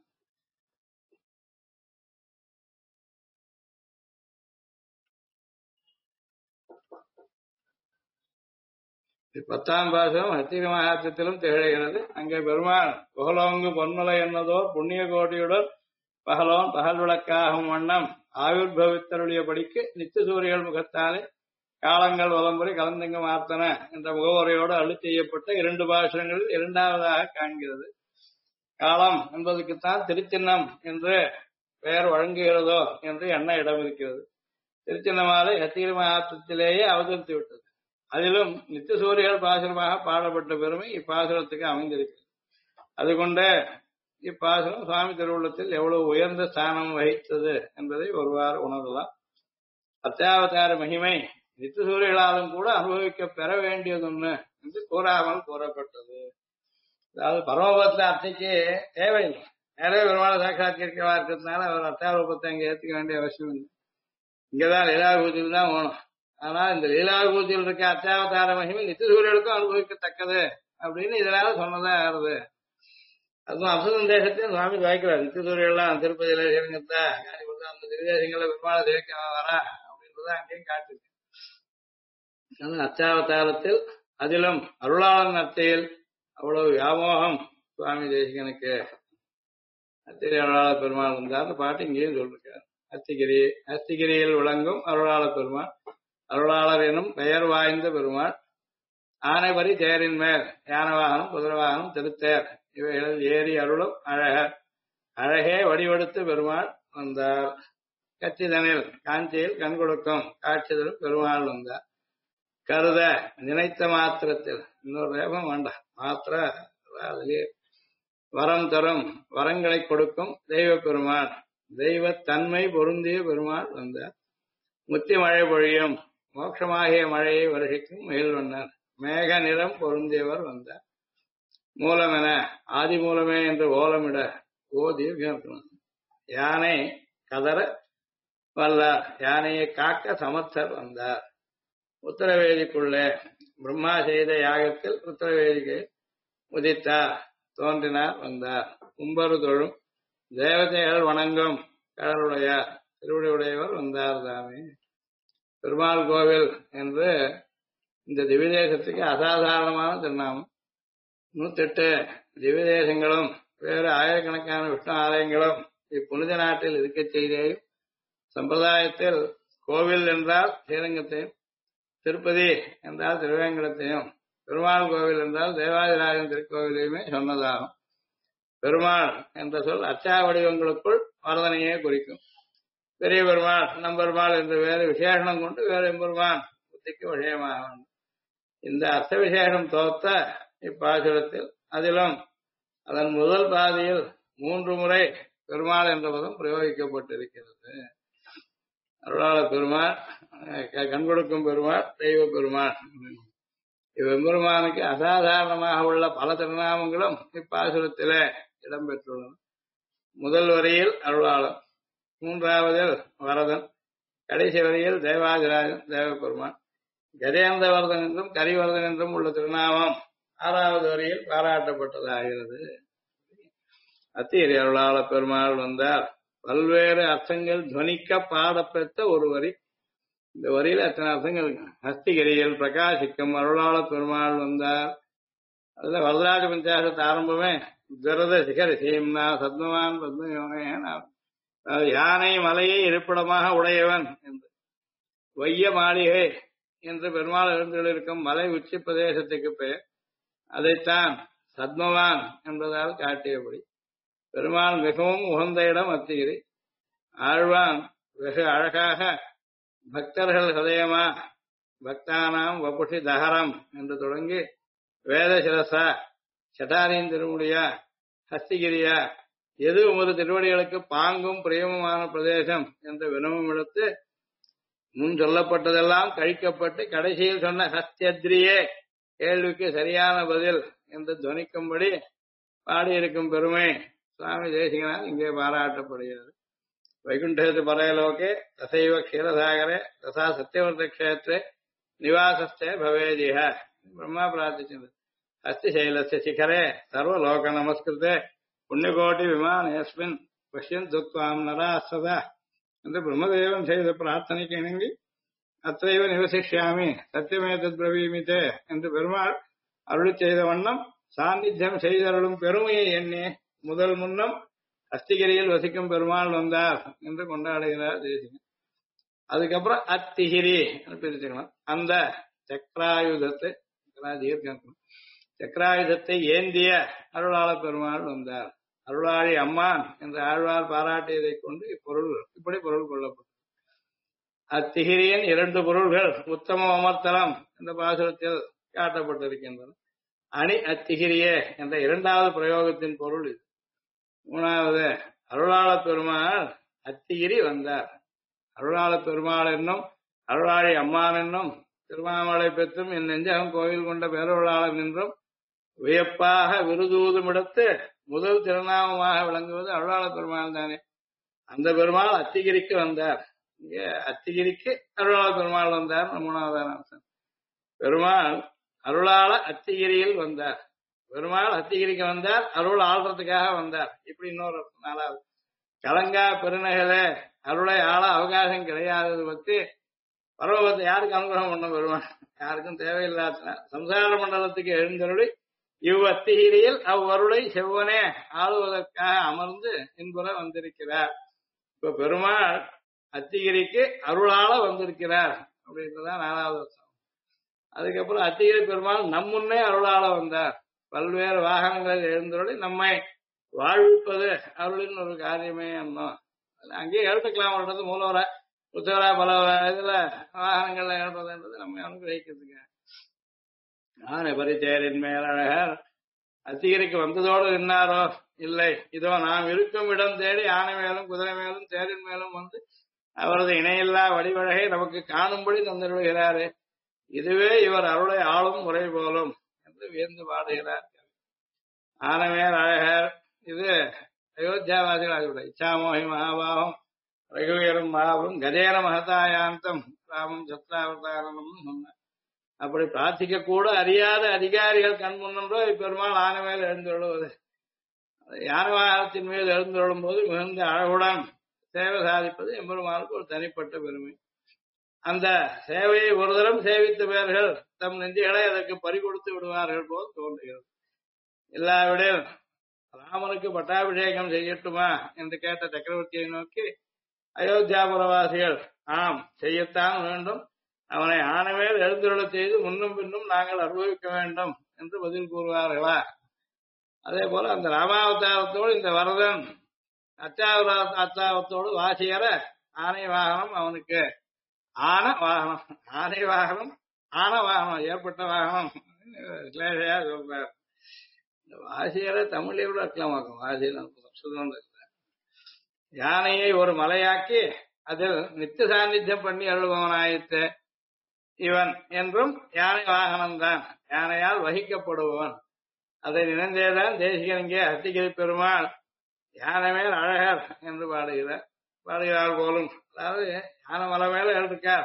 பத்தாம் பாசம் ஹத்திக மகாத்தியத்திலும் திகழ்கிறது. அங்கே பெருமாள் புகழோங்கு பொன்மலை என்னதோர் புண்ணிய கோட்டியுடன் பகலோன் பகல் விளக்காகும் வண்ணம் ஆவிர்வவித்தருடைய படிக்கு நித்திய சூரியல் முகத்தாலே காலங்கள் வலம்புரை கலந்தங்க மாத்தன என்ற முகவுரையோடு அழு செய்யப்பட்ட 2 பாசுரங்களில் 2வதாக காண்கிறது. காலம் என்பதற்குத்தான் திருச்சின்னம் என்று பெயர் வழங்குகிறதோ என்று எண்ண இடம் இருக்கிறது. திருச்சின்னமாலை அத்திகிரி மகாத்மத்திலேயே அவதரித்து விட்டது. அதிலும் நித்திய சூரியர்கள் பாசுரமாக பாடப்பட்ட பெருமை இப்பாசுரத்துக்கு அமைந்திருக்கிறது. அதுகொண்டே இப்பாசுரம் சுவாமி திருவுள்ளத்தில் எவ்வளவு உயர்ந்த ஸ்தானம் வகித்தது என்பதை ஒருவாறு உணரலாம். அத்தியாவதார மகிமை நித்திய சூரியர்களாலும் கூட அனுபவிக்க பெற வேண்டியதொன்னு என்று கூறாமல் கூறப்பட்டது. அதாவது பரமபதத்துல அத்தைக்கு தேவையில்லை, நிறைய பெருமாளை சாட்சாத்கரிக்கவா இருக்கிறதுனால அவர் அத்தியாரூபத்தை அங்கே ஏற்றுக்க வேண்டிய அவசியம் இல்லை. இங்கதான் லீலாவிபூதியில் தான் வேணும். ஆனா இந்த லீலாவிபூதியில் இருக்க அத்தியாவதார மகிமை நித்திய சூரியர்களுக்கும் அனுபவிக்கத்தக்கது அப்படின்னு இதனால சொன்னதா ஆறுது. அதுவும் அம்சசந்தேசத்தையும் சுவாமி வாய்க்கிறார். நித்திய சூரியெல்லாம் திருப்பதியில சேருங்கத்தா அந்த திருதேசங்களை பெருமாளை சேர்க்க வரா அப்படின்றத அங்கேயும் காட்டுது. அத்தியாவதாரத்தில் அதிலும் அருளாளன் அத்தையில் அவ்வளவு வியாமோகம் சுவாமி தேசிகனுக்கு. அத்திரி அருளாள பெருமாள் இருந்தார் பாட்டு இங்கேயும் சொல்லிருக்கார். அஸ்திகிரியில் விளங்கும் அருளாள பெருமாள், அருளாளர் எனும் பெயர் வாய்ந்த பெருமாள், ஆனைபரி தேரின் மேல் யானவாகனம் குதிரவாகனம் திருத்தேர் இவைகளில் ஏறி அருளும் அழகர், அழகே வடிவெடுத்து பெருமாள் வந்தார். கச்சிதனில் காஞ்சியில் கண் கொடுக்கும் காட்சிதலும் பெருமாள் வந்தார். கருத நினைத்த மாத்திரத்தில், இன்னொரு வேகம் வேண்டாம், மாத்திர அதிலே வரம் தரும் வரங்களை கொடுக்கும் தெய்வ பெருமாள், தெய்வ தன்மை பொருந்திய பெருமாள் வந்தார். முத்தி மழை பொழியும் மோட்சமாகிய மழையை வருஷிக்கும் மகிழ்வண்ணர், மேக நிறம் பொருந்தியவர் வந்தார். மூலமென ஆதி மூலமே என்று ஓலமிட தீர்க்கம் யானை கதற வல்லார், யானையை காக்க சமர்த்தர் வந்தார். உத்தரவேதிக்குள்ளே பிரம்மா செய்த யாகத்தில் உத்தரவேதிக்கு உதித்தார், தோன்றினார் வந்தார். கும்பரு தொழும் தேவதைகள் வணங்கும் கடலுடையார், திருவுடையவர் வந்தார் தாமே. பெருமாள் கோவில் என்று இந்த திவ்யதேசத்துக்கு அசாதாரணமான திருநாமம். 108 திவ்யதேசங்களும் வேறு ஆயிரக்கணக்கான விஷ்ணு ஆலயங்களும் இப்புனித நாட்டில் இருக்க செய்தேயும், சம்பிரதாயத்தில் கோவில் என்றால் ஸ்ரீரங்கத்தையும், திருப்பதி என்றால் திருவேங்கடத்தையும், பெருமாள் கோவில் என்றால் தேவாதிராஜன் திருக்கோவிலையுமே சொன்னதாகும். பெருமாள் என்ற சொல் அச்சா வடிவங்களுக்குள் வரதனையே குறிக்கும். பெரிய பெருமாள், நம்பெருமாள் என்று வேறு விசேஷனம் கொண்டு வேறு எம்பெருமான் புத்திக்கு விஷயமாக இந்த அர்த்த விசேஷம் தோத்த இப்பாசுரத்தில் அதிலும் அதன் முதல் பாதியில் 3 முறை பெருமாள் என்ற பதம் பிரயோகிக்கப்பட்டிருக்கிறது. அருளாள பெருமாள், கண் கொடுக்கும் பெருமாள், தெய்வ பெருமாள். இவ்வெம்பெருமானுக்கு அசாதாரணமாக உள்ள பல திருநாமங்களும் இப்பாசுரத்திலே இடம்பெற்றுள்ளன. முதல் வரியில் அருளாளன், 3ஆவதில் வரதன், கடைசி வரியில் தேவாதிராஜன் தேவபெருமான். கஜேந்திரவர்தன் என்றும் கரிவர்தன் என்றும் உள்ள திருநாமம் 6வது வரியில் பாராட்டப்பட்டதாகிறது. அத்திகிரி அருளாள பெருமாள் வந்தார். பல்வேறு அர்த்தங்கள் துவனிக்க பாடப்பெற்ற ஒரு வரி. இந்த வரியில அத்தனை அர்த்தங்கள். ஹஸ்திகிரியில் பிரகாசிக்கும் அருளாள பெருமாள் வந்தார். அதுல வரதராஜ பஞ்சாசத்து ஆரம்பமே துரத சிகர சீம்னா சத்மவான் பத்மயோனேன், யானை மலையை இருப்பிடமாக உடையவன் என்று. வைய மாளிகை என்று பெருமாள் எழுந்திருக்கும் மலை உச்சி பிரதேசத்துக்கு பெயர். அதைத்தான் சத்மவான் என்பதால் காட்டியபடி பெருமாள் மிகவும் உகந்த இடம் அத்திகிரி. ஆழ்வான் வெகு அழகாக பக்தர்கள் ஹதயமா பக்தானாம் வபுஷி தஹரம் என்று தொடங்கி வேதசிரசா சட்டாரியின் திருமுடியா ஹஸ்திகிரியா எது உமது திருவடிகளுக்கு பாங்கும் பிரியமுமான பிரதேசம் என்று வினவும் எடுத்து முன் சொல்லப்பட்டதெல்லாம் கழிக்கப்பட்டு கடைசியில் சொன்ன ஹஸ்தியத்ரியே கேள்விக்கு சரியான பதில் என்று துவனிக்கும்படி பாடியிருக்கும் பெருமை சுவாமி தேசிகனால் இங்கே பாராட்டப்படுகிறது. வைகுண்டத்து பரயலோகே தசைவ க்ஷீரசாகரே தசா சத்தியவர்த்த கஷேத்திரே நிவாசஸ்தே பவேதிஹ பிரம்மா பிரார்த்திச்சது. ஹஸ்திசைலஸ்ய சிகரே சர்வலோக நமஸ்கிருதே புண்ணியகோட்டி விமானேஸ்மின் பஷ்யன் துக்வாம் நரா சதா என்று பிரம்மதேவன் செய்த பிரார்த்தனைக்கு இணங்கி அத்தைவ நிவசிஷ்யாமி சத்தியமேதத் பிரவீமித்தே என்று பெருமாள் அருளி செய்த வண்ணம் சாநித்தியம் செய்தருளும் பெருமையை எண்ணி முதல் முன்னம் அஸ்திகிரியில் வசிக்கும் பெருமாள் வந்தார் என்று கொண்டாடுகிறார் தேசிகன். அதுக்கப்புறம் அத்திகிரி பிரிச்சுக்கலாம். அந்த சக்கராயுதத்தை ஏந்திய அருளாள பெருமாள் வந்தார். அருளாழி அம்மான் என்று ஆழ்வார் பாராட்டியதைக் கொண்டு இப்பொருள் இப்படி பொருள் கொள்ளப்படும். அத்திகிரியின் இரண்டு பொருள்கள் உத்தம அமர்த்தலம் என்ற பாசுரத்தில் காட்டப்பட்டிருக்கின்றன. அணி அத்திகிரியே என்ற இரண்டாவது பிரயோகத்தின் பொருள் இது. மூணாவது, அருளாள பெருமாள் அத்திகிரி வந்தார். அருளாள பெருமாள் என்னும் அருளாழி அம்மான் என்னும் திருமாமலை பெற்றும் என் நெஞ்சகம் கோயில் கொண்ட பேரருளாளன் என்றும் வியப்பாக விருதூதுமிடத்து முதல் திருநாமமாக விளங்குவது அருளாள பெருமாள் தானே. அந்த பெருமாள் அத்திகிரிக்கு வந்தார். இங்க அத்திகிரிக்கு அருளாள பெருமாள் வந்தார். மூணாவதான அம்சம். பெருமாள் அருளாள அத்திகிரியில் வந்தார். பெருமாள் அத்திகிரிக்கு வந்தார், அருள் ஆள்றதுக்காக வந்தார். இப்படி இன்னொரு நாளாவது. கலங்கா பெருநகரே அருளை ஆள அவகாசம் கிடையாதது பத்தி பரவத்தை யாருக்கு அனுகிரகம் பண்ண பெருமாள்? யாருக்கும் தேவையில்லாத சம்சார மண்டலத்துக்கு எழுந்தருளி இவ் அத்திகிரியில் அவ்வருளை செவ்வனே ஆளுவதற்காக அமர்ந்து என்புற வந்திருக்கிறார். இப்ப பெருமாள் அத்திகிரிக்கு அருளாள வந்திருக்கிறார் அப்படின்றதான் நாலாவது வருஷம். அதுக்கப்புறம் அத்திகிரி பெருமாள் நம் முன்னே அருளாள வந்தார். பல்வேறு வாகனங்களில் எழுந்தருளி நம்மை வாழ்விப்பது அருளின் ஒரு காரியமே என்னும் அங்கேயே எழுத்துக்கலாம்ன்றது மூலவர புத்தகரா பல இதுல வாகனங்கள்ல எழுதுன்றது நம்ம அனுகிரகிக்கிறதுக்கு. ஆனை பரிச்சேரின் மேலழகர் அத்திகிரிக்கு வந்ததோடு நின்னாரோ இல்லை, இதோ நாம் இருக்கும் இடம் தேடி யானை மேலும் குதிரை மேலும் தேரின் மேலும் வந்து அவரது இணையில்லா வடிவழகை நமக்கு காணும்படி தந்துவிடுகிறாரே, இதுவே இவர் அருளை ஆளும் முறை போலும் என்று வியந்து பாடுகிறார். ஆனமேல் அழகர் இது அயோத்தியாவாசிகள் இச்சாமோகி மகாபாவம் ரகுவீரம் பாவம் கஜேன மகதாயாந்தம் ராமம் சத்ராவதாரணம் சொன்னார். அப்படி பிரார்த்திக்க கூட அறியாத அதிகாரிகள் கண் முன்னன்றோ இப்பெருமாள் ஆனை மேல் எழுந்தொழுவது. யானவாகனத்தின் மீது எழுந்தொழும் போது மிகுந்த அழகுடன் சேவை சாதிப்பது எம்பெருமானுக்கு ஒரு தனிப்பட்ட பெருமை. அந்த சேவையை ஒரு தரம் சேவித்த பேர்கள் தம் நெஞ்சுகளை அதற்கு பறிகொடுத்து விடுவார்கள் போல் தோன்றுகிறது. இல்லாவிடில் ராமனுக்கு பட்டாபிஷேகம் செய்யட்டுமா என்று கேட்ட சக்கரவர்த்தியை நோக்கி அயோத்தியாபுரவாசிகள் ஆம் செய்யத்தான் வேண்டும், அவனை ஆனமேல் எழுந்துள்ள செய்து முன்னும் பின்னும் நாங்கள் அனுபவிக்க வேண்டும் என்று பதில் கூறுவார்களா? அதே போல அந்த ராமாவதாரத்தோடு இந்த வரதன் அச்சாவதாரத்தோடு வாசியற ஆனை வாகனம் அவனுக்கு ஆன வாகனம், ஆனை வாகனம் ஆன வாகனம் ஏற்பட்ட வாகனம் கிளேஷையா சொல்றார். இந்த வாசியற தமிழை விட அர்த்தமாக்கும். வாசியர் சொல்ல யானையை ஒரு மலையாக்கி அதில் நித்திய சாநித்தியம் பண்ணி அழுபவனாயிற்று இவன் என்றும் யானை வாகனம்தான், யானையால் வகிக்கப்படுபவன். அதை நினைந்தேதான் தேசிகன் இங்கே அத்திகிரி பெருமாள் யானை மேல் அழகர் என்று பாடுகிறார் போலும். அதாவது யானை மலை மேல இருக்கார்.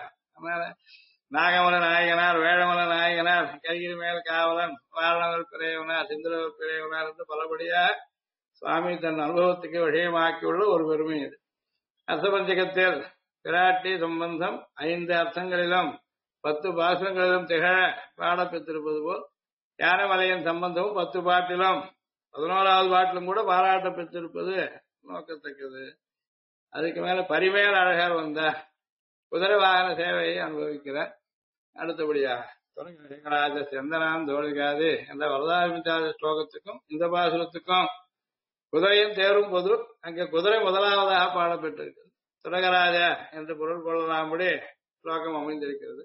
நாகமல நாயகனார், வேழமல நாயகனார், கைகிரி மேல் காவலன், வாரணவர் பிறையவனார், சிந்திரவர் பிறையவனார் என்று பலபடியா சுவாமி தன் அனுபவத்துக்கு விஷயமாக்கியுள்ள ஒரு பெருமை இது. அர்த்தபஞ்சகத்தில் பிராட்டி சம்பந்தம் 5 அர்த்தங்களிலும் 10 பாசுரங்களிலும் திகழ பாடப்பெற்றிருப்பது போல் யானைமலையின் சம்பந்தமும் 10 பாட்டிலும் 11வது பாட்டிலும் கூட பாராட்ட பெற்றிருப்பது நோக்கத்தக்கது. அதுக்கு மேல பரிமேல் அழகர் வந்தார். குதிரை வாகன சேவையை அனுபவிக்கிறார். அடுத்தபடியாக தொடங்கராஜ செந்தனாம் தோழிகாது என்ற வரதாபித்தாத ஸ்லோகத்துக்கும் இந்த பாசுரத்துக்கும் குதிரையும் தேரும் பொது. அங்கே குதிரை முதலாவதாக பாடப்பட்டிருக்கிறது. துரகராஜ என்று பொருள் கொள்ளலாம்படி ஸ்லோகம் அமைந்திருக்கிறது.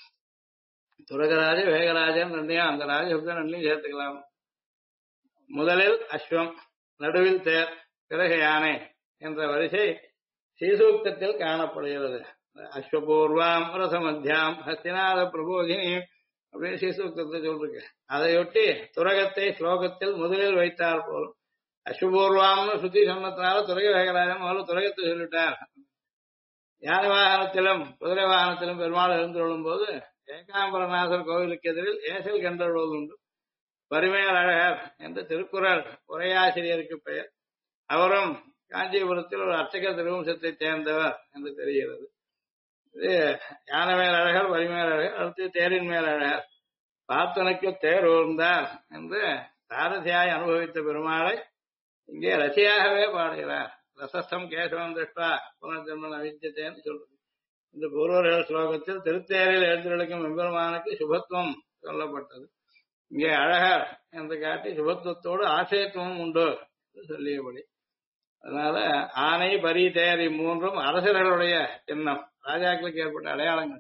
துரகராஜ வேகராஜன் ரெண்டையும் அந்த ராஜசப்தம் ரெண்டையும் சேர்த்துக்கலாம். முதலில் அஸ்வம், நடுவில் தேர், பிறகு யானை என்ற வரிசை ஸ்ரீசூக்தத்தில் காணப்படுகிறது. அஸ்வபூர்வாம் ரசமத்தியாம் ஹஸ்திநாத பிரபோதினி அப்படின்னு ஸ்ரீசூக்தத்தை சொல்லிருக்கு. அதையொட்டி துரகத்தை ஸ்லோகத்தில் முதலில் வைத்தார் போலும். அஸ்வபூர்வாம்னு சுத்தி சொன்னதுனால துரக வேகராஜன் முதல்ல துரகத்தை சொல்லிட்டார். யானை வாகனத்திலும் குதிரை வாகனத்திலும் பெருமாள் எழுந்துள்ளும் போது ஏகாம்பரநாதர் கோவிலுக்கு எதிரில் ஏசல் கண்டழுவது உண்டு. பரிமேல் அழகர் என்ற திருக்குறள் உரையாசிரியருக்கு பெயர். அவரும் காஞ்சிபுரத்தில் ஒரு அர்ச்சக திருவம்சத்தை சேர்ந்தவர் என்று தெரிகிறது. இது யானை மேல் அழகர், பரிமேல் அழகர். அடுத்து தேரின் மேல் அழகர். பார்த்தனுக்கு தேர் ஊர்ந்தார் என்று சாரதியாய் அனுபவித்த பெருமாளை இங்கே ரசியாகவே பாடுகிறார். ரசஸ்தம் கேசவம் திருஷ்டா புனர்ஜன்மன் அவித்தியத்தேன்னு சொல்றது. இந்த பூர்வர்கள் ஸ்லோகத்தில் திருத்தேரில் எழுந்திருக்கும் எம்பெருமானுக்கு சுபத்துவம் சொல்லப்பட்டது. இங்கே அழகர் என்று காட்டி சுபத்துவத்தோடு ஆசயத்துவம் உண்டு சொல்லியபடி. அதனால ஆனை பரி தேர் இம்மூன்றும் அரசர்களுடைய சின்னம், ராஜாக்களுக்கு ஏற்பட்ட அடையாளங்கள்.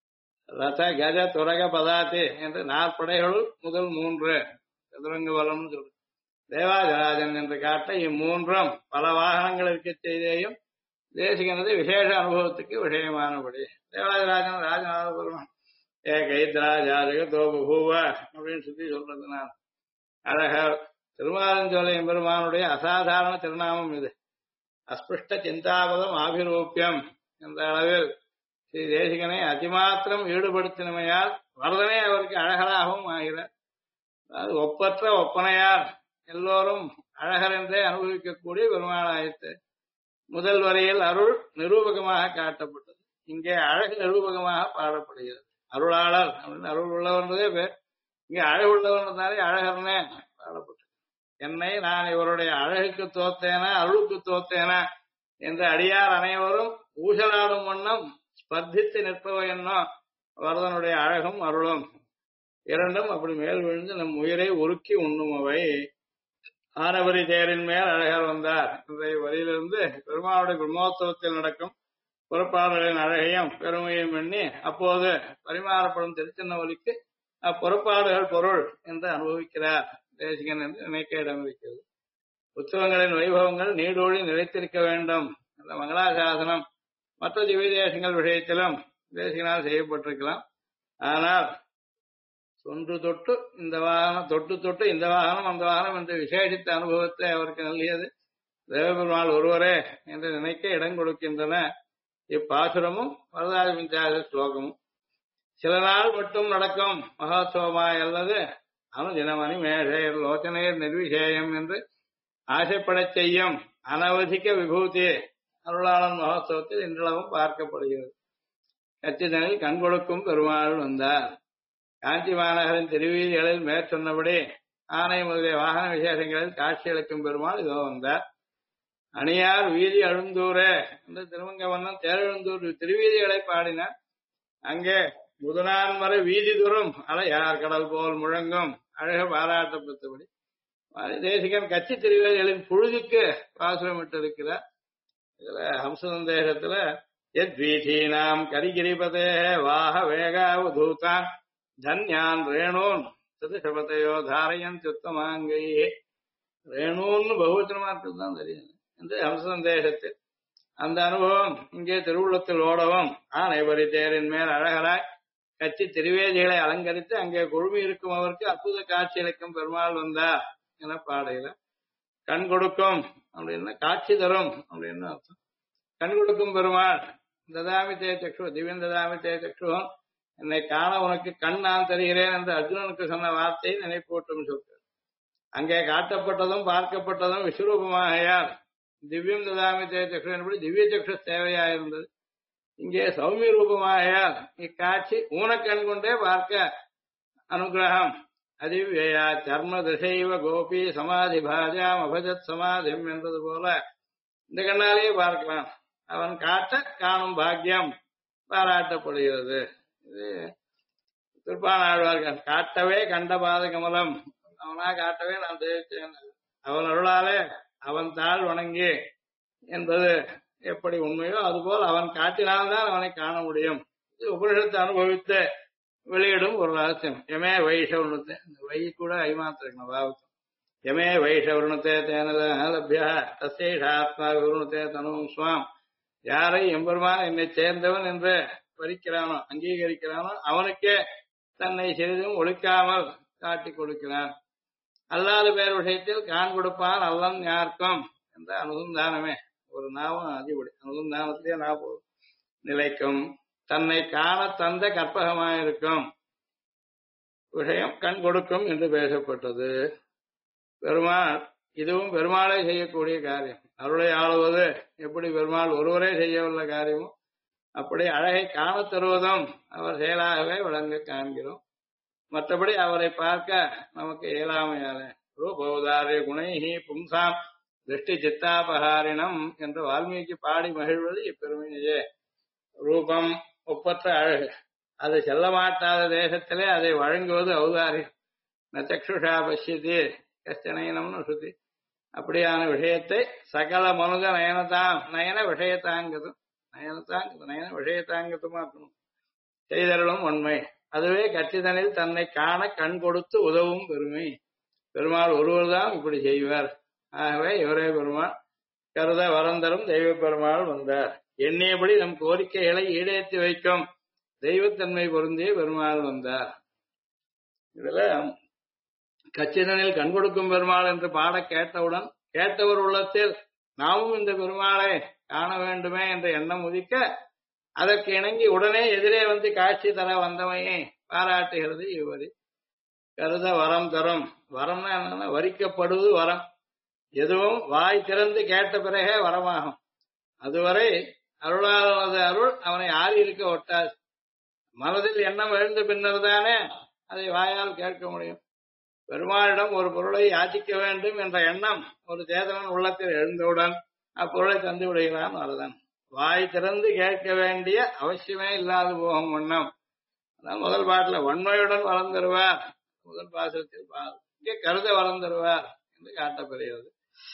ரத கஜ துரக பதாதி என்று 4 படைகளுள் முதல் 3 சதுரங்க பலம்னு சொல்லு. தேவாஜராஜன் என்று காட்ட இம்மூன்றும் பல வாகனங்கள் இருக்க செய்தேயும் தேசிகனது விசேஷ அனுபவத்துக்கு விஷயமானபடி. தேவாஜராஜன் ராஜநாத பெருமான் கைத்ராஜா ஜெகதோபூவ அப்படின்னு சுத்தி சொல்றதுனால அழகர் திருமாலஞ்சோலை பெருமானுடைய அசாதாரண திருநாமம் இது. அஸ்பிருஷ்ட சிந்தாபதம் ஆபிரூபியம் என்ற அளவில் ஸ்ரீ தேசிகனை அதிமாத்திரம் ஈடுபடுத்தினமையால் வரதனே அவருக்கு அழகராகவும் ஆகிறார். அதாவது ஒப்பற்ற ஒப்பனையார் எல்லோரும் அழகர் என்றே அனுபவிக்கக்கூடிய பெருமாளாயிற்று. முதல் வரையில் அருள் நிரூபகமாக காட்டப்பட்டது, இங்கே அழகு நிரூபகமாக பாடப்படுகிறது. அருளாளர் அப்படின்னு அருள் உள்ளவன்றதே பேர், இங்கே அழகு உள்ளவன்றதாலே அழகர்னே பாடப்பட்டது. என்னை நான் இவருடைய அழகுக்கு தோத்தேனா அருளுக்கு தோத்தேனா என்று அடியார் அனைவரும் ஊசலாடும் வண்ணம் ஸ்பர்தித்து நிற்பவை என்னோ வரதனுடைய அழகும் அருளும் இரண்டும் அப்படி மேல் விழுந்து நம் உயிரை உருக்கி உண்ணும் அவை. ஆனவரி தேரின் மேல் அழகர் வந்தார் என்ற வரியிலிருந்து பெருமாளுடைய பிரம்மோத்சவத்தில் நடக்கும் புறப்பாடுகளின் அழகையும் பெருமையும் எண்ணி அப்போது பரிமாறப்படும் திருச்சின்ன ஒலிக்கு அப்புறப்பாடுகள் பொருள் என்று அனுபவிக்கிறார் தேசிகன் என்று நினைக்க இடம் இருக்கிறது. உற்சவங்களின் வைபவங்கள் நீடோழி நிலைத்திருக்க வேண்டும் என்ற மங்களாசாசனம் மற்ற திவ்ய தேசங்கள் விஷயத்திலும் தேசிகனால் செய்யப்பட்டிருக்கலாம். ஆனால் தொன்று தொட்டு இந்த வாகனம், தொட்டு தொட்டு இந்த வாகனம் அந்த வாகனம் என்ற விசேஷித்த அனுபவத்தை அவருக்கு நல்கியது தேவபெருமாள் ஒருவரே என்று நினைக்க இடம் கொடுக்கின்றன இப்பாசுரமும் வரதாஜ பஞ்சாயத்து ஸ்லோகமும். சில நாள் மட்டும் நடக்கும் மகோத்சவமாய் அல்லது அனுதினமணி மேஷேர் லோச்சனையர் நிர்விசேயம் என்று ஆசைப்படச் செய்யும் அனவதிக்க விபூதி அருளாளன் மகோத்சவத்தில் இன்றளவும் பார்க்கப்படுகிறது. கச்சிதனில் கண்கொடுக்கும் பெருமாள் வந்தார். காஞ்சி மாநகரின் திருவீதிகளில் மேற்சொன்னபடி ஆனை முதலிய வாகன விசேஷங்களில் காட்சியளிக்கும் பெருமாள் இதோ வந்தார். அணியார் வீதி அழுந்தூரே என்று திருமங்கவண்ணன் தேரெழுந்தூர் திருவீதிகளை பாடினார். அங்கே முதனான்மறை வீதி தூரம் அலையார் கடல் போல் முழங்கும் அழக பாராட்டப்பட்டபடி தேசிகன் கட்சி திருவேதிகளின் புழுதிக்கு பாசுரமிட்டிருக்கிறார். இதுல ஹம்ச சந்தேகத்துல எத் வீதீனாம் கரிகிரிபதே வாக வேகாவதூதான் தன்யான் ரேணூன் சதுசபத்தையோ தாரையன் சுத்தமாங்கை. ரேணூன்னு பகுவச்சனமா இருக்குதுதான் தெரியும் என்று ஹம்ச சந்தேகத்தில் அந்த அனுபவம் இங்கே திருவுள்ளத்தில் ஓடவும் ஆனைபரி தேரின் மேல் அழகராய் கட்சி திருவேதிகளை அலங்கரித்து அங்கே குழுமி இருக்கும் அவருக்கு அற்புத காட்சி அளிக்கும் பெருமாள் வந்தார் என பாடையில. கண் கொடுக்கும் அப்படின்னா காட்சி தரும் அப்படின்னு அர்த்தம். கண் கொடுக்கும் பெருமாள் ததாமி தே சக்ஷு திவ்யன் ததாமி தே சக்ஷுவம், என்னை காண உனக்கு கண் நான் தருகிறேன் என்று அர்ஜுனனுக்கு சொன்ன வார்த்தையை நினைப்பூட்டும் சொல்கிறார். அங்கே காட்டப்பட்டதும் பார்க்கப்பட்டதும் விஸ்வரூபமாகையால் திவ்யம் ததாமி தே சக்ஷு என்பது திவ்ய சக்ஷு தேவையாயிருந்தது. இங்கே சௌமிய ரூபமாகையால் இக்காட்சி ஊனக்கண் கொண்டே பார்க்க அனுகிரகம். அதிவ்யா சர்ம திசைவ கோபி சமாதி பாஜாம் அபஜத் சமாதிம் என்பது போல இந்த கண்ணாலேயே பார்க்கலாம். அவன் காட்ட காணும் பாக்கியம் பாராட்டப்படுகிறது. இது திருப்பானாழ்வார்கள் காட்டவே கண்ட பாத கமலம், அவனா காட்டவே நான் தெரிவித்தேன், அவன் அருளாலே அவன் தாழ் வணங்கி என்பது எப்படி உண்மையோ அதுபோல் அவன் காட்டினால்தான் அவனை காண முடியும். இது உபனிஷத்தை அனுபவித்து வெளியிடும் ஒரு ரகசியம். எமே வைஷவர்ணத்தை, இந்த வை கூட ஐமாத்திரம் பாவத்தம். எமே வைஷவர்ணத்தை தேனலபியா தசேஷாத்மா விவருணத்தை தனும் சுவாம். யாரை எம்பெருமான் என்னை சேர்ந்தவன் என்று பறிக்கிறானோ அங்கீகரிக்கிறானோ அவனுக்கே தன்னை சிறிதும் ஒழிக்காமல் காட்டிக் கொடுக்கிறான். அல்லாத பேர் விஷயத்தில் கான் கொடுப்பான் அல்லன் யாருக்கும் என்ற அனுசந்தானமே ஒரு நாமம் அதிபடி. அனுசந்தானத்திலே நான் நிலைக்கும் தன்னை காண தந்த கற்பகமாயிருக்கும் விஷயம் கண் கொடுக்கும் என்று பேசப்பட்டது. பெருமாள் இதுவும் பெருமாளே செய்யக்கூடிய காரியம். அருளை ஆளுவது எப்படி பெருமாள் ஒருவரே செய்யவுள்ள காரியமோ அப்படி அழகை காண தருவதும் அவர் செயலாகவே விளங்க காண்கிறோம். மற்றபடி அவரை பார்க்க நமக்கு இயலாமையால ரூபோதாரிய குணைஹி பும்சாம் திருஷ்டி சித்தாபகாரிணம் என்று வால்மீகி பாடி மகிழ்வது இப்பெருமையே. ரூபம் ஒப்பற்ற அழகு, அது செல்ல மாட்டாத தேசத்திலே அதை வழங்குவது ஔதாரியம். நச்சுஷா பசியதி கஷ்டனைனம்னு ஸ்ருதி. அப்படியான விஷயத்தை சகல மனுக நயன விஷயத்தாங்கதும் நயன விஷயத்தாங்கதுமா இருக்கணும். செய்தருளும் உண்மை அதுவே கச்சிதனில் தன்னை காண கண் கொடுத்து உதவும் பெருமை. பெருமாள் ஒருவர் தான் இப்படி செய்வார். ஆகவே இவரே பெருமாள். கருத வரந்தரும் தெய்வ பெருமாள் வந்தார். எண்ணியபடி நம் கோரிக்கைகளை ஈடேற்றி வைக்கும் தெய்வத்தன்மை பொருந்திய பெருமாள் வந்தார். இதுல கச்சிதனில் கண் கொடுக்கும் பெருமாள் என்று பாட கேட்டவுடன் கேட்டவர் உள்ளத்தில் நாமும் இந்த பெருமாளை காண வேண்டுமே என்ற எண்ணம் உதிக்க அதற்கு இணங்கி உடனே எதிரே வந்து காட்சி தர வந்தமையை பாராட்டுகிறது இவ்வரி. கருத வரம் தரும். வரம்னா என்னன்னா வரிக்கப்படுவது வரம். எதுவும் வாய் திறந்து கேட்ட பிறகே வரமாகும். அதுவரை அருளாளனது அருள் அவனை ஆறி இருக்க ஒட்டாது. மனதில் எண்ணம் எழுந்த பின்னர் தானே அதை வாயால் கேட்க முடியும். பெருமாளிடம் ஒரு பொருளை யாச்சிக்க வேண்டும் என்ற எண்ணம் ஒரு சேதனன் உள்ளத்தில் எழுந்தவுடன் அப்பொருளை தந்து விடுகிறான் வரதன். வாய் திறந்து கேட்க வேண்டிய அவசியமே இல்லாது போகும் வண்ணம். அதான் முதல் பாட்டுல வன்மையுடன் வரம் தருவார். முதல் பாசத்தில் இங்கே கருத வரம் தருவார் என்று காட்டப்படுகிறது.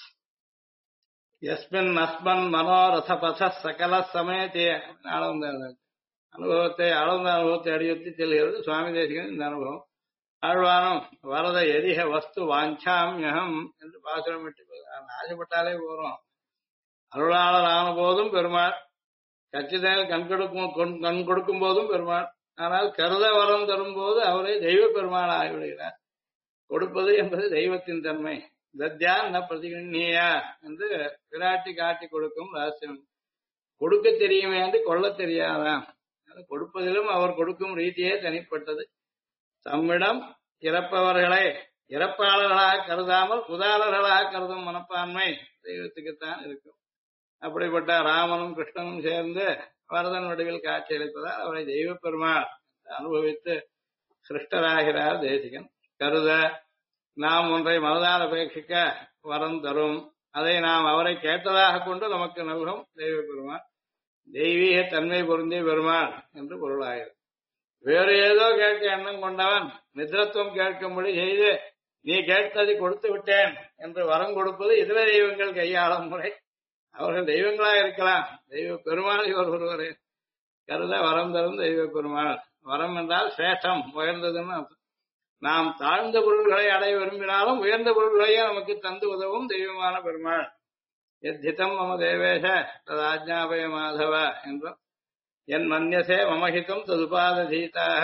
யஸ்மின் அஸ்மன் மனோரத பத சகல சமயத்திய ஆழ்ந்த அனுபவத்தை அடியுறுத்தி செல்கிறது சுவாமி தேசிகன் இந்த அனுபவம். ஆழ்வானும் வரத எரிக வஸ்து வாஞ்சாமியகம் என்று பாசுரம் விட்டு ஆசைப்பட்டாலே போறோம். அருளாளர் ஆன போதும் பெருமாள், கச்சிதனில் கண் கொடுக்கும் போதும் பெருமாள். ஆனால் கருத வரம் தரும் போது அவரை தெய்வ பெருமாள் ஆகிவிடுகிறார். கொடுப்பது என்பது தெய்வத்தின் தன்மை. தத்யான் ந பிரதிகண்ணியா என்று விராட்டி காட்டி கொடுக்கும் ரகசியம். கொடுக்க தெரியுமே என்று கொள்ள தெரியாதான். கொடுப்பதிலும் அவர் கொடுக்கும் ரீதியே தனிப்பட்டது. தம்மிடம் இறப்பவர்களை இறப்பாளர்களாக கருதாமல் உதாரர்களாக கருதும் மனப்பான்மை தெய்வத்துக்குத்தான் இருக்கும். அப்படிப்பட்ட ராமனும் கிருஷ்ணனும் சேர்ந்து வரதன் வடிவில் காட்சியளிப்பதால் அவரை தெய்வ பெருமாள் அனுபவித்து சிருஷ்டராகிறார் தேசிகன். கருத நாம் ஒன்றை மனதால் அபேட்சிக்க வரம் தரும். அதை நாம் அவரை கேட்டதாக கொண்டு நமக்கு நல்கும் தெய்வ பெருமாள். தெய்வீக தன்மை பொருந்திய பெருமாள் என்று பொருளாகிறது. வேறு ஏதோ கேட்க எண்ணம் கொண்டவன் நிதிரத்துவம் கேட்கும்படி செய்து நீ கேட்டதை கொடுத்து விட்டேன் என்று வரம் கொடுப்பது இதர தெய்வங்கள் கையாளும் முறை. அவர்கள் தெய்வங்களாக இருக்கலாம். தெய்வ பெருமாள் இவர் ஒருவரே. கருத வரம் தரும் தெய்வ பெருமாள். வரம் என்றால் சேஷம் உயர்ந்ததுன்னு அர்த்தம். நாம் தாழ்ந்த பொருள்களை அடைய விரும்பினாலும் உயர்ந்த பொருள்களையே நமக்கு தந்து உதவும் தெய்வமான பெருமாள். எத்திதம் மம தேவேஷ தது ஆஜ்ஞாபய மாதவ என்றும் என் மன்யசே மமஹிதம் ததுபாத தீதாக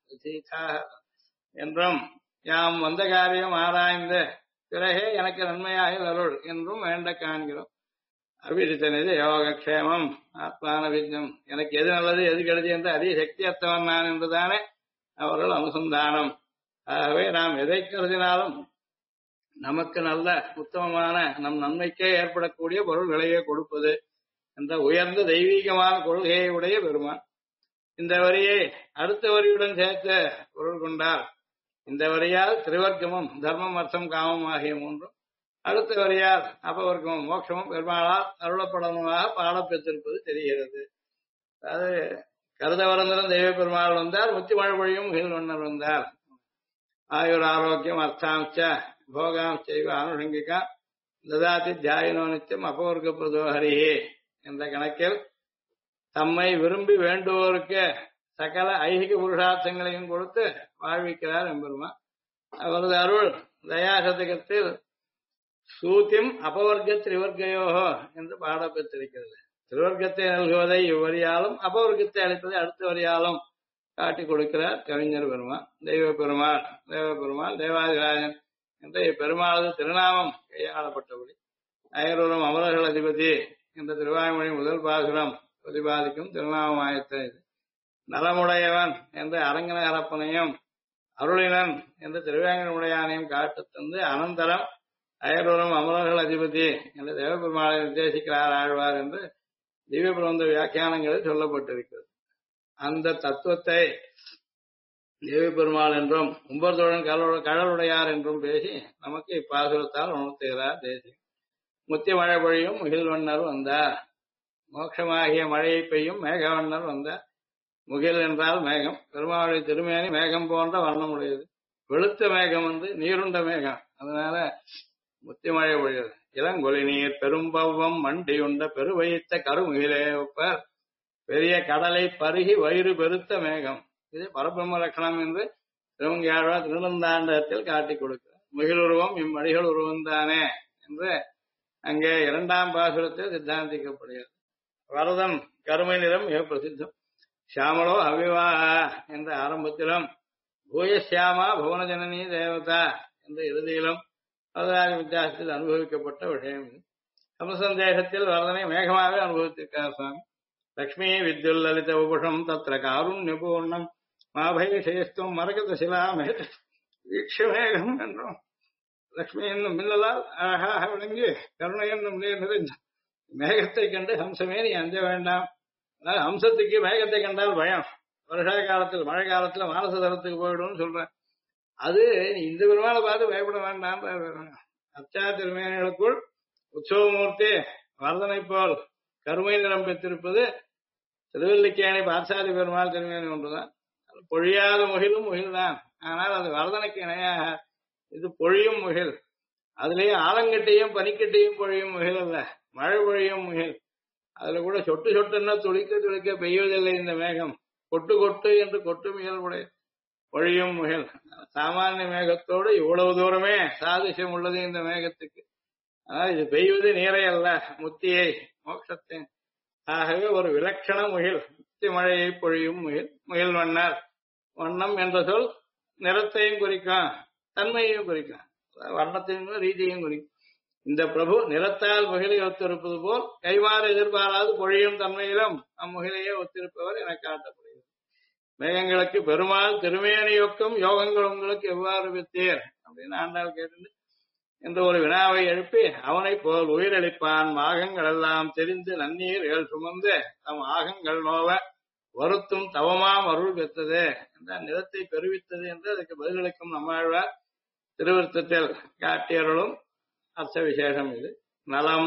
என்றும் யாம் வந்த காரியம் ஆராய்ந்து பிறகே எனக்கு நன்மையாக அருள் என்றும் வேண்ட காண்கிறோம். அபிரித்தனது யோகக்ஷேமம் ஆத்மான விஜயம். எனக்கு எது நல்லது எது கெடுது என்று அதிக சக்தி அத்தவன் நான் என்றுதானே அவர்கள் அனுசந்தானம். ஆகவே நாம் எதை கருதினாலும் நமக்கு நல்ல உத்தமமான நம் நன்மைக்கே ஏற்படக்கூடிய பொருள்களையே கொடுப்பது என்ற உயர்ந்த தெய்வீகமான கொள்கையை உடைய பெருமான். இந்த வரியை அடுத்த வரியுடன் சேர்த்து பொருள் கொண்டார். இந்த வரியால் திரிவர்க்கமும் தர்மம் அர்த்தம் காமம் ஆகிய மூன்றும், அடுத்த வரியால் அபவர்க்கமும் மோட்சமும் பெருமாளால் அருளப்படமாக பாடப்பெற்றிருப்பது தெரிகிறது. அது கருத வரந்தரும் தெய்வ பெருமாள் வந்தார். முத்தி மழை முகில் வண்ணர் வந்தார். ஆயுர் ஆரோக்கியம் அர்த்தாம்ச போகாம் செய்வ அனுஷங்கிகா ததாதி தியாயினோ நித்தியம் அபவர்க்க பிரதோஹரியே என்ற கணக்கில் தம்மை விரும்பி வேண்டுவோருக்கு சகல ஐகிக புருஷார்த்தங்களையும் கொடுத்து வாழ்விக்கிறார் எம்பெருமான். அவரது அருள் தயாசதகத்தில் சூத்திம் அபவர்க்க திரிவர்க்கையோகோ என்று பாடப்பெற்றிருக்கிறது. திருவர்க்கத்தை நல்குவதை இவ்வரியாலும் அபவர்க்கத்தை அளிப்பதை அடுத்த வரியாலும் காட்டி கொடுக்கிறார் கவிஞர் பெருமாள். தெய்வ பெருமாள் தேவ பெருமாள் தேவாதிராஜன் என்ற இப்பெருமாளது திருநாமம் கையாளப்பட்டபடி அயரூரம் அமரர்கள் அதிபதி என்ற திருவாய்மொழி முதல் பாசுரம் பிரதிபாதிக்கும் திருநாமமாயத்த இது. நலமுடையவன் என்ற அரங்கநகரப்பனையும் அருளினன் என்ற திருவேங்கடமுடையானையும் காட்டு தந்து அனந்தரம் அயரூரம் அமரர்கள் அதிபதி என்ற தேவபெருமாளை நிர்தேசிக்கிறார் ஆழ்வார் என்று திவ்ய பிரபந்த வியாக்கியானங்களில் சொல்லப்பட்டிருக்கிறது. அந்த தத்துவத்தை தேவி பெருமாள் என்றும் உம்பர்தோழன் கடலுடையார் என்றும் பேசி நமக்கு இப்பாசுரத்தால் உணர்த்துகிறார் தேசி. முத்தி மழை பொழியும் முகில் வண்ணர் வந்தார். மோட்சமாகிய மழையை பெய்யும் மேகவண்ணர் வந்தார். முகில் என்றால் மேகம். பெருமாளுடைய திருமேனி மேகம் போன்ற வண்ணம் உடையது. வெளுத்த மேகம் வந்து நீருண்ட மேகம். அதனால முத்தி மழை பொழிகிறது. இளங்கொலி நீர் பெரும்பவ்வம் மண்டியுண்ட பெருவயித்த கருமுகிலே ஒப்பர் பெரிய கடலை பருகி வயிறு பெருத்த மேகம். இது பரபிரம்ம லட்சணம் என்று திருவங்கியாழ்வார் திருநந்தாண்டத்தில் காட்டிக் கொடுக்கிறார். முகிலுருவம் இம்மடிகள் உருவந்தானே என்று அங்கே இரண்டாம் பாசுரத்தில் சித்தாந்திக்கப்படுகிறது. வரதன் கருமை நிறம் மிக பிரசித்தம். ஷியாமலோ அவிவாக என்ற ஆரம்பத்திலும் பூயசியாமா புவனஜனனி தேவதா என்ற இறுதியிலும் வரதராஜ வித்தியாசத்தில் அனுபவிக்கப்பட்ட விஷயம். சமசந்தேகத்தில் வரதனை மேகமாக அனுபவித்திருக்கார் சுவாமி. லக்ஷ்மி வித்யுல் லலித உபுஷம் தத்திர காருண்யபூர்ணம் மாபயசேஸ்துவம் மரகத சிலாமே வீக்ஷமேகம் என்றும் லக்ஷ்மி என்னும் மின்னலால் அழகாக விளங்கி கருணை என்னும் நீர் நிறைஞ்ச மேகத்தை கண்டு ஹம்சமே நீ அஞ்ச வேண்டாம். அதாவது ஹம்சத்துக்கு மேகத்தை கண்டால் பயம். வருஷா காலத்தில் மழை காலத்துல மானச தரத்துக்கு போயிடும்னு சொல்றேன். அது நீ இந்த பெருமாளை பார்த்து பயப்பட வேண்டாம். அச்சா திருமேனிகளுக்குள் உற்சவமூர்த்தி வரதனை போல் கருமை நிறம் பெற்றிருப்பது திருவல்லிக்கேணி பாசாதி பெருமாள் திருமேனி ஒன்றுதான். பொழியாத முகிலும் முகில்தான். ஆனால் அது வரதனுக்கு இணையாக இது பொழியும் முகில். அதுலயும் ஆலங்கட்டையும் பனிக்கட்டையும் பொழியும் முகில் அல்ல, மழை பொழியும் முகில். அதுல கூட சொட்டு சொட்டுன்னா துளிக்க துளிக்க பெய்வதில்லை இந்த மேகம். கொட்டு கொட்டு என்று கொட்டு முயல்வுடைய பொழியும் முகில். சாமானிய மேகத்தோடு இவ்வளவு தூரமே சாதிசம் உள்ளது இந்த மேகத்துக்கு. ஆனால் இது பெய்வது நீரை அல்ல, முத்தியை, மோட்சத்தை. ஆகவே ஒரு விலட்சண முகில், முத்தி மழையை பொழியும் முகில். முகில் வண்ணர், வண்ணம் என்ற சொல் நிறத்தையும் குறிக்கும், தன்மையையும் குறிக்கும், வர்ணத்தையும் ரீதியையும் குறிக்கும். இந்த பிரபு நிறத்தால் முகிலை ஒத்திருப்பது போல் கைமாறு எதிர்பாராது பொழியும் தன்மையிலும் அம்முகிலையே ஒத்திருப்பவர் என காட்டப்படுகிறது. மேகங்களுக்கு பெருமாள் திருமேனியொக்கும் யோகங்கள் உங்களுக்கு எவ்வாறு வித்தீர் அப்படின்னு ஆண்டாள் கேட்டு என்று ஒரு வினாவை எழுப்பி அவனை போல் உயிரளிப்பான் மாகங்கள் எல்லாம் தெரிந்து நன்னீர் ஏழ் சுமந்து தம் ஆகங்கள் நோவ வருத்தும் தவமாம் அருள் பெற்றது என்ற நிறத்தை பெருவித்தது என்று அதுக்கு பதிலளிக்கும் நம்மாழ்வார் திருவிருத்தத்தில் காட்டியருளும் அர்த்த விசேஷம். இது நலம்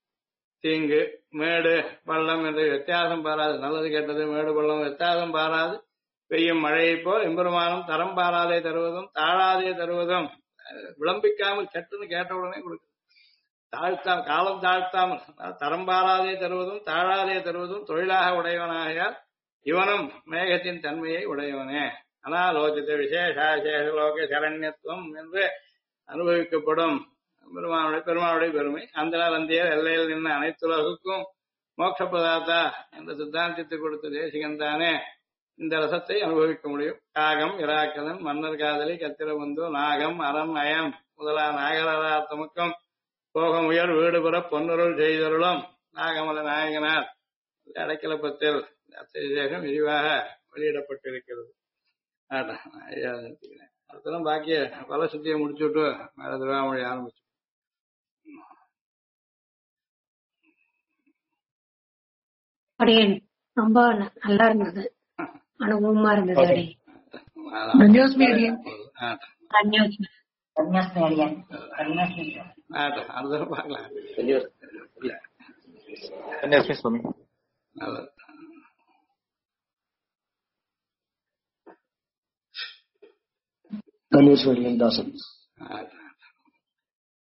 தீங்கு மேடு பள்ளம் என்று வித்தியாசம் பாராது, நல்லது கேட்டது மேடு பள்ளம் வித்தியாசம் பாராது பெய்யும் மழையை போல் எம்பெருமானும் தரம் பாராதே தருவதும் தாழாதே தருவதும் விளம்பிக்காமல் சட்டுன்னு கேட்ட உடனே கொடுக்குது. தாழ்த்தாம் காலம் தாழ்த்தாமல் தரம் பாராதே தருவதும் தாழாதே தருவதும் தொழிலாக உடையவனாகையால் இவனும் மேகத்தின் தன்மையை உடையவனே. அனாலோசித்த விசேஷலோக சரண்யத்துவம் என்று அனுபவிக்கப்படும் பெருமானுடைய பெருமை. அந்த வந்தியர் எல்லையில் நின்ற அனைத்துலகுக்கும் மோட்ச பதார்த்தா என்ற சித்தாந்தத்தை கொடுத்த தேசிகன் தானே இந்த ரசத்தை அனுபவிக்க முடியும். காகம் இராக்கதன் மன்னர் காதலி கத்திரபந்து நாகம் அறம் அயம் முதலா நாகரார்த்தமுக்கும் போகம் உயர் வீடுபுற பொன்னுருள் செய்தருளும் நாகமல நாயகனார் அடைக்கலப்பத்தில் விசேஷம் விரிவாக வெளியிடப்பட்டிருக்கிறது. அடுத்ததான் பாக்கிய பல சுத்தியை முடிச்சு விட்டு மேல திருவாமொழி ஆரம்பிச்சு. ரொம்ப நல்லா இருந்தது, அனுபவமா இருந்தது. பாக்கலாம் கன்னியஸ்வரியின் தாசன்.